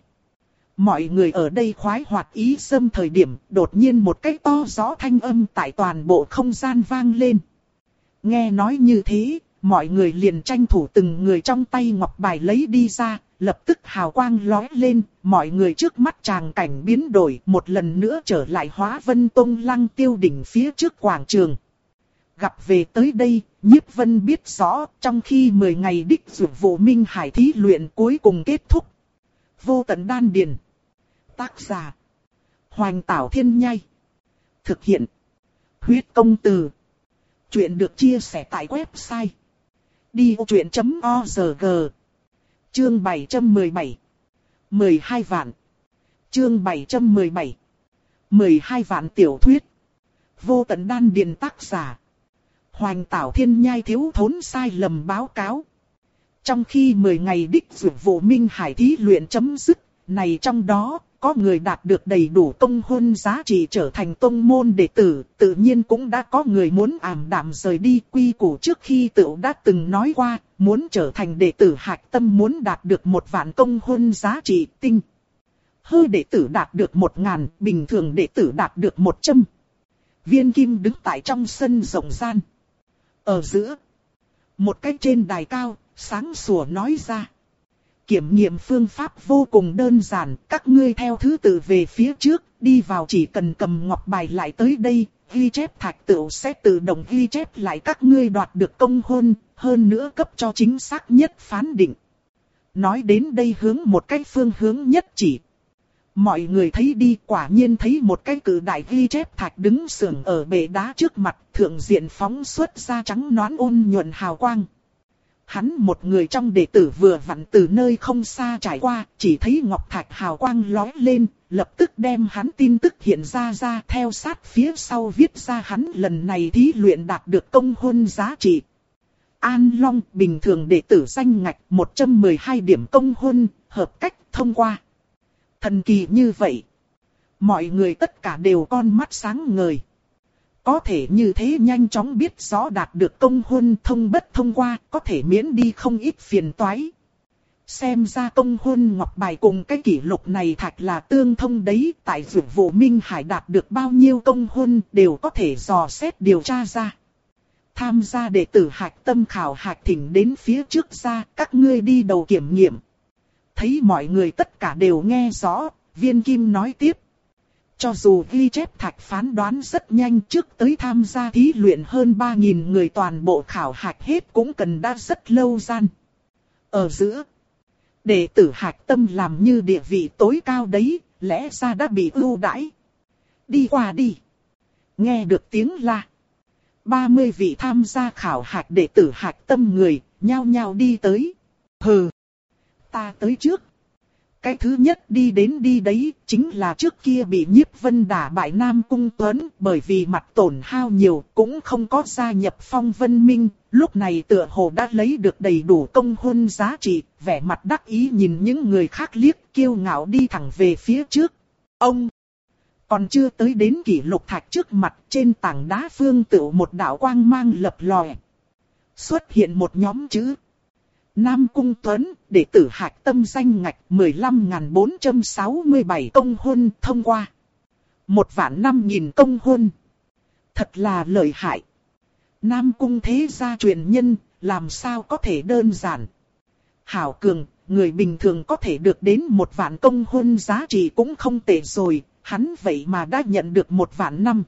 Mọi người ở đây khoái hoạt ý xâm thời điểm, đột nhiên một cái to rõ thanh âm tại toàn bộ không gian vang lên. Nghe nói như thế, mọi người liền tranh thủ từng người trong tay ngọc bài lấy đi ra, lập tức hào quang lóe lên, mọi người trước mắt tràng cảnh biến đổi, một lần nữa trở lại Hóa Vân Tông Lăng Tiêu đỉnh phía trước quảng trường. Gặp về tới đây, Nhiếp Vân biết rõ, trong khi mười ngày đích dược vụ Minh Hải thí luyện cuối cùng kết thúc. Vô tận đan điền. Tác giả: Hoành Tảo Thiên Nhai. Thực hiện: Huyết Công Từ. Chuyện được chia sẻ tại website đi ô chuyện chấm org. Chương bảy trăm mười bảy. mười hai vạn. Chương bảy trăm mười bảy. mười hai vạn tiểu thuyết. Vô tận đan điền. Tác giả: Hoành Tảo Thiên Nhai. Thiếu thốn sai lầm báo cáo. Trong khi mười ngày đích dược vụ Minh Hải thí luyện chấm dứt, này trong đó, có người đạt được đầy đủ công huân giá trị trở thành tông môn đệ tử, tự nhiên cũng đã có người muốn ảm đạm rời đi. Quy củ trước khi tựu đã từng nói qua, muốn trở thành đệ tử hạch tâm muốn đạt được một vạn công huân giá trị tinh. Hư đệ tử đạt được một ngàn, bình thường đệ tử đạt được một trăm. Viên Kim đứng tại trong sân rộng gian. Ở giữa, một cái trên đài cao, sáng sủa nói ra. Kiểm nghiệm phương pháp vô cùng đơn giản, các ngươi theo thứ tự về phía trước, đi vào chỉ cần cầm ngọc bài lại tới đây, ghi chép thạch tựu sẽ tự động ghi chép lại các ngươi đoạt được công huân, hơn nữa cấp cho chính xác nhất phán định. Nói đến đây hướng một cái phương hướng nhất chỉ. Mọi người thấy đi, quả nhiên thấy một cái cự đại ghi chép thạch đứng sưởng ở bệ đá trước mặt, thượng diện phóng xuất ra trắng nõn ôn nhuận hào quang. hắn một người trong đệ tử vừa vặn từ nơi không xa trải qua, chỉ thấy ngọc thạch hào quang lóe lên, lập tức đem hắn tin tức hiện ra ra, theo sát phía sau viết ra hắn lần này thí luyện đạt được công huân giá trị. An Long bình thường đệ tử danh ngạch một trăm mười hai điểm công huân, hợp cách thông qua. Thần kỳ như vậy. Mọi người tất cả đều con mắt sáng ngời. Có thể như thế nhanh chóng biết rõ đạt được công huân thông bất thông qua, có thể miễn đi không ít phiền toái. Xem ra công huân ngọc bài cùng cái kỷ lục này thật là tương thông đấy, tại Dược Vụ Minh Hải đạt được bao nhiêu công huân đều có thể dò xét điều tra ra. Tham gia đệ tử hạch tâm khảo hạch thỉnh đến phía trước ra, các ngươi đi đầu kiểm nghiệm. Thấy mọi người tất cả đều nghe rõ, Viên Kim nói tiếp. Cho dù ghi chép thạch phán đoán rất nhanh, trước tới tham gia thí luyện hơn ba nghìn người toàn bộ khảo hạch hết cũng cần đã rất lâu gian. Ở giữa, đệ tử hạch tâm làm như địa vị tối cao đấy, lẽ ra đã bị ưu đãi. Đi qua đi. Nghe được tiếng la. ba mươi vị tham gia khảo hạch đệ tử hạch tâm người, nhao nhao đi tới. Hừ, ta tới trước. Cái thứ nhất đi đến đi đấy, chính là trước kia bị Nhiếp Vân đả bại Nam Cung Tuấn, bởi vì mặt tổn hao nhiều, cũng không có gia nhập Phong Vân Minh, lúc này tựa hồ đã lấy được đầy đủ công huân giá trị, vẻ mặt đắc ý nhìn những người khác liếc, kiêu ngạo đi thẳng về phía trước. Ông còn chưa tới đến kỷ lục thạch trước mặt, trên tảng đá phương tựu một đạo quang mang lập lòe. Xuất hiện một nhóm chữ. Nam Cung Tuấn, đệ tử hạch tâm danh ngạch mười lăm nghìn bốn trăm sáu mươi bảy công huân thông qua. Một vạn năm nghìn công huân. Thật là lợi hại. Nam Cung thế gia truyền nhân, làm sao có thể đơn giản. Hảo cường, người bình thường có thể được đến một vạn công huân giá trị cũng không tệ rồi, hắn vậy mà đã nhận được một vạn năm.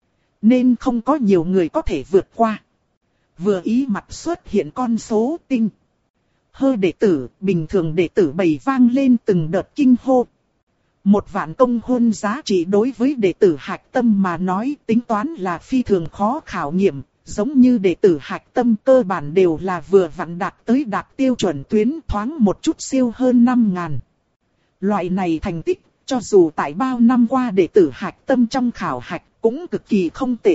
Nên không có nhiều người có thể vượt qua. Vừa ý mặt xuất hiện con số tinh. Hơ đệ tử, bình thường đệ tử bày vang lên từng đợt kinh hô. Một vạn công huân giá trị đối với đệ tử hạch tâm mà nói tính toán là phi thường khó khảo nghiệm, giống như đệ tử hạch tâm cơ bản đều là vừa vặn đạt tới đạt tiêu chuẩn tuyến thoáng một chút siêu hơn năm ngàn. Loại này thành tích, cho dù tại bao năm qua đệ tử hạch tâm trong khảo hạch cũng cực kỳ không tệ.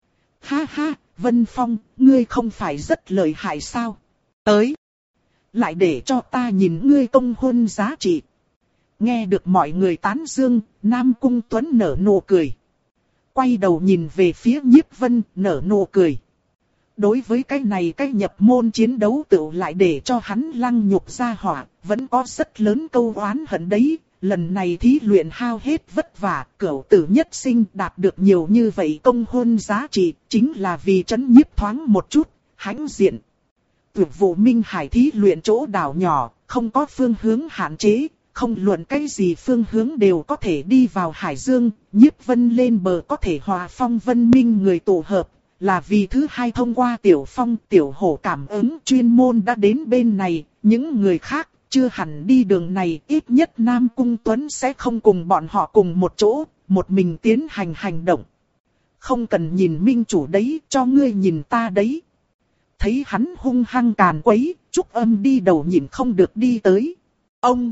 Ha ha, Vân Phong, ngươi không phải rất lợi hại sao? Tới! Lại để cho ta nhìn ngươi công huân giá trị. Nghe được mọi người tán dương, Nam Cung Tuấn nở nụ cười. Quay đầu nhìn về phía Nhiếp Vân, nở nụ cười. Đối với cái này cái nhập môn chiến đấu tựu lại để cho hắn lăng nhục ra hỏa, vẫn có rất lớn câu oán hận đấy. Lần này thí luyện hao hết vất vả, cửu tử nhất sinh đạt được nhiều như vậy công huân giá trị, chính là vì trấn nhiếp thoáng một chút, hãnh diện. Dược Vụ Minh Hải thí luyện chỗ đảo nhỏ, không có phương hướng hạn chế, không luận cái gì phương hướng đều có thể đi vào Hải Dương, Nhiếp Vân lên bờ có thể hòa Phong Vân Minh người tụ hợp, là vì thứ hai thông qua Tiểu Phong, Tiểu Hổ cảm ứng chuyên môn đã đến bên này, những người khác chưa hẳn đi đường này, ít nhất Nam Cung Tuấn sẽ không cùng bọn họ cùng một chỗ, một mình tiến hành hành động. Không cần nhìn minh chủ đấy, cho ngươi nhìn ta đấy. Thấy hắn hung hăng càn quấy, Trúc Âm đi đầu nhìn không được đi tới. Ông!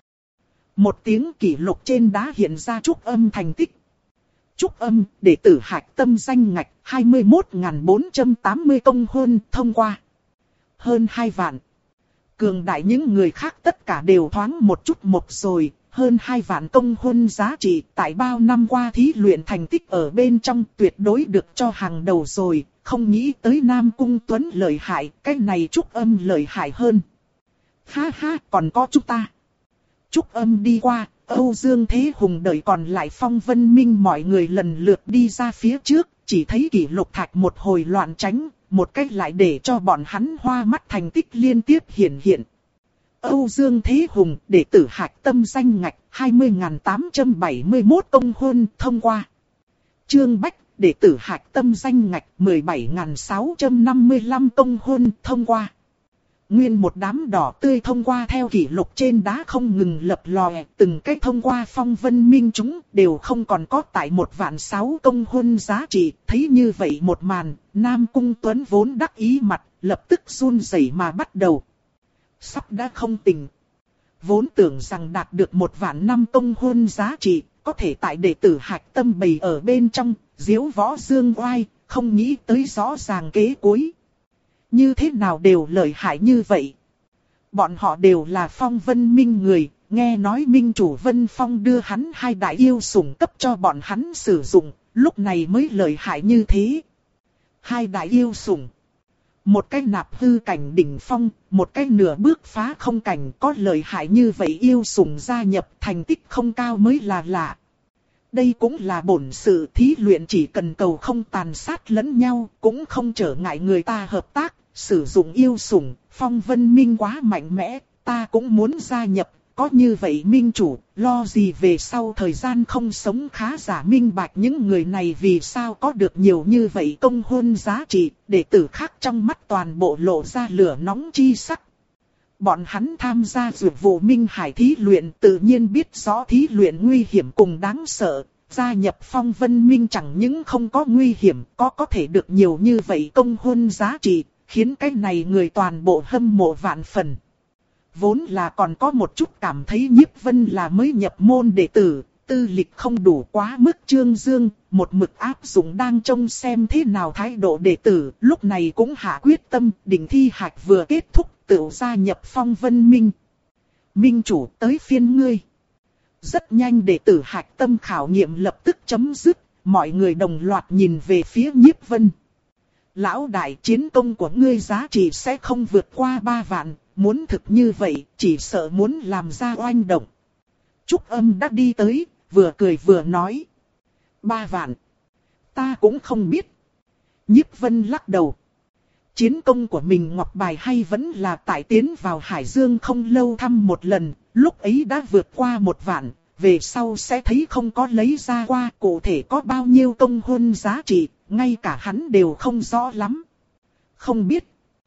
Một tiếng kỷ lục trên đá hiện ra Trúc Âm thành tích. Trúc Âm, đệ tử hạch tâm danh ngạch hai mươi mốt nghìn bốn trăm tám mươi công huân thông qua. Hơn hai vạn. Cường đại những người khác tất cả đều thoáng một chút một rồi. Hơn hai vạn công huân giá trị tại bao năm qua thí luyện thành tích ở bên trong tuyệt đối được cho hàng đầu rồi. Không nghĩ tới Nam Cung Tuấn lợi hại, cái này Trúc Âm lợi hại hơn. Ha ha, còn có chúng ta. Trúc Âm đi qua, Âu Dương Thế Hùng đợi còn lại Phong Vân Minh mọi người lần lượt đi ra phía trước, chỉ thấy kỷ lục thạch một hồi loạn tránh, một cách lại để cho bọn hắn hoa mắt thành tích liên tiếp hiện hiện. Âu Dương Thế Hùng, đệ tử hạch tâm danh ngạch hai mươi nghìn tám trăm bảy mươi mốt công huân thông qua. Trương Bách, đệ tử hạch tâm danh ngạch mười bảy nghìn sáu trăm năm mươi lăm công huân thông qua. Nguyên một đám đỏ tươi thông qua theo kỷ lục trên đá không ngừng lập lòe, từng cái thông qua Phong Vân Minh chúng đều không còn có tại một vạn sáu công huân giá trị. Thấy như vậy một màn, Nam Cung Tuấn vốn đắc ý mặt, lập tức run rẩy mà bắt đầu. Sắp đã không tỉnh. Vốn tưởng rằng đạt được một vạn năm công huân giá trị, có thể tại đệ tử Hạch Tâm bày ở bên trong, diếu võ dương oai, không nghĩ tới rõ ràng kế cuối. Như thế nào đều lợi hại như vậy. Bọn họ đều là Phong Vân Minh người, nghe nói Minh chủ Vân Phong đưa hắn hai đại yêu sủng cấp cho bọn hắn sử dụng, lúc này mới lợi hại như thế. Hai đại yêu sủng. Một cái nạp hư cảnh đỉnh phong, một cái nửa bước phá không cảnh, có lợi hại như vậy yêu sủng gia nhập, thành tích không cao mới là lạ. Đây cũng là bổn sự thí luyện, chỉ cần cầu không tàn sát lẫn nhau, cũng không trở ngại người ta hợp tác, sử dụng yêu sủng. Phong Vân Minh quá mạnh mẽ, ta cũng muốn gia nhập, có như vậy minh chủ, lo gì về sau thời gian không sống khá giả. Minh bạch những người này vì sao có được nhiều như vậy công huân giá trị, đệ tử khác trong mắt toàn bộ lộ ra lửa nóng chi sắc. Bọn hắn tham gia dược vụ Minh Hải thí luyện, tự nhiên biết rõ thí luyện nguy hiểm cùng đáng sợ. Gia nhập Phong Vân Minh chẳng những không có nguy hiểm, có có thể được nhiều như vậy công huân giá trị, khiến cái này người toàn bộ hâm mộ vạn phần. Vốn là còn có một chút cảm thấy Nhiếp Vân là mới nhập môn đệ tử, tư lịch không đủ quá mức trương dương, một mực áp dụng đang trông xem thế nào thái độ đệ tử, lúc này cũng hạ quyết tâm, định thi hạch vừa kết thúc, tự gia nhập Phong Vân Minh. Minh chủ, tới phiên ngươi. Rất nhanh đệ tử hạch tâm khảo nghiệm lập tức chấm dứt, mọi người đồng loạt nhìn về phía Nhiếp Vân. Lão đại, chiến công của ngươi giá trị sẽ không vượt qua ba vạn, muốn thực như vậy, chỉ sợ muốn làm ra oanh động. Trúc Âm đã đi tới, vừa cười vừa nói. Ba vạn. Ta cũng không biết. Nhiếp Vân lắc đầu. Chiến công của mình ngọc bài hay vẫn là tại tiến vào Hải Dương không lâu thăm một lần, lúc ấy đã vượt qua một vạn, về sau sẽ thấy không có lấy ra qua cụ thể có bao nhiêu công huân giá trị, ngay cả hắn đều không rõ lắm. Không biết.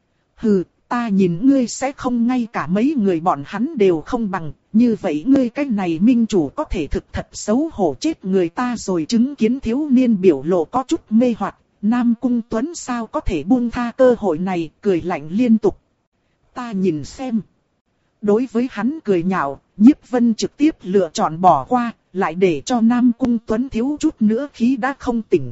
Hừ, ta nhìn ngươi sẽ không ngay cả mấy người bọn hắn đều không bằng, như vậy ngươi cái này minh chủ có thể thực thật xấu hổ chết người ta rồi. Chứng kiến thiếu niên biểu lộ có chút mê hoặc, Nam Cung Tuấn sao có thể buông tha cơ hội này, cười lạnh liên tục. Ta nhìn xem. Đối với hắn cười nhạo, Nhiếp Vân trực tiếp lựa chọn bỏ qua, lại để cho Nam Cung Tuấn thiếu chút nữa khí đã không tỉnh.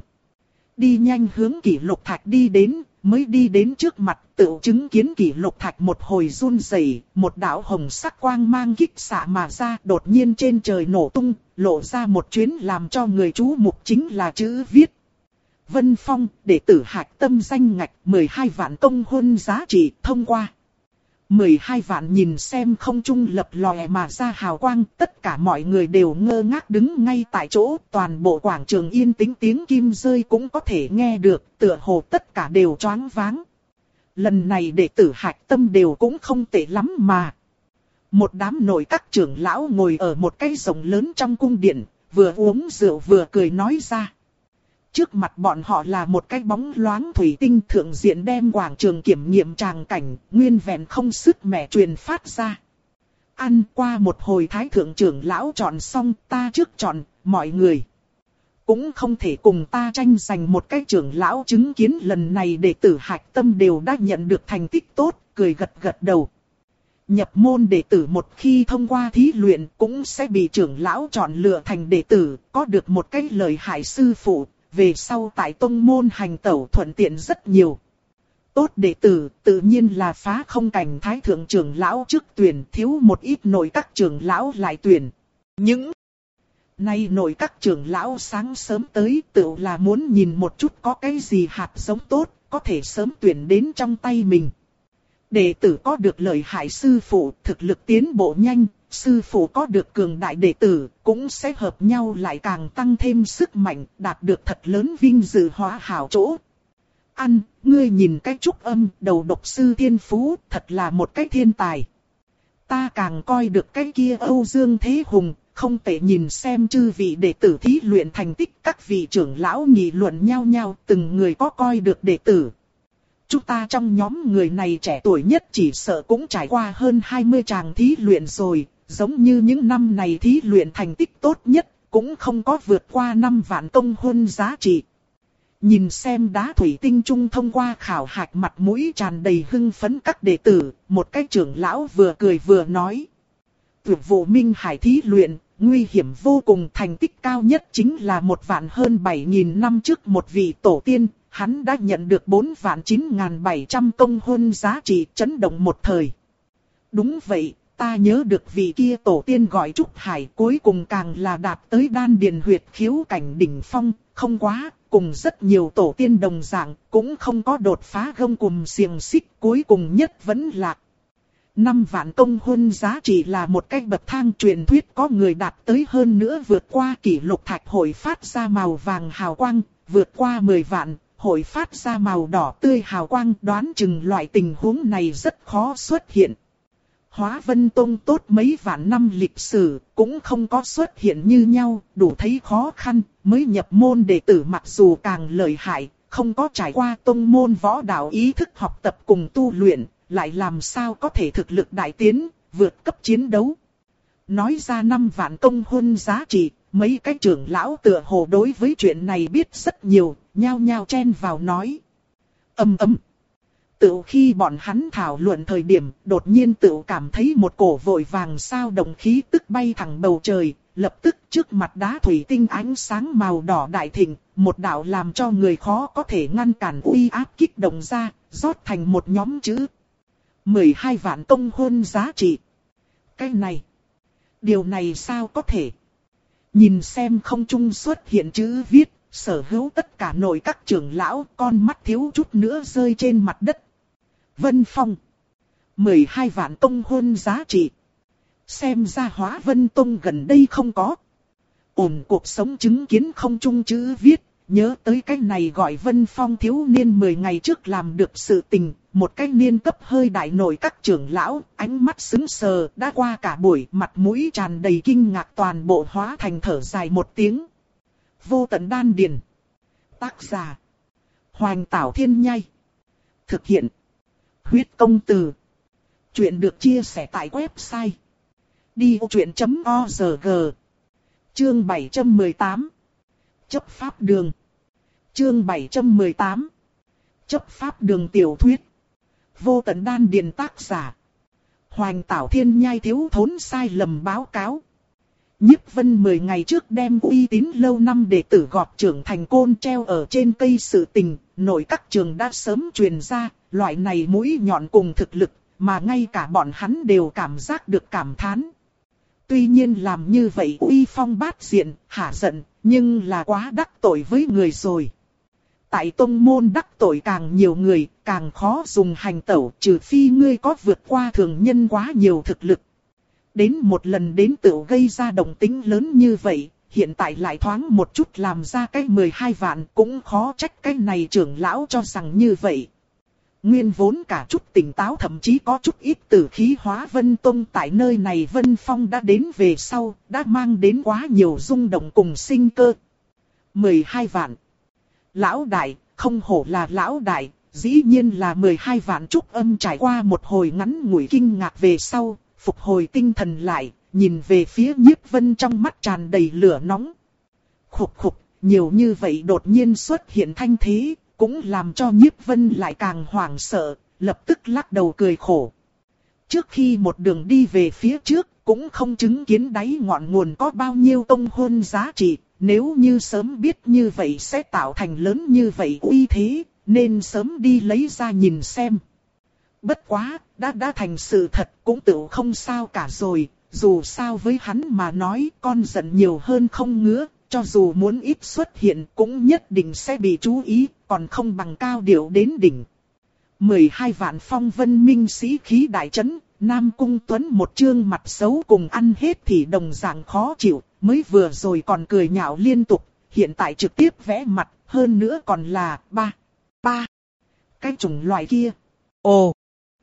Đi nhanh hướng Kỷ Lục Thạch đi đến, mới đi đến trước mặt, tự chứng kiến Kỷ Lục Thạch một hồi run rẩy, một đạo hồng sắc quang mang kích xạ mà ra, đột nhiên trên trời nổ tung, lộ ra một chuyến làm cho người chú mục chính là chữ viết. Vân Phong, đệ tử Hạch Tâm danh ngạch mười hai vạn công huân giá trị thông qua. mười hai vạn nhìn xem không trung lập lòe mà ra hào quang, tất cả mọi người đều ngơ ngác đứng ngay tại chỗ, toàn bộ quảng trường yên tĩnh, tiếng kim rơi cũng có thể nghe được, tựa hồ tất cả đều choáng váng. Lần này đệ tử Hạch Tâm đều cũng không tệ lắm mà. Một đám nội các trưởng lão ngồi ở một cái rồng lớn trong cung điện, vừa uống rượu vừa cười nói ra. Trước mặt bọn họ là một cái bóng loáng thủy tinh thượng diện đem quảng trường kiểm nghiệm tràng cảnh, nguyên vẹn không sức mẻ truyền phát ra. Ăn qua một hồi thái thượng trưởng lão chọn xong, ta trước chọn, mọi người cũng không thể cùng ta tranh giành một cái trưởng lão. Chứng kiến lần này đệ tử Hạch Tâm đều đã nhận được thành tích tốt, cười gật gật đầu. Nhập môn đệ tử một khi thông qua thí luyện cũng sẽ bị trưởng lão chọn lựa thành đệ tử, có được một cái lợi hại sư phụ. Về sau tại tông môn hành tẩu thuận tiện rất nhiều. Tốt đệ tử tự nhiên là phá không cảnh thái thượng trưởng lão trước tuyển, thiếu một ít nội các trưởng lão lại tuyển. Những nay nội các trưởng lão sáng sớm tới tự là muốn nhìn một chút có cái gì hạt giống tốt, có thể sớm tuyển đến trong tay mình. Đệ tử có được lợi hại sư phụ, thực lực tiến bộ nhanh. Sư phụ có được cường đại đệ tử, cũng sẽ hợp nhau lại càng tăng thêm sức mạnh, đạt được thật lớn vinh dự hóa hảo chỗ. Ăn, ngươi nhìn cái Trúc Âm, đầu độc sư thiên phú, thật là một cái thiên tài. Ta càng coi được cái kia Âu Dương Thế Hùng, không tệ. Nhìn xem chư vị đệ tử thí luyện thành tích, các vị trưởng lão nghị luận nhau nhau, từng người có coi được đệ tử. Chúng ta trong nhóm người này trẻ tuổi nhất chỉ sợ cũng trải qua hơn hai mươi tràng thí luyện rồi. Giống như những năm này thí luyện thành tích tốt nhất, cũng không có vượt qua năm vạn công huân giá trị. Nhìn xem đá thủy tinh trung thông qua khảo hạch mặt mũi tràn đầy hưng phấn các đệ tử, một cái trưởng lão vừa cười vừa nói. Vượt vụ Minh Hải thí luyện, nguy hiểm vô cùng, thành tích cao nhất chính là một vạn hơn bảy nghìn năm trước một vị tổ tiên, hắn đã nhận được bốn vạn chín nghìn bảy trăm công huân giá trị, chấn động một thời. Đúng vậy, ta nhớ được vị kia tổ tiên gọi Trúc Hải, cuối cùng càng là đạt tới đan điền huyệt khiếu cảnh đỉnh phong, không quá, cùng rất nhiều tổ tiên đồng dạng, cũng không có đột phá gông cùm xiềng xích, cuối cùng nhất vẫn lạc. Năm vạn công huân giá trị là một cái bậc thang, truyền thuyết có người đạt tới hơn nữa vượt qua kỷ lục thạch hội phát ra màu vàng hào quang, vượt qua mười vạn, hội phát ra màu đỏ tươi hào quang, đoán chừng loại tình huống này rất khó xuất hiện. Hóa Vân Tông tốt mấy vạn năm lịch sử, cũng không có xuất hiện như nhau, đủ thấy khó khăn, mới nhập môn đệ tử mặc dù càng lợi hại, không có trải qua tông môn võ đạo ý thức học tập cùng tu luyện, lại làm sao có thể thực lực đại tiến, vượt cấp chiến đấu. Nói ra năm vạn công huân giá trị, mấy cái trưởng lão tựa hồ đối với chuyện này biết rất nhiều, nhao nhao chen vào nói. Ầm ầm. Tự khi bọn hắn thảo luận thời điểm, đột nhiên tự cảm thấy một cổ vội vàng sao động khí tức bay thẳng bầu trời, lập tức trước mặt đá thủy tinh ánh sáng màu đỏ đại thịnh, một đạo làm cho người khó có thể ngăn cản uy áp kích động ra, rót thành một nhóm chữ. mười hai vạn công huân giá trị. Cái này, điều này sao có thể? Nhìn xem không trung xuất hiện chữ viết, sở hữu tất cả nội các trưởng lão, con mắt thiếu chút nữa rơi trên mặt đất. Vân Phong. mười hai vạn công huân giá trị. Xem ra Hóa Vân Tông gần đây không có. Ổn cuộc sống chứng kiến không trung chữ viết. Nhớ tới cái này gọi Vân Phong thiếu niên mười ngày trước làm được sự tình. Một cái niên cấp hơi đại nổi các trưởng lão. Ánh mắt sững sờ đã qua cả buổi. Mặt mũi tràn đầy kinh ngạc, toàn bộ hóa thành thở dài một tiếng. Vô tận đan điền. Tác giả. Hoành Tảo Thiên Nhai. Thực hiện. Huyết công từ. Chuyện được chia sẻ tại website đi vô chuyện chấm org. Chương bảy trăm mười tám. Chấp pháp đường. Chương bảy trăm mười tám. Chấp pháp đường tiểu thuyết. Vô tận đan điền, tác giả. Hoành Tảo Thiên Nhai thiếu thốn sai lầm báo cáo. Nhiếp Vân mười ngày trước đem uy tín lâu năm đệ tử gọt trưởng thành côn treo ở trên cây sự tình, nội các trường đã sớm truyền ra, loại này mũi nhọn cùng thực lực, mà ngay cả bọn hắn đều cảm giác được cảm thán. Tuy nhiên làm như vậy uy phong bát diện, hả giận, nhưng là quá đắc tội với người rồi. Tại tông môn đắc tội càng nhiều người, càng khó dùng hành tẩu, trừ phi ngươi có vượt qua thường nhân quá nhiều thực lực. Đến một lần đến tự gây ra động tĩnh lớn như vậy, hiện tại lại thoáng một chút làm ra cái mười hai vạn, cũng khó trách cái này trưởng lão cho rằng như vậy. Nguyên vốn cả chút tỉnh táo, thậm chí có chút ít tử khí Hóa Vân Tông tại nơi này Vân Phong đã đến về sau, đã mang đến quá nhiều rung động cùng sinh cơ. mười hai vạn. Lão đại, không hổ là lão đại, dĩ nhiên là mười hai vạn. Trúc Âm trải qua một hồi ngắn ngủi kinh ngạc về sau, phục hồi tinh thần lại, nhìn về phía Nhiếp Vân trong mắt tràn đầy lửa nóng. Khục khục, nhiều như vậy đột nhiên xuất hiện thanh thế, cũng làm cho Nhiếp Vân lại càng hoảng sợ, lập tức lắc đầu cười khổ. Trước khi một đường đi về phía trước, cũng không chứng kiến đáy ngọn nguồn có bao nhiêu công huân giá trị, nếu như sớm biết như vậy sẽ tạo thành lớn như vậy uy thế, nên sớm đi lấy ra nhìn xem. Bất quá, đã đã thành sự thật cũng tự không sao cả rồi, dù sao với hắn mà nói con giận nhiều hơn không ngứa, cho dù muốn ít xuất hiện cũng nhất định sẽ bị chú ý, còn không bằng cao điệu đến đỉnh. mười hai vạn phong vân minh sĩ khí đại trấn, Nam Cung Tuấn một trương mặt xấu cùng ăn hết thì đồng dạng khó chịu, mới vừa rồi còn cười nhạo liên tục, hiện tại trực tiếp vẽ mặt, hơn nữa còn là ba, ba, cái chủng loại kia. Ồ!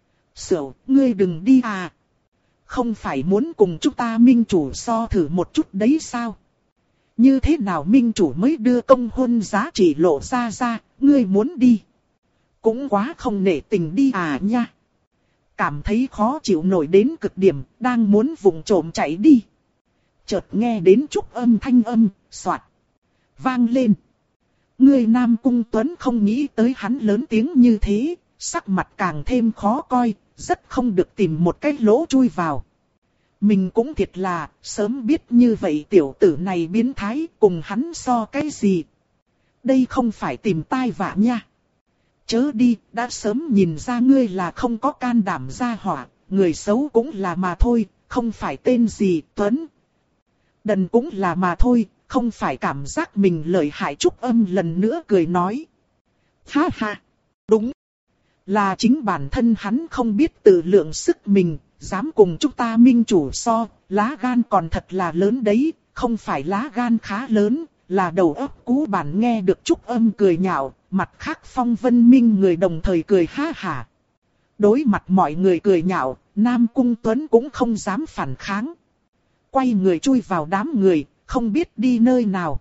Sửu, ngươi đừng đi à! Không phải muốn cùng chúng ta minh chủ so thử một chút đấy sao? Như thế nào minh chủ mới đưa công huân giá trị lộ ra ra, ngươi muốn đi? Cũng quá không nể tình đi à nha! Cảm thấy khó chịu nổi đến cực điểm, đang muốn vụng trộm chạy đi. Chợt nghe đến chút âm thanh âm, soạt, vang lên. Ngươi Nam Cung Tuấn không nghĩ tới hắn lớn tiếng như thế, sắc mặt càng thêm khó coi, rất không được tìm một cái lỗ chui vào. Mình cũng thiệt là, sớm biết như vậy tiểu tử này biến thái, cùng hắn so cái gì. Đây không phải tìm tai vạ nha. Chớ đi, đã sớm nhìn ra ngươi là không có can đảm ra hỏa, người xấu cũng là mà thôi, không phải tên gì, Tuấn. Đần cũng là mà thôi, không phải cảm giác mình lợi hại. Trúc Âm lần nữa cười nói. Ha ha, đúng. Là chính bản thân hắn không biết tự lượng sức mình, dám cùng chúng ta minh chủ so, lá gan còn thật là lớn đấy, không phải lá gan khá lớn, là đầu óc cú bản. Nghe được Trúc Âm cười nhạo, mặt khác Phong Vân Minh người đồng thời cười ha hả. Đối mặt mọi người cười nhạo, Nam Cung Tuấn cũng không dám phản kháng. Quay người chui vào đám người, không biết đi nơi nào.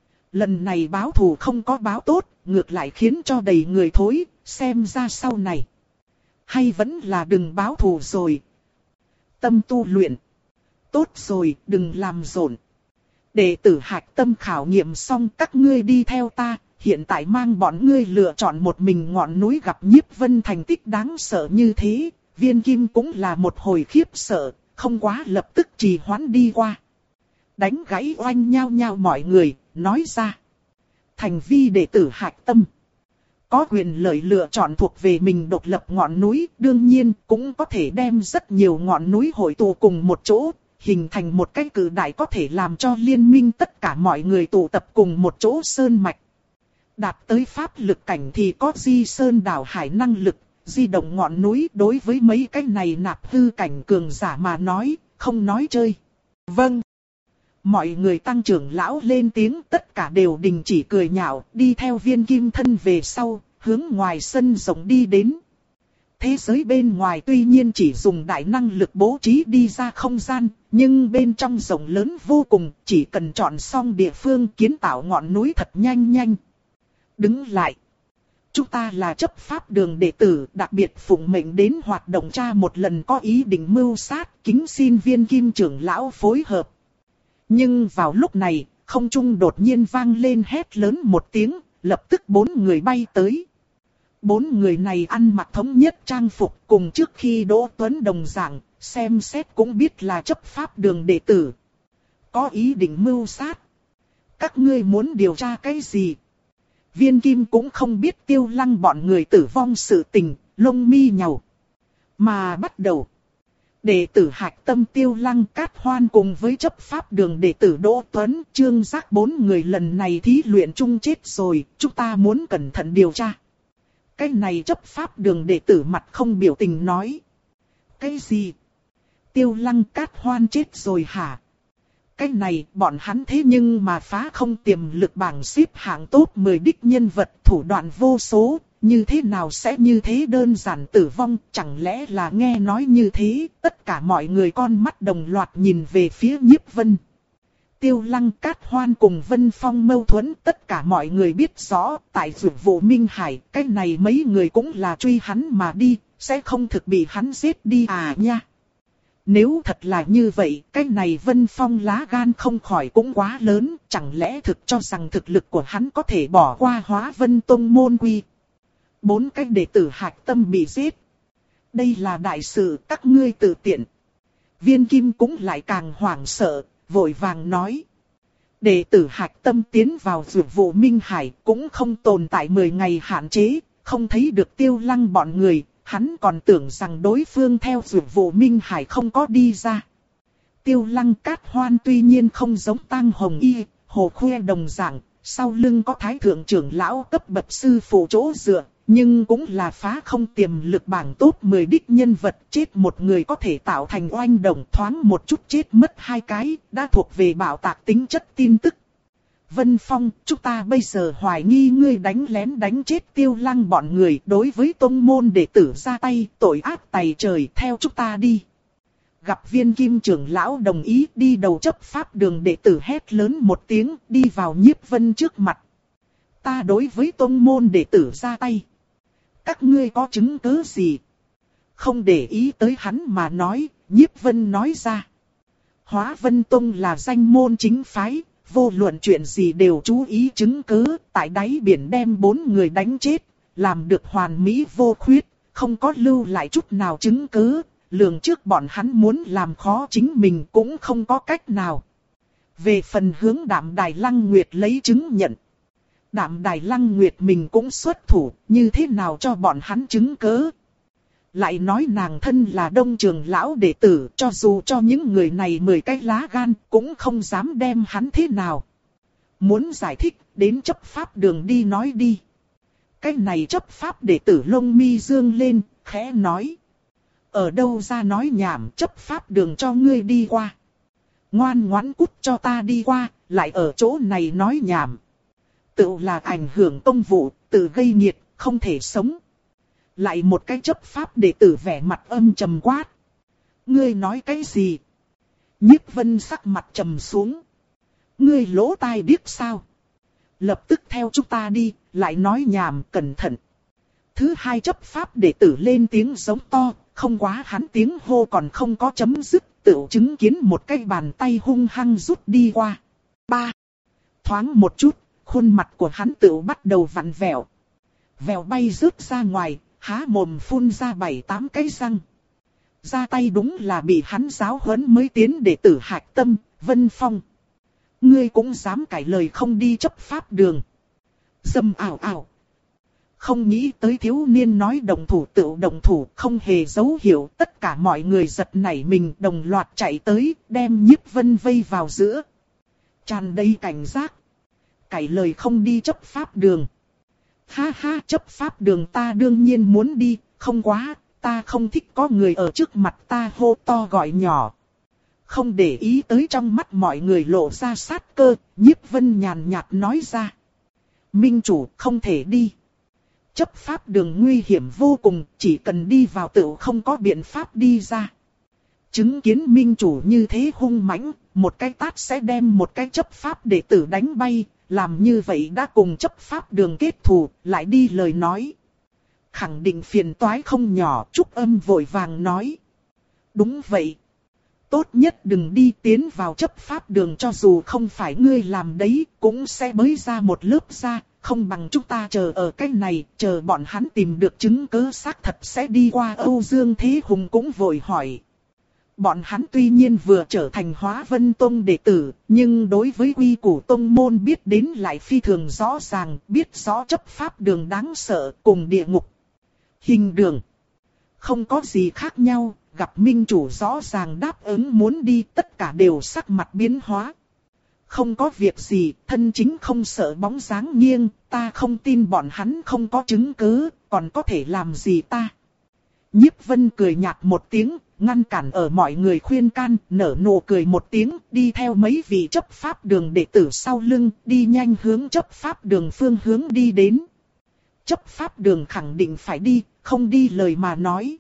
Lần này báo thù không có báo tốt, ngược lại khiến cho đầy người thối, xem ra sau này. Hay vẫn là đừng báo thù rồi. Tâm tu luyện. Tốt rồi, đừng làm rộn. Đệ tử Hạch Tâm khảo nghiệm xong, các ngươi đi theo ta. Hiện tại mang bọn ngươi lựa chọn một mình ngọn núi gặp Nhiếp Vân thành tích đáng sợ như thế. Viên Kim cũng là một hồi khiếp sợ, không quá lập tức trì hoãn đi qua. Đánh gãy oanh nhao nhao mọi người, nói ra. Thành vi đệ tử Hạch Tâm. Có quyền lợi lựa chọn thuộc về mình độc lập ngọn núi, đương nhiên cũng có thể đem rất nhiều ngọn núi hội tụ cùng một chỗ, hình thành một cái cử đại có thể làm cho liên minh tất cả mọi người tụ tập cùng một chỗ sơn mạch. Đạt tới pháp lực cảnh thì có di sơn đảo hải năng lực, di động ngọn núi. Đối với mấy cái này nạp hư cảnh cường giả mà nói, không nói chơi. Vâng. Mọi người tăng trưởng lão lên tiếng, tất cả đều đình chỉ cười nhạo, đi theo Viên Kim thân về sau, hướng ngoài sân rộng đi đến. Thế giới bên ngoài tuy nhiên chỉ dùng đại năng lực bố trí đi ra không gian, nhưng bên trong rộng lớn vô cùng, chỉ cần chọn xong địa phương kiến tạo ngọn núi thật nhanh nhanh. Đứng lại. Chúng ta là chấp pháp đường đệ tử, đặc biệt phụng mệnh đến hoạt động tra một lần, có ý định mưu sát, kính xin Viên Kim trưởng lão phối hợp. Nhưng vào lúc này, không trung đột nhiên vang lên hét lớn một tiếng, lập tức bốn người bay tới. Bốn người này ăn mặc thống nhất trang phục, cùng trước khi Đỗ Tuấn đồng dạng, xem xét cũng biết là chấp pháp đường đệ tử. Có ý định mưu sát. Các ngươi muốn điều tra cái gì? Viên Kim cũng không biết Tiêu Lăng bọn người tử vong sự tình, lông mi nhàu. Mà bắt đầu. Đệ tử Hạch Tâm, Tiêu Lăng, Cát Hoan cùng với chấp pháp đường đệ tử Đỗ Tuấn, Trương Giác bốn người lần này thí luyện chung chết rồi, chúng ta muốn cẩn thận điều tra. Cái này chấp pháp đường đệ tử mặt không biểu tình nói. Cái gì? Tiêu Lăng, Cát Hoan chết rồi hả? Cái này bọn hắn thế nhưng mà phá không tiềm lực bảng xếp hạng top mười đích nhân vật, thủ đoạn vô số. Như thế nào sẽ như thế đơn giản tử vong, chẳng lẽ là nghe nói như thế, tất cả mọi người con mắt đồng loạt nhìn về phía Nhiếp Vân. Tiêu Lăng, Cát Hoan cùng Vân Phong mâu thuẫn, tất cả mọi người biết rõ, tại Dược Vụ Minh Hải, cái này mấy người cũng là truy hắn mà đi, sẽ không thực bị hắn giết đi à nha. Nếu thật là như vậy, cái này Vân Phong lá gan không khỏi cũng quá lớn, chẳng lẽ thực cho rằng thực lực của hắn có thể bỏ qua Hóa Vân Tông môn quy. Bốn cái đệ tử Hạch Tâm bị giết. Đây là đại sự, các ngươi tự tiện. Viên Kim cũng lại càng hoảng sợ, vội vàng nói. Đệ tử Hạch Tâm tiến vào Dược Vụ Minh Hải cũng không tồn tại mười ngày hạn chế, không thấy được Tiêu Lăng bọn người, hắn còn tưởng rằng đối phương theo Dược Vụ Minh Hải không có đi ra. Tiêu Lăng, Cát Hoan tuy nhiên không giống Tang Hồng Y, Hồ Khuê đồng dạng, sau lưng có Thái Thượng trưởng lão cấp bậc sư phụ chỗ dựa. Nhưng cũng là phá không tiềm lực bảng top mười đích nhân vật, chết một người có thể tạo thành oanh động, thoáng một chút chết mất hai cái, đã thuộc về bạo tạc tính chất tin tức. Vân Phong, chúng ta bây giờ hoài nghi ngươi đánh lén đánh chết Tiêu Lăng bọn người, đối với tông môn đệ tử ra tay, tội ác tày trời, theo chúng ta đi. Gặp Viên Kim trưởng lão đồng ý, đi đầu chấp pháp đường đệ tử hét lớn một tiếng, đi vào Nhiếp Vân trước mặt. Ta đối với tông môn đệ tử ra tay. Các ngươi có chứng cứ gì? Không để ý tới hắn mà nói, Nhiếp Vân nói ra. Hóa Vân Tông là danh môn chính phái, vô luận chuyện gì đều chú ý chứng cứ, tại đáy biển đem bốn người đánh chết, làm được hoàn mỹ vô khuyết, không có lưu lại chút nào chứng cứ, lường trước bọn hắn muốn làm khó chính mình cũng không có cách nào. Về phần hướng Đạm Đài Lăng Nguyệt lấy chứng nhận. Đạm Đài Lăng Nguyệt mình cũng xuất thủ, như thế nào cho bọn hắn chứng cứ. Lại nói nàng thân là Đông Trường lão đệ tử, cho dù cho những người này mười cái lá gan, cũng không dám đem hắn thế nào. Muốn giải thích, đến chấp pháp đường đi nói đi. Cái này chấp pháp đệ tử lông mi dương lên, khẽ nói. Ở đâu ra nói nhảm, chấp pháp đường cho ngươi đi qua. Ngoan ngoãn cút cho ta đi qua, lại ở chỗ này nói nhảm. Tự là ảnh hưởng công vụ, tự gây nghiệt, không thể sống. Lại một cái chấp pháp đệ tử vẻ mặt âm trầm quát. Ngươi nói cái gì? Nhiếp Vân sắc mặt trầm xuống. Ngươi lỗ tai điếc sao? Lập tức theo chúng ta đi, lại nói nhảm cẩn thận. Thứ hai chấp pháp đệ tử lên tiếng giống to, không quá hắn tiếng hô còn không có chấm dứt, tự chứng kiến một cái bàn tay hung hăng rút đi qua. Ba. Thoáng một chút, khuôn mặt của hắn tự bắt đầu vặn vẹo. Vèo bay rớt ra ngoài, há mồm phun ra bảy tám cái răng. Ra tay đúng là bị hắn giáo huấn mới tiến đệ tử Hạch Tâm, Vân Phong. Ngươi cũng dám cãi lời không đi chấp pháp đường. Dâm ảo ảo. Không nghĩ tới thiếu niên nói đồng thủ tự đồng thủ, không hề dấu hiệu, tất cả mọi người giật nảy mình đồng loạt chạy tới, đem Nhiếp Vân vây vào giữa. Tràn đầy cảnh giác. Cãi lời không đi chấp pháp đường. Ha ha, chấp pháp đường ta đương nhiên muốn đi, không quá, ta không thích có người ở trước mặt ta hô to gọi nhỏ. Không để ý tới trong mắt mọi người lộ ra sát cơ, Nhiếp Vân nhàn nhạt nói ra. Minh chủ không thể đi. Chấp pháp đường nguy hiểm vô cùng, chỉ cần đi vào tự không có biện pháp đi ra. Chứng kiến minh chủ như thế hung mãnh, một cái tát sẽ đem một cái chấp pháp đệ tử đánh bay, làm như vậy đã cùng chấp pháp đường kết thù, lại đi lời nói. Khẳng định phiền toái không nhỏ, Trúc Âm vội vàng nói. Đúng vậy. Tốt nhất đừng đi tiến vào chấp pháp đường, cho dù không phải ngươi làm đấy, cũng sẽ bới ra một lớp da. Không bằng chúng ta chờ ở cái này, chờ bọn hắn tìm được chứng cứ xác thật sẽ đi qua. Âu Dương Thế Hùng cũng vội hỏi. Bọn hắn tuy nhiên vừa trở thành Hóa Vân Tông đệ tử, nhưng đối với quy củ tông môn biết đến lại phi thường rõ ràng, biết rõ chấp pháp đường đáng sợ cùng địa ngục. Hình đường. Không có gì khác nhau, gặp minh chủ rõ ràng đáp ứng muốn đi, tất cả đều sắc mặt biến hóa. Không có việc gì, thân chính không sợ bóng dáng nghiêng, ta không tin bọn hắn không có chứng cứ, còn có thể làm gì ta. Nhiếp Vân cười nhạt một tiếng, ngăn cản ở mọi người khuyên can, nở nụ cười một tiếng, đi theo mấy vị chấp pháp đường đệ tử sau lưng, đi nhanh hướng chấp pháp đường phương hướng đi đến. Chấp pháp đường khẳng định phải đi, không đi lời mà nói.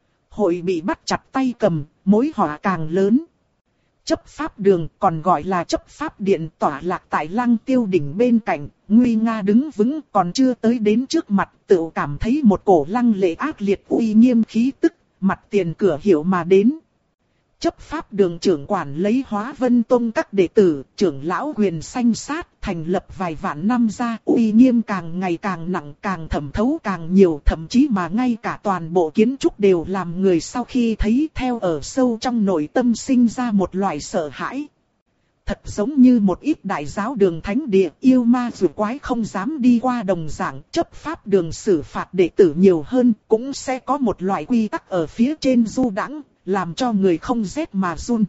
Hội bị bắt chặt tay cầm, mối họa càng lớn. Chấp pháp đường còn gọi là chấp pháp điện tỏa lạc tại Lăng Tiêu đỉnh bên cạnh, nguy nga đứng vững, còn chưa tới đến trước mặt, tự cảm thấy một cổ lăng lệ ác liệt uy nghiêm khí tức, mặt tiền cửa hiểu mà đến. Chấp pháp đường trưởng quản lấy Hóa Vân Tông các đệ tử, trưởng lão quyền sanh sát, thành lập vài vạn năm ra, uy nghiêm càng ngày càng nặng, càng thẩm thấu càng nhiều, thậm chí mà ngay cả toàn bộ kiến trúc đều làm người sau khi thấy theo ở sâu trong nội tâm sinh ra một loại sợ hãi. Thật giống như một ít đại giáo đường thánh địa, yêu ma dù quái không dám đi qua đồng dạng, chấp pháp đường xử phạt đệ tử nhiều hơn, cũng sẽ có một loại quy tắc ở phía trên du đãng, làm cho người không rét mà run.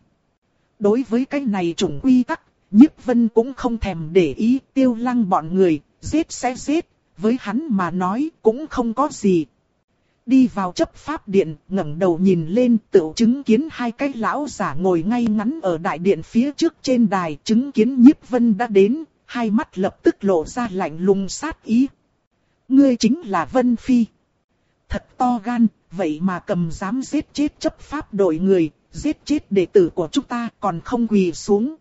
Đối với cái này chủng quy tắc, Nhiếp Vân cũng không thèm để ý, Tiêu Lăng bọn người, giết sẽ giết, với hắn mà nói cũng không có gì. Đi vào chấp pháp điện, ngẩng đầu nhìn lên, tự chứng kiến hai cái lão giả ngồi ngay ngắn ở đại điện phía trước trên đài, chứng kiến Nhiếp Vân đã đến, hai mắt lập tức lộ ra lạnh lùng sát ý. Ngươi chính là Vân Phi. Thật to gan, vậy mà cầm dám giết chết chấp pháp đội người, giết chết đệ tử của chúng ta còn không quỳ xuống.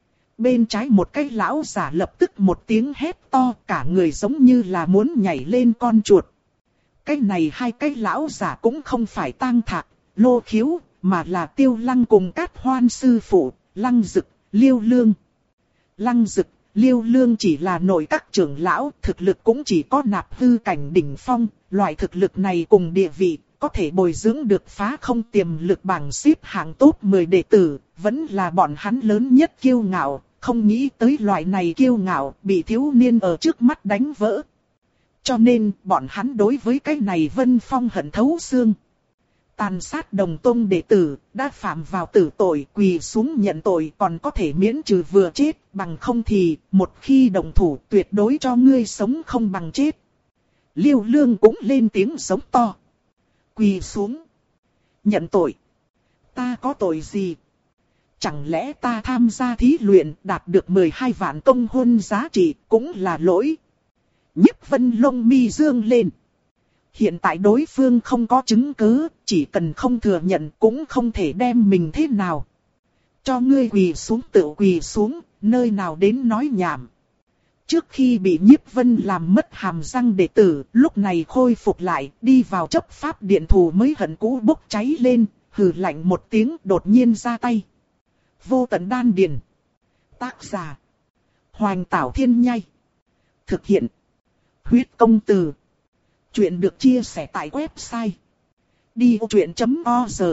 Bên trái một cái lão giả lập tức một tiếng hét to, cả người giống như là muốn nhảy lên con chuột. Cái này hai cái lão giả cũng không phải Tang Thạc, Lô Khiếu, mà là Tiêu Lăng cùng Cát Hoan sư phụ, Lăng Dực, Liêu Lương. Lăng Dực, Liêu Lương chỉ là nội các trưởng lão, thực lực cũng chỉ có nạp hư cảnh đỉnh phong, loại thực lực này cùng địa vị, có thể bồi dưỡng được phá không tiềm lực bảng xếp hạng top mười đệ tử, vẫn là bọn hắn lớn nhất kiêu ngạo, không nghĩ tới loại này kiêu ngạo bị thiếu niên ở trước mắt đánh vỡ. Cho nên, bọn hắn đối với cái này Vân Phong hận thấu xương. Tàn sát đồng tông đệ tử, đã phạm vào tử tội, quỳ xuống nhận tội còn có thể miễn trừ vừa chết, bằng không thì, một khi đồng thủ tuyệt đối cho ngươi sống không bằng chết. Liêu Lương cũng lên tiếng giống to. Quỳ xuống. Nhận tội. Ta có tội gì? Chẳng lẽ ta tham gia thí luyện đạt được mười hai vạn công huân giá trị cũng là lỗi? Nhiếp Vân lông mi dương lên. Hiện tại đối phương không có chứng cứ, chỉ cần không thừa nhận cũng không thể đem mình thế nào. Cho ngươi quỳ xuống tự quỳ xuống, nơi nào đến nói nhảm. Trước khi bị Nhiếp Vân làm mất hàm răng đệ tử, lúc này khôi phục lại, đi vào chấp pháp điện thù mới hận cũ bốc cháy lên, hừ lạnh một tiếng đột nhiên ra tay. Vô tận đan điền. Tác giả. Hoành Tảo Thiên Nhai. Thực hiện. Huyết công từ. Chuyện được chia sẻ tại website đi ô chuyện chấm org.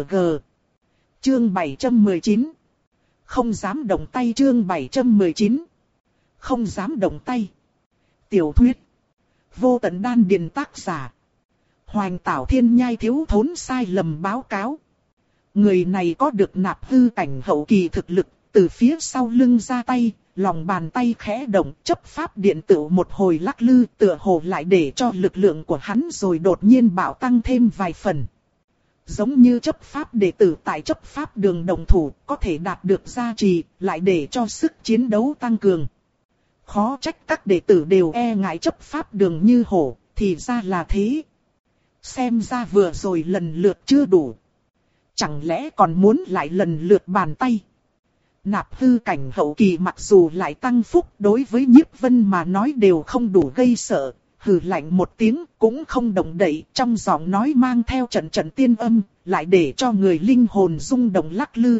Chương bảy trăm mười chín. Không dám động tay. Chương bảy trăm mười chín. Không dám động tay. Tiểu thuyết. Vô tận đan điền. Tác giả. Hoành Tảo Thiên Nhai. Thiếu thốn sai lầm báo cáo. Người này có được nạp hư cảnh hậu kỳ thực lực, từ phía sau lưng ra tay, lòng bàn tay khẽ động, chấp pháp điện tử một hồi lắc lư, tựa hồ lại để cho lực lượng của hắn rồi đột nhiên bạo tăng thêm vài phần. Giống như chấp pháp đệ tử tại chấp pháp đường đồng thủ, có thể đạt được gia trì, lại để cho sức chiến đấu tăng cường. Khó trách các đệ tử đều e ngại chấp pháp đường như hổ, thì ra là thế. Xem ra vừa rồi lần lượt chưa đủ. Chẳng lẽ còn muốn lại lần lượt bàn tay? Nạp hư cảnh hậu kỳ mặc dù lại tăng phúc đối với Nhiếp Vân mà nói đều không đủ gây sợ. Hừ lạnh một tiếng cũng không động đậy, trong giọng nói mang theo trận trận tiên âm, lại để cho người linh hồn rung động lắc lư.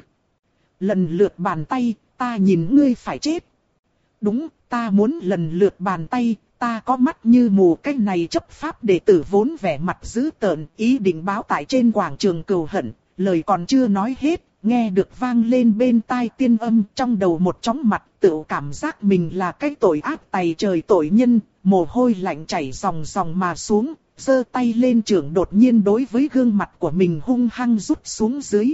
Lần lượt bàn tay, ta nhìn ngươi phải chết. Đúng, ta muốn lần lượt bàn tay, ta có mắt như mù. Cái này chấp pháp đệ tử vốn vẻ mặt dữ tợn, ý định báo tại trên quảng trường cừu hận. Lời còn chưa nói hết, nghe được vang lên bên tai tiên âm, trong đầu một chóng mặt, tự cảm giác mình là cái tội ác tày trời tội nhân, mồ hôi lạnh chảy ròng ròng mà xuống, giơ tay lên trưởng đột nhiên đối với gương mặt của mình hung hăng rút xuống dưới.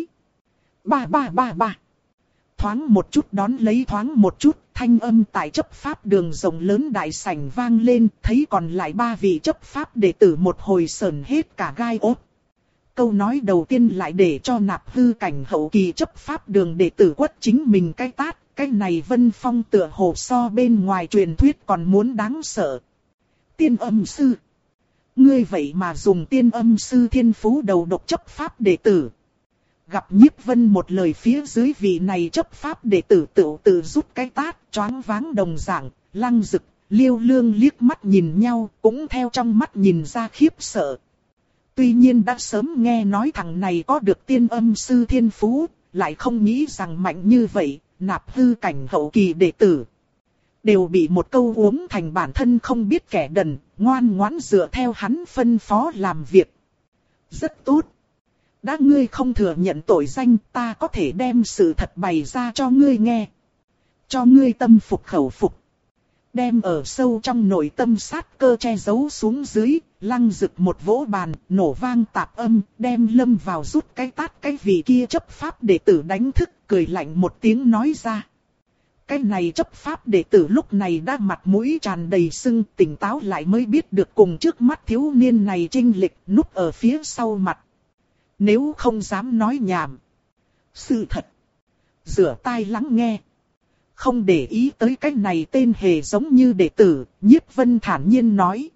Ba ba ba ba. Thoáng một chút đón lấy thoáng một chút, thanh âm tại chấp pháp đường rộng lớn đại sảnh vang lên, thấy còn lại ba vị chấp pháp đệ tử một hồi sờn hết cả gai ốt. Câu nói đầu tiên lại để cho nạp hư cảnh hậu kỳ chấp pháp đường đệ tử quất chính mình cái tát, cái này Vân Phong tựa hồ so bên ngoài truyền thuyết còn muốn đáng sợ. Tiên âm sư. Ngươi vậy mà dùng tiên âm sư thiên phú đầu độc chấp pháp đệ tử. Gặp Nhiếp Vân một lời phía dưới vị này chấp pháp đệ tử tự tự rút cái tát, choáng váng đồng dạng, Lăng Dực, Liêu Lương liếc mắt nhìn nhau, cũng theo trong mắt nhìn ra khiếp sợ. Tuy nhiên đã sớm nghe nói thằng này có được tiên âm sư thiên phú, lại không nghĩ rằng mạnh như vậy, nạp hư cảnh hậu kỳ đệ tử. Đều bị một câu uống thành bản thân không biết kẻ đần, ngoan ngoãn dựa theo hắn phân phó làm việc. Rất tốt. Đã ngươi không thừa nhận tội danh, ta có thể đem sự thật bày ra cho ngươi nghe. Cho ngươi tâm phục khẩu phục. Đem ở sâu trong nội tâm sát cơ che giấu xuống dưới, Lăng Dực một vỗ bàn, nổ vang tạp âm, đem lâm vào rút cái tát cái vị kia chấp pháp đệ tử đánh thức, cười lạnh một tiếng nói ra. Cái này chấp pháp đệ tử lúc này đã mặt mũi tràn đầy sưng, tỉnh táo lại mới biết được cùng trước mắt thiếu niên này chênh lệch, núp ở phía sau mặt. Nếu không dám nói nhảm. Sự thật. Rửa tai lắng nghe. Không để ý tới cái này tên hề giống như đệ tử, Nhiếp Vân thản nhiên nói.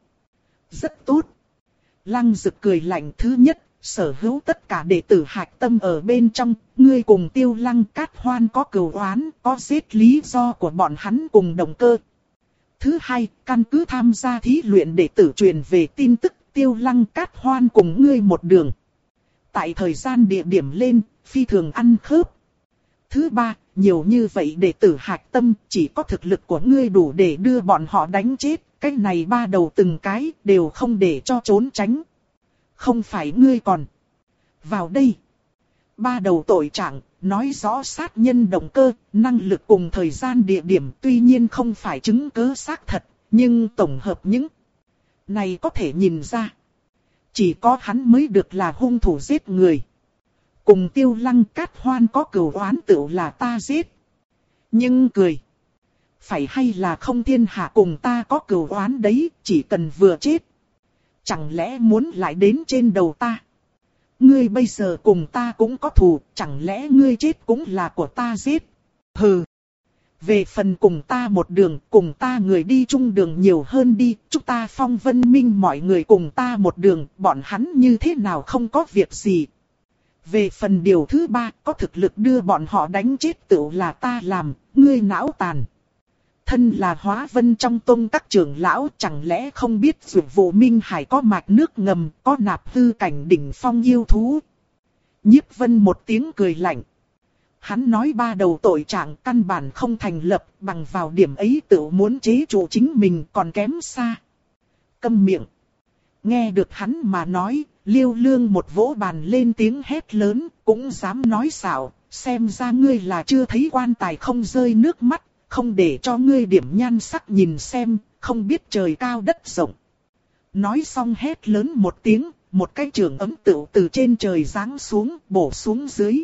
Rất tốt. Lăng Dực cười lạnh. Thứ nhất, sở hữu tất cả đệ tử hạch tâm ở bên trong, ngươi cùng Tiêu Lăng Cát Hoan có cừu oán, có giết lý do của bọn hắn cùng động cơ. Thứ hai, căn cứ tham gia thí luyện đệ tử truyền về tin tức, Tiêu Lăng Cát Hoan cùng ngươi một đường. Tại thời gian địa điểm lên, phi thường ăn khớp. Thứ ba, nhiều như vậy đệ tử hạch tâm, chỉ có thực lực của ngươi đủ để đưa bọn họ đánh chết. Cái này ba đầu từng cái đều không để cho trốn tránh. Không phải ngươi còn vào đây. Ba đầu tội trạng, nói rõ sát nhân động cơ, năng lực cùng thời gian địa điểm tuy nhiên không phải chứng cứ xác thật, nhưng tổng hợp những này có thể nhìn ra. Chỉ có hắn mới được là hung thủ giết người. Cùng Tiêu Lăng Cát Hoan có cừu oán tựu là ta giết. Nhưng cười. Phải hay là không thiên hạ cùng ta có cừu oán đấy, chỉ cần vừa chết. Chẳng lẽ muốn lại đến trên đầu ta? Ngươi bây giờ cùng ta cũng có thù, chẳng lẽ ngươi chết cũng là của ta giết? Hừ. Về phần cùng ta một đường, cùng ta người đi chung đường nhiều hơn đi, chúng ta Phong Vân Minh mọi người cùng ta một đường, bọn hắn như thế nào không có việc gì. Về phần điều thứ ba, có thực lực đưa bọn họ đánh chết tựu là ta làm, ngươi não tàn. Thân là Hóa Vân trong tông các trưởng lão, chẳng lẽ không biết Dược Vụ Minh Hải có mạch nước ngầm, có nạp hư cảnh đỉnh phong yêu thú. Nhiếp Vân một tiếng cười lạnh. Hắn nói ba đầu tội trạng căn bản không thành lập, bằng vào điểm ấy tự muốn chế trụ chính mình còn kém xa. Câm miệng. Nghe được hắn mà nói, Liêu Lương một vỗ bàn lên tiếng hét lớn, cũng dám nói xạo, xem ra ngươi là chưa thấy quan tài không rơi nước mắt, không để cho ngươi điểm nhan sắc nhìn xem, không biết trời cao đất rộng. Nói xong hét lớn một tiếng, một cái trường ấm tựu từ trên trời giáng xuống, bổ xuống dưới.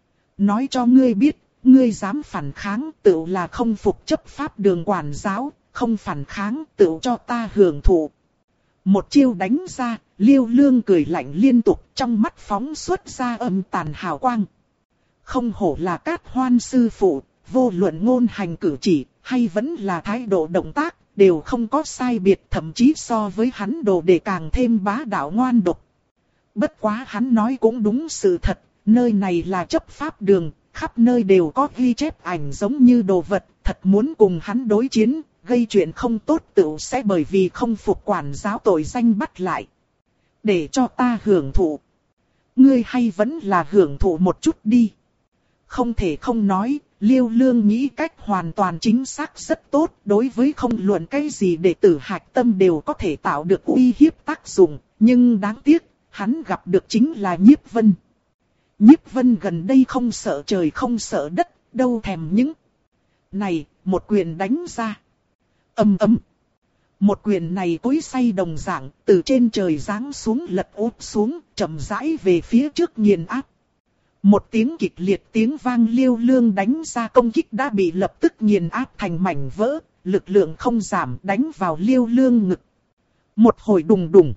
Nói cho ngươi biết, ngươi dám phản kháng tựu là không phục chấp pháp đường quản giáo, không phản kháng tựu cho ta hưởng thụ. Một chiêu đánh ra, Liêu Lương cười lạnh liên tục, trong mắt phóng xuất ra âm tàn hào quang. Không hổ là Cát Hoan sư phụ, vô luận ngôn hành cử chỉ, hay vẫn là thái độ động tác, đều không có sai biệt, thậm chí so với hắn đồ để càng thêm bá đạo ngoan độc. Bất quá hắn nói cũng đúng sự thật, nơi này là chấp pháp đường, khắp nơi đều có ghi chép ảnh giống như đồ vật, thật muốn cùng hắn đối chiến, gây chuyện không tốt tựu sẽ bởi vì không phục quản giáo tội danh bắt lại. Để cho ta hưởng thụ. Ngươi hay vẫn là hưởng thụ một chút đi. Không thể không nói, Liêu Lương nghĩ cách hoàn toàn chính xác rất tốt, đối với không luận cái gì đệ tử hạch tâm đều có thể tạo được uy hiếp tác dụng, nhưng đáng tiếc, hắn gặp được chính là Nhiếp Vân. Nhiếp Vân gần đây không sợ trời không sợ đất, đâu thèm những này, một quyền đánh ra. Ầm ầm. Một quyền này cối xay đồng dạng, từ trên trời giáng xuống lật úp xuống, chậm rãi về phía trước nghiền áp. Một tiếng kịch liệt tiếng vang Liêu Lương đánh ra công kích đã bị lập tức nghiền áp thành mảnh vỡ, lực lượng không giảm đánh vào Liêu Lương ngực. Một hồi đùng đùng.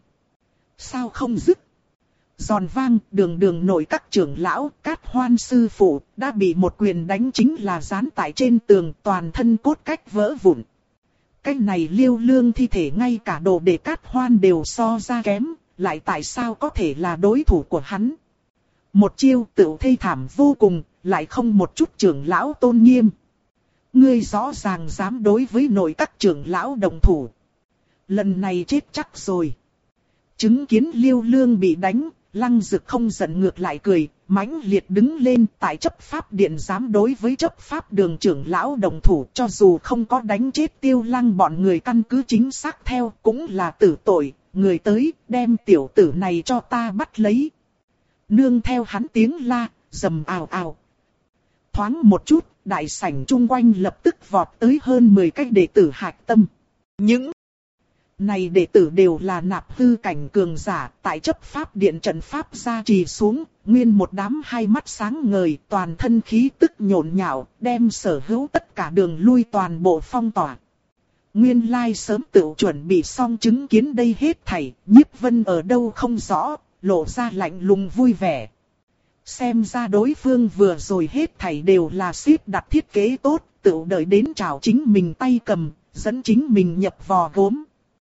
Sao không dứt? Giòn vang, đường đường nội các trưởng lão, Cát Hoan sư phụ, đã bị một quyền đánh chính là dán tại trên tường, toàn thân cốt cách vỡ vụn. Cái này Liêu Lương thi thể ngay cả đồ để Cát Hoan đều so ra kém, lại tại sao có thể là đối thủ của hắn? Một chiêu tựu thê thảm vô cùng, lại không một chút trưởng lão tôn nghiêm. Ngươi rõ ràng dám đối với nội các trưởng lão đồng thủ. Lần này chết chắc rồi. Chứng kiến Liêu Lương bị đánh, Lăng Dực không giận ngược lại cười, mãnh liệt đứng lên tại chấp pháp điện dám đối với chấp pháp đường trưởng lão đồng thủ, cho dù không có đánh chết Tiêu Lăng bọn người căn cứ chính xác theo cũng là tử tội, người tới đem tiểu tử này cho ta bắt lấy. Nương theo hắn tiếng la, rầm ào ào. Thoáng một chút, đại sảnh chung quanh lập tức vọt tới hơn mười cái đệ tử hạch tâm. Những này đệ tử đều là nạp hư cảnh cường giả, tại chấp pháp điện trận pháp gia trì xuống, nguyên một đám hai mắt sáng ngời, toàn thân khí tức nhộn nhạo, đem sở hữu tất cả đường lui toàn bộ phong tỏa. Nguyên lai sớm tự chuẩn bị xong chứng kiến đây hết thảy, Nhiếp Vân ở đâu không rõ, lộ ra lạnh lùng vui vẻ. Xem ra đối phương vừa rồi hết thảy đều là xếp đặt thiết kế tốt, tự đợi đến chào chính mình tay cầm, dẫn chính mình nhập vò gốm.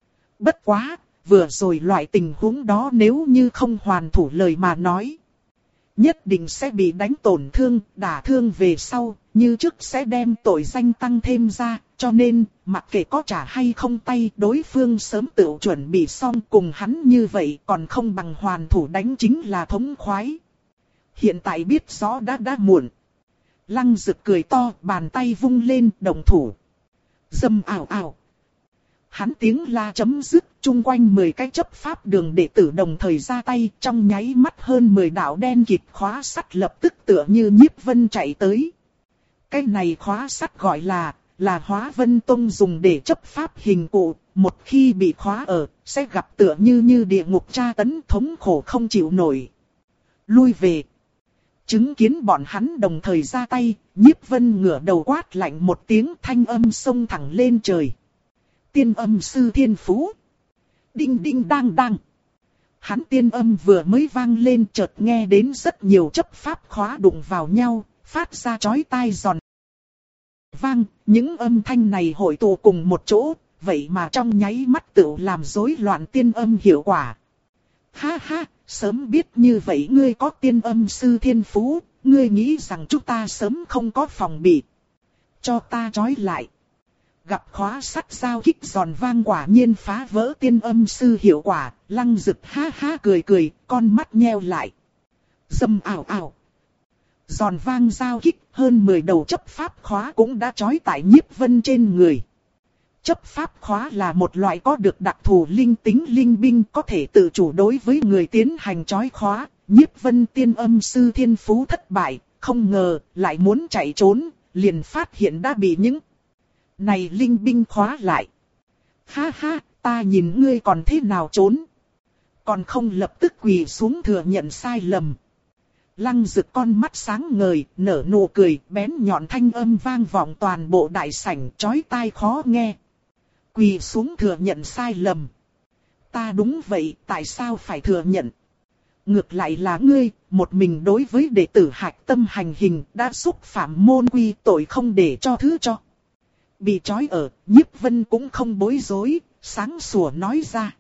Bất quá, vừa rồi loại tình huống đó nếu như không hoàn thủ lời mà nói, nhất định sẽ bị đánh tổn thương, đả thương về sau, như trước sẽ đem tội danh tăng thêm ra, cho nên, mặc kệ có trả hay không tay, đối phương sớm tự chuẩn bị xong cùng hắn như vậy còn không bằng hoàn thủ đánh chính là thống khoái. Hiện tại biết rõ đã đã muộn. Lăng Dực cười to, bàn tay vung lên, động thủ. Dầm ảo ảo. Hắn tiếng la chấm dứt, chung quanh mười cái chấp pháp đường đệ tử đồng thời ra tay, trong nháy mắt hơn mười đạo đen kịt khóa sắt lập tức tựa như Nhiếp Vân chạy tới. Cái này khóa sắt gọi là, là Hóa Vân Tông dùng để chấp pháp hình cụ, một khi bị khóa ở, sẽ gặp tựa như như địa ngục tra tấn thống khổ không chịu nổi. Lui về. Chứng kiến bọn hắn đồng thời ra tay, Nhiếp Vân ngửa đầu quát lạnh một tiếng, thanh âm xông thẳng lên trời. Tiên âm sư thiên phú. Đinh đinh đang đang. Hắn tiên âm vừa mới vang lên, chợt nghe đến rất nhiều chấp pháp khóa đụng vào nhau, phát ra chói tai giòn vang. Những âm thanh này hội tụ cùng một chỗ, vậy mà trong nháy mắt tự làm rối loạn tiên âm hiệu quả. Ha ha, sớm biết như vậy ngươi có tiên âm sư thiên phú, ngươi nghĩ rằng chúng ta sớm không có phòng bị. Cho ta trói lại. Gặp khóa sắt giao kích giòn vang quả nhiên phá vỡ tiên âm sư hiệu quả, Lăng Dực ha ha cười cười, con mắt nheo lại. Dầm ảo ảo. Giòn vang giao kích, hơn mười đầu chấp pháp khóa cũng đã trói tại Nhiếp Vân trên người. Chấp pháp khóa là một loại có được đặc thù linh tính linh binh, có thể tự chủ đối với người tiến hành trói khóa. Nhiếp Vân tiên âm sư thiên phú thất bại, không ngờ lại muốn chạy trốn, liền phát hiện đã bị những này linh binh khóa lại. Ha ha, ta nhìn ngươi còn thế nào trốn. Còn không lập tức quỳ xuống thừa nhận sai lầm. Lăng Dực con mắt sáng ngời, nở nụ cười, bén nhọn thanh âm vang vọng toàn bộ đại sảnh, chói tai khó nghe. Quỳ xuống thừa nhận sai lầm. Ta đúng vậy, tại sao phải thừa nhận? Ngược lại là ngươi, một mình đối với đệ tử hạch tâm hành hình, đã xúc phạm môn quy, tội không để cho thứ cho. Bị trói ở, Nhiếp Vân cũng không bối rối, sáng sủa nói ra.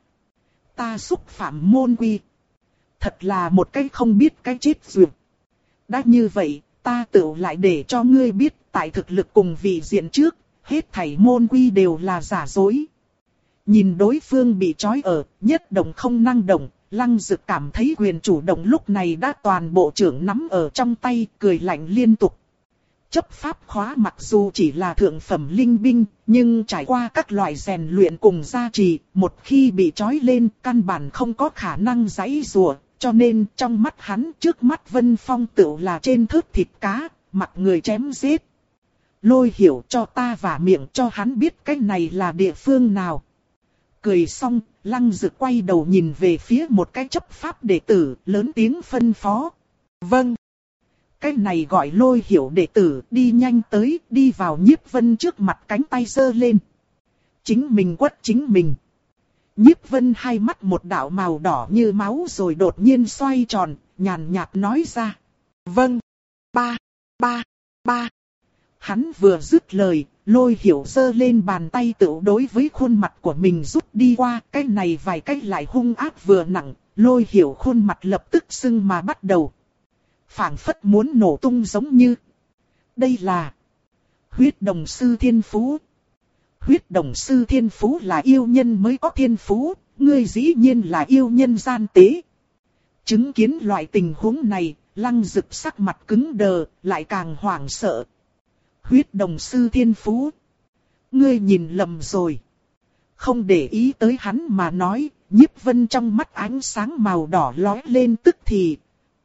Ta xúc phạm môn quy. Thật là một cái không biết cái chết duyệt. Đã như vậy, ta tự lại để cho ngươi biết, tại thực lực cùng vị diện trước, hết thảy môn quy đều là giả dối. Nhìn đối phương bị trói ở, nhất động không năng động, Lăng Dực cảm thấy quyền chủ động lúc này đã toàn bộ trưởng nắm ở trong tay, cười lạnh liên tục. Chấp pháp khóa mặc dù chỉ là thượng phẩm linh binh, nhưng trải qua các loại rèn luyện cùng gia trì, một khi bị trói lên, căn bản không có khả năng giãy giụa, cho nên trong mắt hắn trước mắt Vân Phong tựu là trên thớt thịt cá, mặc người chém giết. Lôi Hiểu cho ta vả miệng cho hắn biết cái này là địa phương nào. Cười xong, Lăng Dực quay đầu nhìn về phía một cái chấp pháp đệ tử, lớn tiếng phân phó. Vâng. Cái này gọi Lôi Hiểu đệ tử, đi nhanh tới, đi vào Nhiếp Vân trước mặt, cánh tay giơ lên. Chính mình quất chính mình. Nhiếp Vân hai mắt một đạo màu đỏ như máu rồi đột nhiên xoay tròn, nhàn nhạt nói ra. Vâng. Ba, ba, ba. Hắn vừa dứt lời, Lôi Hiểu giơ lên bàn tay tự đối với khuôn mặt của mình rút đi qua, cái này vài cách lại hung ác vừa nặng, Lôi Hiểu khuôn mặt lập tức sưng mà bắt đầu. Phảng phất muốn nổ tung giống như. Đây là huyết đồng sư thiên phú. Huyết đồng sư thiên phú là yêu nhân mới có thiên phú, ngươi dĩ nhiên là yêu nhân gian tế. Chứng kiến loại tình huống này, Lăng Dực sắc mặt cứng đờ, lại càng hoảng sợ. Huyết đồng sư thiên phú. Ngươi nhìn lầm rồi. Không để ý tới hắn mà nói, Nhiếp Vân trong mắt ánh sáng màu đỏ lóe lên tức thì.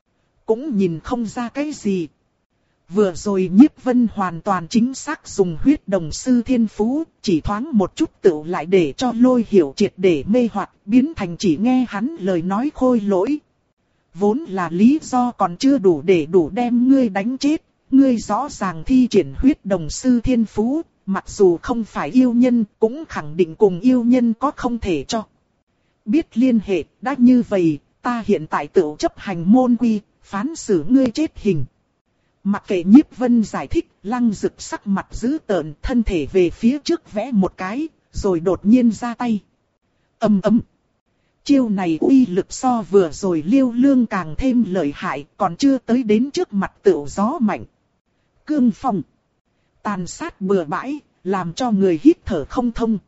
Cũng nhìn không ra cái gì. Vừa rồi Nhiếp Vân hoàn toàn chính xác dùng huyết đồng sư thiên phú, chỉ thoáng một chút tựu lại để cho Lôi Hiểu triệt để mê hoặc, biến thành chỉ nghe hắn lời nói khôi lỗi. Vốn là lý do còn chưa đủ để đủ đem ngươi đánh chết, ngươi rõ ràng thi triển huyết đồng sư thiên phú, mặc dù không phải yêu nhân, cũng khẳng định cùng yêu nhân có không thể cho. Biết liên hệ, đã như vậy, ta hiện tại tự chấp hành môn quy, phán xử ngươi chết hình. Mặc kệ Nhiếp Vân giải thích, Lăng Dực sắc mặt dữ tợn, thân thể về phía trước vẽ một cái, rồi đột nhiên ra tay. Ầm ầm. Chiêu này uy lực so vừa rồi Liêu Lương càng thêm lợi hại, còn chưa tới đến trước mặt tựu gió mạnh. Cương phong. Tàn sát bừa bãi, làm cho người hít thở không thông.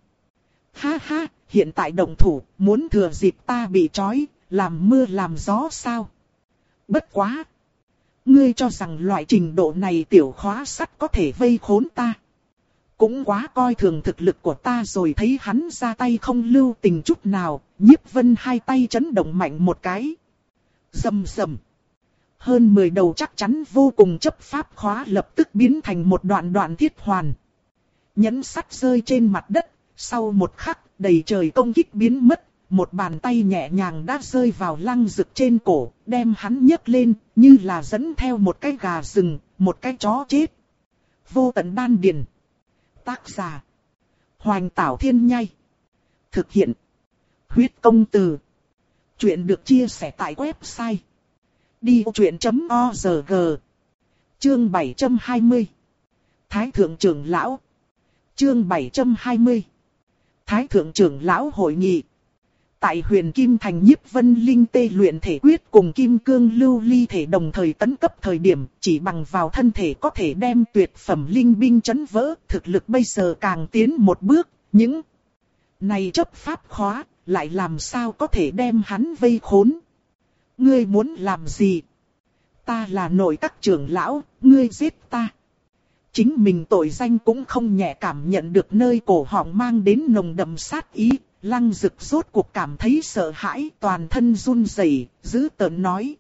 Ha ha, hiện tại động thủ, muốn thừa dịp ta bị trói, làm mưa làm gió sao? Bất quá. ngươi cho rằng loại trình độ này tiểu khóa sắt có thể vây khốn ta. Cũng quá coi thường thực lực của ta rồi. Thấy hắn ra tay không lưu tình chút nào, Nhiếp Vân hai tay chấn động mạnh một cái. Rầm rầm. Hơn mười đầu chắc chắn vô cùng chấp pháp khóa lập tức biến thành một đoạn đoạn thiết hoàn. Nhẫn sắt rơi trên mặt đất, sau một khắc đầy trời công kích biến mất. Một bàn tay nhẹ nhàng đã rơi vào Lăng Dực trên cổ, đem hắn nhấc lên, như là dẫn theo một cái gà rừng, một cái chó chết. Vô tận đan điền. Tác giả: Hoành Tảo Thiên Nhai. Thực hiện: Huyết Công Từ. Chuyện được chia sẻ tại website đi ô chuyện chấm org. Chương bảy trăm hai mươi. Thái Thượng Trưởng Lão. Chương bảy trăm hai mươi. Thái Thượng Trưởng Lão hội nghị. Tại Huyền Kim Thành, Nhiếp Vân Linh tê luyện thể quyết cùng Kim Cương Lưu Ly thể đồng thời tấn cấp thời điểm, chỉ bằng vào thân thể có thể đem tuyệt phẩm linh binh chấn vỡ, thực lực bây giờ càng tiến một bước, những này chấp pháp khóa, lại làm sao có thể đem hắn vây khốn. Ngươi muốn làm gì? Ta là nội các trưởng lão, ngươi giết ta. Chính mình tội danh cũng không nhẹ, cảm nhận được nơi cổ họng mang đến nồng đậm sát ý. Lăng Dực rốt cuộc cảm thấy sợ hãi, toàn thân run rẩy, giữ tợn nói.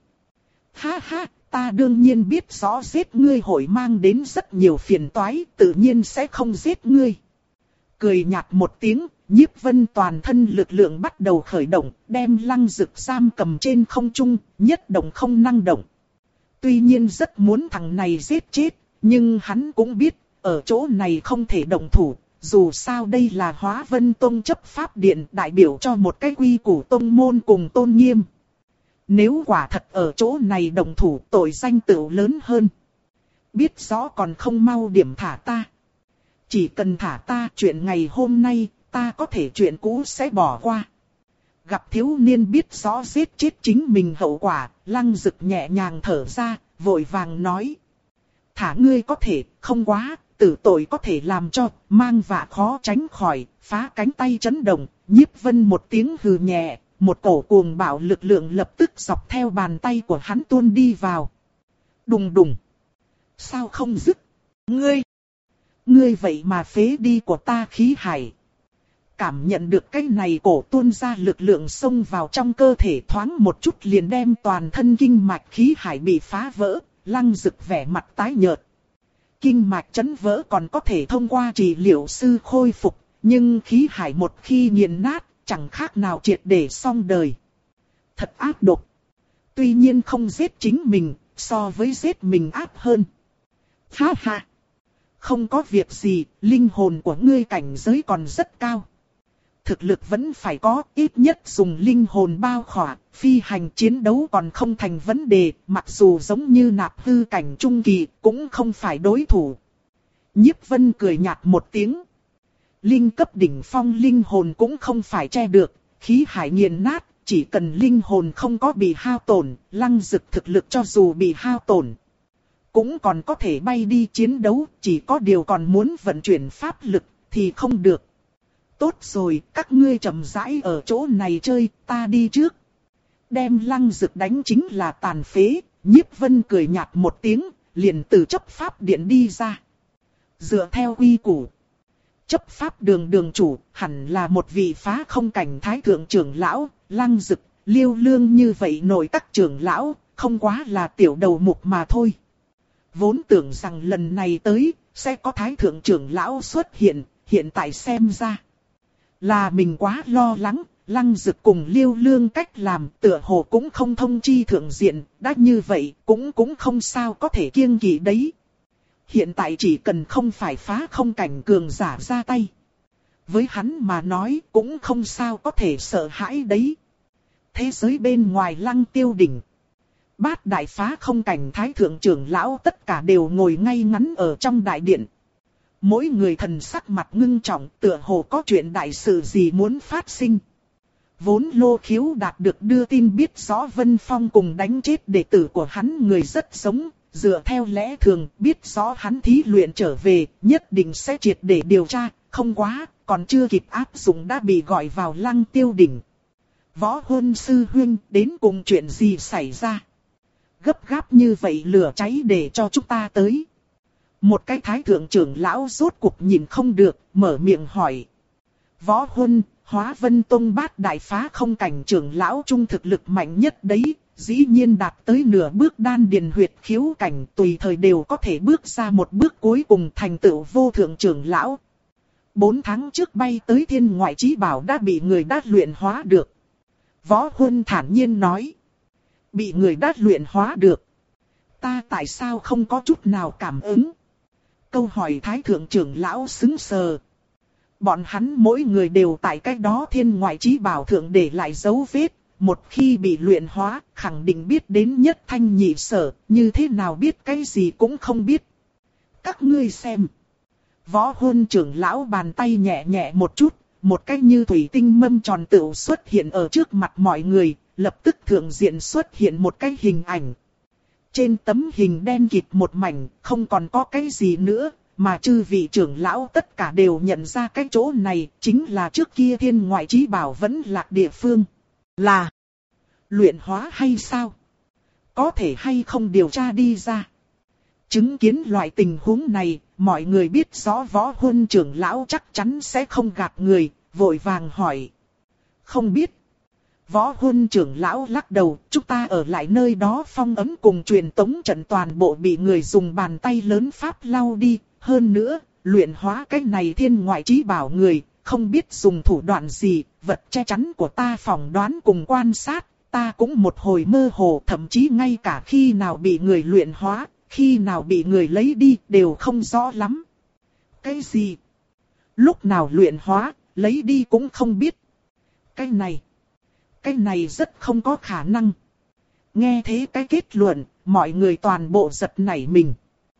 Ha ha, ta đương nhiên biết rõ giết ngươi hội mang đến rất nhiều phiền toái, tự nhiên sẽ không giết ngươi. Cười nhạt một tiếng, Nhiếp Vân toàn thân lực lượng bắt đầu khởi động, đem Lăng Dực giam cầm trên không trung, nhất động không năng động. Tuy nhiên rất muốn thằng này giết chết, nhưng hắn cũng biết, ở chỗ này không thể động thủ. Dù sao đây là Hóa Vân Tông chấp pháp điện, đại biểu cho một cái quy củ tông môn cùng tôn nghiêm. Nếu quả thật ở chỗ này đồng thủ, tội danh tựu lớn hơn. Biết rõ còn không mau điểm thả ta. Chỉ cần thả ta, chuyện ngày hôm nay, ta có thể chuyện cũ sẽ bỏ qua. Gặp thiếu niên biết rõ giết chết chính mình hậu quả, Lăng Dực nhẹ nhàng thở ra, vội vàng nói. Thả ngươi có thể, không quá. Tử tội có thể làm cho, mang vạ khó tránh khỏi, phá cánh tay chấn động. Nhiếp Vân một tiếng hừ nhẹ, một cổ cuồng bạo lực lượng lập tức dọc theo bàn tay của hắn tuôn đi vào. Đùng đùng. Sao không dứt? Ngươi! Ngươi vậy mà phế đi của ta khí hải. Cảm nhận được cái này cổ tuôn ra lực lượng xông vào trong cơ thể, thoáng một chút liền đem toàn thân kinh mạch khí hải bị phá vỡ. Lăng Dực vẻ mặt tái nhợt. Kinh mạch chấn vỡ còn có thể thông qua trị liệu sư khôi phục, nhưng khí hải một khi nghiền nát, chẳng khác nào triệt để xong đời. Thật ác độc. Tuy nhiên không giết chính mình, so với giết mình ác hơn. Ha ha. Không có việc gì, linh hồn của ngươi cảnh giới còn rất cao. Thực lực vẫn phải có, ít nhất dùng linh hồn bao khỏa, phi hành chiến đấu còn không thành vấn đề, mặc dù giống như nạp hư cảnh trung kỳ, cũng không phải đối thủ. Nhiếp Vân cười nhạt một tiếng. Linh cấp đỉnh phong linh hồn cũng không phải che được, khí hải nghiền nát, chỉ cần linh hồn không có bị hao tổn, Lăng Dực thực lực cho dù bị hao tổn, cũng còn có thể bay đi chiến đấu, chỉ có điều còn muốn vận chuyển pháp lực thì không được. Tốt rồi, các ngươi chậm rãi ở chỗ này chơi, ta đi trước. Đem Lăng Dực đánh chính là tàn phế, Nhiếp Vân cười nhạt một tiếng, liền từ chấp pháp điện đi ra. Dựa theo quy củ, chấp pháp đường đường chủ hẳn là một vị phá không cảnh thái thượng trưởng lão. Lăng Dực, Liêu Lương như vậy nội các trưởng lão, không quá là tiểu đầu mục mà thôi. Vốn tưởng rằng lần này tới, sẽ có thái thượng trưởng lão xuất hiện, hiện tại xem ra là mình quá lo lắng. Lăng Dực cùng Liêu Lương cách làm tựa hồ cũng không thông chi thượng diện, đã như vậy cũng cũng không sao có thể kiêng kỵ đấy. Hiện tại chỉ cần không phải phá không cảnh cường giả ra tay, với hắn mà nói cũng không sao có thể sợ hãi đấy. Thế giới bên ngoài Lăng Tiêu đỉnh, bát đại phá không cảnh thái thượng trưởng lão tất cả đều ngồi ngay ngắn ở trong đại điện. Mỗi người thần sắc mặt ngưng trọng, tựa hồ có chuyện đại sự gì muốn phát sinh. Vốn Lô Khiếu đạt được đưa tin biết rõ Vân Phong cùng đánh chết đệ tử của hắn người rất giống, dựa theo lẽ thường biết rõ hắn thí luyện trở về, nhất định sẽ triệt để điều tra, không quá, còn chưa kịp áp dụng đã bị gọi vào Lăng Tiêu đỉnh. Võ Huân sư huynh, đến cùng chuyện gì xảy ra? gấp gáp như vậy lửa cháy để cho chúng ta tới. Một cái thái thượng trưởng lão rốt cuộc nhìn không được, mở miệng hỏi. Võ Huân, Hóa Vân Tông bát đại phá không cảnh trưởng lão trung thực lực mạnh nhất đấy, dĩ nhiên đạt tới nửa bước đan điền huyệt khiếu cảnh, tùy thời đều có thể bước ra một bước cuối cùng thành tựu vô thượng trưởng lão. Bốn tháng trước bay tới thiên ngoại chí bảo đã bị người đát luyện hóa được. Võ Huân thản nhiên nói. Bị người đát luyện hóa được. Ta tại sao không có chút nào cảm ứng? Câu hỏi thái thượng trưởng lão sững sờ. Bọn hắn mỗi người đều tại cách đó thiên ngoại chí bảo thượng để lại dấu vết. Một khi bị luyện hóa, khẳng định biết đến nhất thanh nhị sở, như thế nào biết cái gì cũng không biết. Các ngươi xem. Võ Huân trưởng lão bàn tay nhẹ nhẹ một chút, một cái như thủy tinh mâm tròn tựu xuất hiện ở trước mặt mọi người, lập tức thượng diện xuất hiện một cái hình ảnh. Trên tấm hình đen kịt một mảnh, không còn có cái gì nữa, mà chư vị trưởng lão tất cả đều nhận ra cái chỗ này, chính là trước kia thiên ngoại chí bảo vẫn lạc địa phương. Là luyện hóa hay sao? Có thể hay không điều tra đi ra? Chứng kiến loại tình huống này, mọi người biết rõ Võ Huân trưởng lão chắc chắn sẽ không gạt người, vội vàng hỏi. Không biết. Võ Huân trưởng lão lắc đầu, chúng ta ở lại nơi đó phong ấn cùng truyền tống trận toàn bộ bị người dùng bàn tay lớn pháp lau đi. Hơn nữa, luyện hóa cái này thiên ngoại chí bảo người, không biết dùng thủ đoạn gì, vật che chắn của ta phỏng đoán cùng quan sát, ta cũng một hồi mơ hồ, thậm chí ngay cả khi nào bị người luyện hóa, khi nào bị người lấy đi đều không rõ lắm. Cái gì? Lúc nào luyện hóa, lấy đi cũng không biết. Cái này, cái này rất không có khả năng. Nghe thế cái kết luận, mọi người toàn bộ giật nảy mình.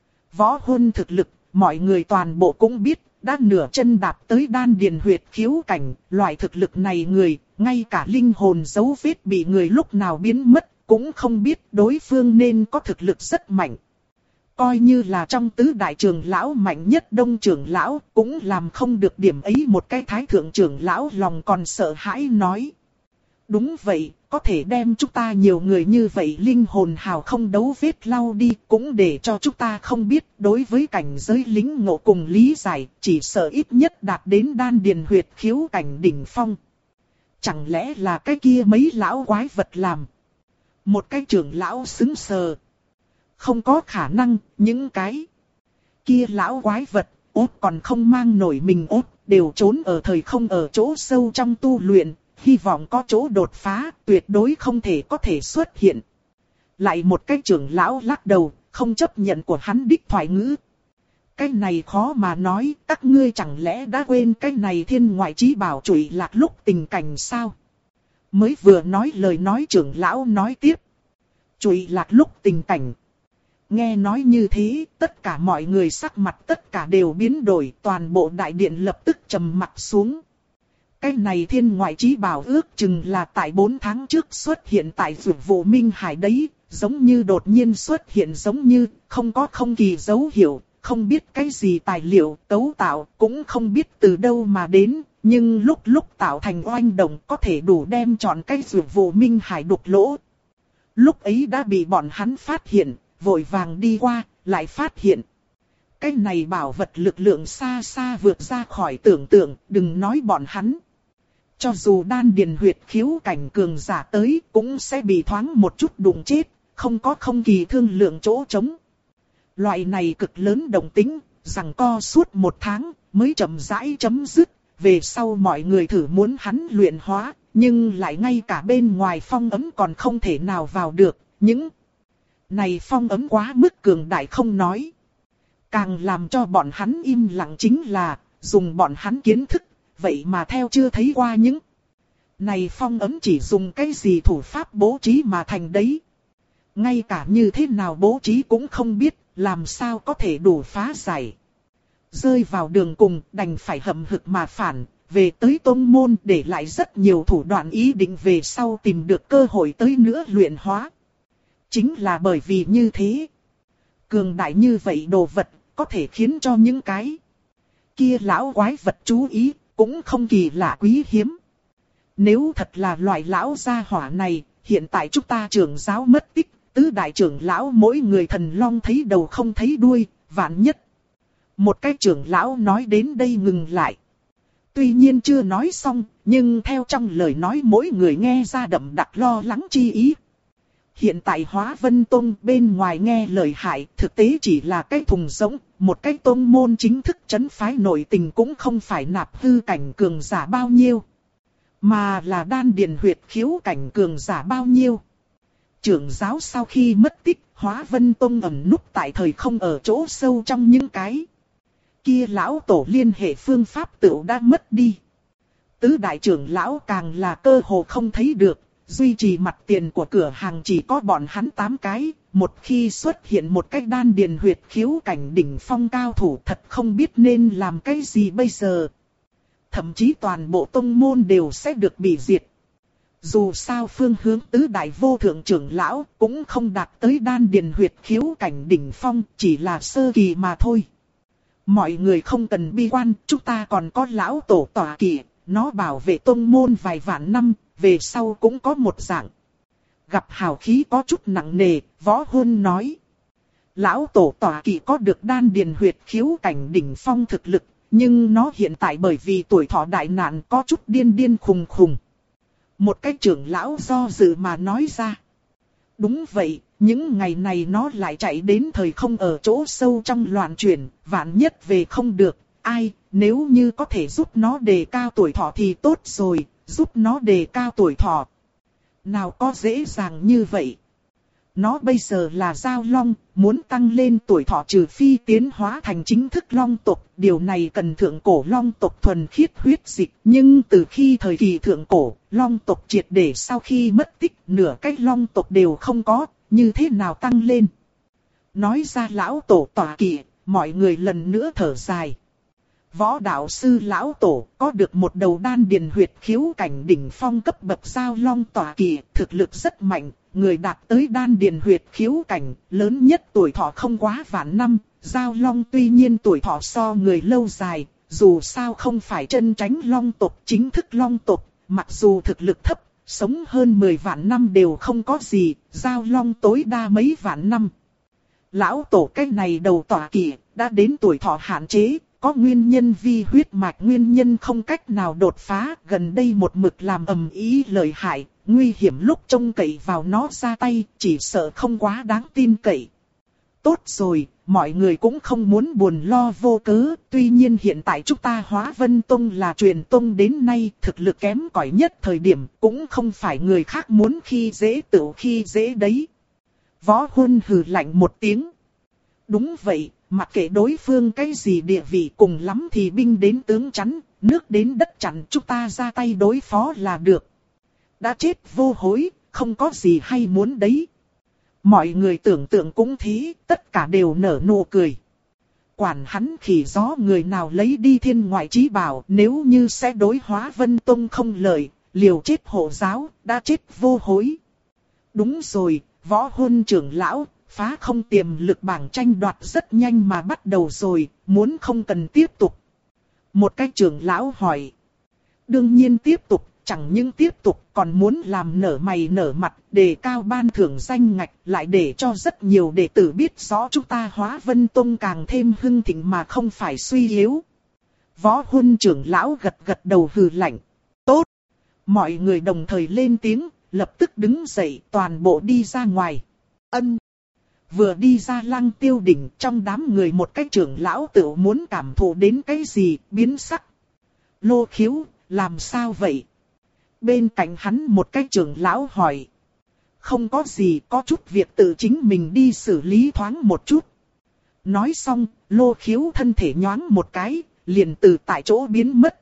Võ Huân thực lực, mọi người toàn bộ cũng biết, đã nửa chân đạp tới đan điền huyệt khiếu cảnh, loại thực lực này người, ngay cả linh hồn dấu vết bị người lúc nào biến mất, cũng không biết đối phương nên có thực lực rất mạnh. Coi như là trong tứ đại trưởng lão mạnh nhất đông trưởng lão, cũng làm không được điểm ấy một cái thái thượng trưởng lão lòng còn sợ hãi nói. Đúng vậy, có thể đem chúng ta nhiều người như vậy linh hồn hào không đấu vết lau đi, cũng để cho chúng ta không biết đối với cảnh giới lính ngộ cùng lý giải, chỉ sợ ít nhất đạt đến đan điền huyệt khiếu cảnh đỉnh phong. Chẳng lẽ là cái kia mấy lão quái vật làm? Một cái trưởng lão sững sờ. Không có khả năng, những cái kia lão quái vật, ốt còn không mang nổi mình ốt, đều trốn ở thời không ở chỗ sâu trong tu luyện, hy vọng có chỗ đột phá, tuyệt đối không thể có thể xuất hiện. Lại một cái trưởng lão lắc đầu, không chấp nhận của hắn đích thoại ngữ. Cái này khó mà nói, các ngươi chẳng lẽ đã quên cái này thiên ngoại chí bảo trụy lạc lúc tình cảnh sao? Mới vừa nói lời nói trưởng lão nói tiếp. Trụy lạc lúc tình cảnh. Nghe nói như thế, tất cả mọi người sắc mặt tất cả đều biến đổi, toàn bộ đại điện lập tức trầm mặt xuống. Cái này thiên ngoại chí bảo ước chừng là tại bốn tháng trước xuất hiện tại Dược Vụ Minh Hải đấy, giống như đột nhiên xuất hiện giống như không có không kỳ dấu hiệu, không biết cái gì tài liệu cấu tạo, cũng không biết từ đâu mà đến, nhưng lúc lúc tạo thành oanh động có thể đủ đem trọn cái Dược Vụ Minh Hải đục lỗ. Lúc ấy đã bị bọn hắn phát hiện, vội vàng đi qua, lại phát hiện. Cái này bảo vật lực lượng xa xa vượt ra khỏi tưởng tượng, đừng nói bọn hắn. Cho dù đan điền huyệt khiếu cảnh cường giả tới, cũng sẽ bị thoáng một chút đụng chết, không có không kỳ thương lượng chỗ trống. Loại này cực lớn động tính, rằng co suốt một tháng, mới chậm rãi chấm dứt, về sau mọi người thử muốn hắn luyện hóa, nhưng lại ngay cả bên ngoài phong ấm còn không thể nào vào được, những này phong ấm quá mức cường đại không nói. Càng làm cho bọn hắn im lặng chính là, dùng bọn hắn kiến thức, vậy mà theo chưa thấy qua những này phong ấm chỉ dùng cái gì thủ pháp bố trí mà thành đấy. Ngay cả như thế nào bố trí cũng không biết, làm sao có thể đủ phá giải. Rơi vào đường cùng, đành phải hậm hực mà phản, về tới tôn môn để lại rất nhiều thủ đoạn ý định về sau tìm được cơ hội tới nữa luyện hóa. Chính là bởi vì như thế, cường đại như vậy đồ vật, có thể khiến cho những cái kia lão quái vật chú ý, cũng không kỳ lạ quý hiếm. Nếu thật là loại lão gia hỏa này, hiện tại chúng ta trưởng giáo mất tích, tứ đại trưởng lão mỗi người thần long thấy đầu không thấy đuôi, vạn nhất. Một cái trưởng lão nói đến đây ngừng lại. Tuy nhiên chưa nói xong, nhưng theo trong lời nói mỗi người nghe ra đậm đặc lo lắng chi ý. Hiện tại Hóa Vân Tông bên ngoài nghe lời hại, thực tế chỉ là cái thùng rỗng, một cái tông môn chính thức trấn phái nội tình cũng không phải nạp hư cảnh cường giả bao nhiêu, mà là đan điền huyệt khiếu cảnh cường giả bao nhiêu. Trưởng giáo sau khi mất tích, Hóa Vân Tông ẩn núp tại thời không ở chỗ sâu trong những cái kia lão tổ liên hệ phương pháp tựu đã mất đi. Tứ đại trưởng lão càng là cơ hồ không thấy được, duy trì mặt tiền của cửa hàng chỉ có bọn hắn tám cái, một khi xuất hiện một cái đan điền huyệt khiếu cảnh đỉnh phong cao thủ thật không biết nên làm cái gì bây giờ. Thậm chí toàn bộ tông môn đều sẽ được bị diệt. Dù sao phương hướng tứ đại vô thượng trưởng lão cũng không đạt tới đan điền huyệt khiếu cảnh đỉnh phong, chỉ là sơ kỳ mà thôi. Mọi người không cần bi quan, chúng ta còn có lão tổ tọa kỵ, nó bảo vệ tông môn vài vạn năm, về sau cũng có một dạng. Gặp hào khí có chút nặng nề, Võ Hôn nói. Lão tổ tọa kỵ có được đan điền huyệt khiếu cảnh đỉnh phong thực lực, nhưng nó hiện tại bởi vì tuổi thọ đại nạn có chút điên điên khùng khùng. Một cái trưởng lão do dự mà nói ra. Đúng vậy, những ngày này nó lại chạy đến thời không ở chỗ sâu trong loạn chuyển, vạn nhất về không được, ai, nếu như có thể giúp nó đề cao tuổi thọ thì tốt rồi, giúp nó đề cao tuổi thọ. Nào có dễ dàng như vậy. Nó bây giờ là giao long, muốn tăng lên tuổi thọ trừ phi tiến hóa thành chính thức long tộc, điều này cần thượng cổ long tộc thuần khiết huyết dịch, nhưng từ khi thời kỳ thượng cổ, long tộc triệt để sau khi mất tích, nửa cách long tộc đều không có, như thế nào tăng lên? Nói ra lão tổ tọa kỵ, mọi người lần nữa thở dài. Võ đạo sư lão tổ có được một đầu đan điền huyệt khiếu cảnh đỉnh phong cấp bậc giao long tọa kỵ, thực lực rất mạnh, người đạt tới đan điền huyệt khiếu cảnh, lớn nhất tuổi thọ không quá vạn năm, giao long tuy nhiên tuổi thọ so người lâu dài, dù sao không phải chân tránh long tộc chính thức long tộc, mặc dù thực lực thấp, sống hơn mười vạn năm đều không có gì, giao long tối đa mấy vạn năm. Lão tổ cái này đầu tọa kỵ đã đến tuổi thọ hạn chế. Có nguyên nhân vi huyết mạch nguyên nhân không cách nào đột phá, gần đây một mực làm ầm ý lợi hại, nguy hiểm lúc trông cậy vào nó ra tay, chỉ sợ không quá đáng tin cậy. Tốt rồi, mọi người cũng không muốn buồn lo vô cớ, tuy nhiên hiện tại chúng ta Hóa Vân Tông là truyền tông đến nay, thực lực kém cỏi nhất thời điểm, cũng không phải người khác muốn khi dễ tự khi dễ đấy. Võ Hôn hừ lạnh một tiếng. Đúng vậy. Mặc kệ đối phương cái gì địa vị cùng lắm thì binh đến tướng chắn, nước đến đất chặn chúng ta ra tay đối phó là được. Đã chết vô hối, không có gì hay muốn đấy. Mọi người tưởng tượng cũng thế, tất cả đều nở nụ cười. Quản hắn khỉ gió người nào lấy đi thiên ngoại chí bảo, nếu như sẽ đối Hóa Vân Tông không lợi, liều chết hộ giáo, đã chết vô hối. Đúng rồi, Võ Hôn trưởng lão. Phá không tiềm lực bảng tranh đoạt rất nhanh mà bắt đầu rồi, muốn không cần tiếp tục. Một cái trưởng lão hỏi. Đương nhiên tiếp tục, chẳng những tiếp tục còn muốn làm nở mày nở mặt, đề cao ban thưởng danh ngạch, lại để cho rất nhiều đệ tử biết rõ chúng ta Hóa Vân Tông càng thêm hưng thịnh mà không phải suy yếu. Võ Hôn trưởng lão gật gật đầu hừ lạnh. Tốt! Mọi người đồng thời lên tiếng, lập tức đứng dậy toàn bộ đi ra ngoài. Ân! Vừa đi ra Lăng Tiêu đỉnh, trong đám người một cái trưởng lão tự muốn cảm thụ đến cái gì, biến sắc. Lô Khiếu, làm sao vậy? Bên cạnh hắn một cái trưởng lão hỏi. Không có gì, có chút việc tự chính mình đi xử lý thoáng một chút. Nói xong, Lô Khiếu thân thể nhoáng một cái, liền từ tại chỗ biến mất.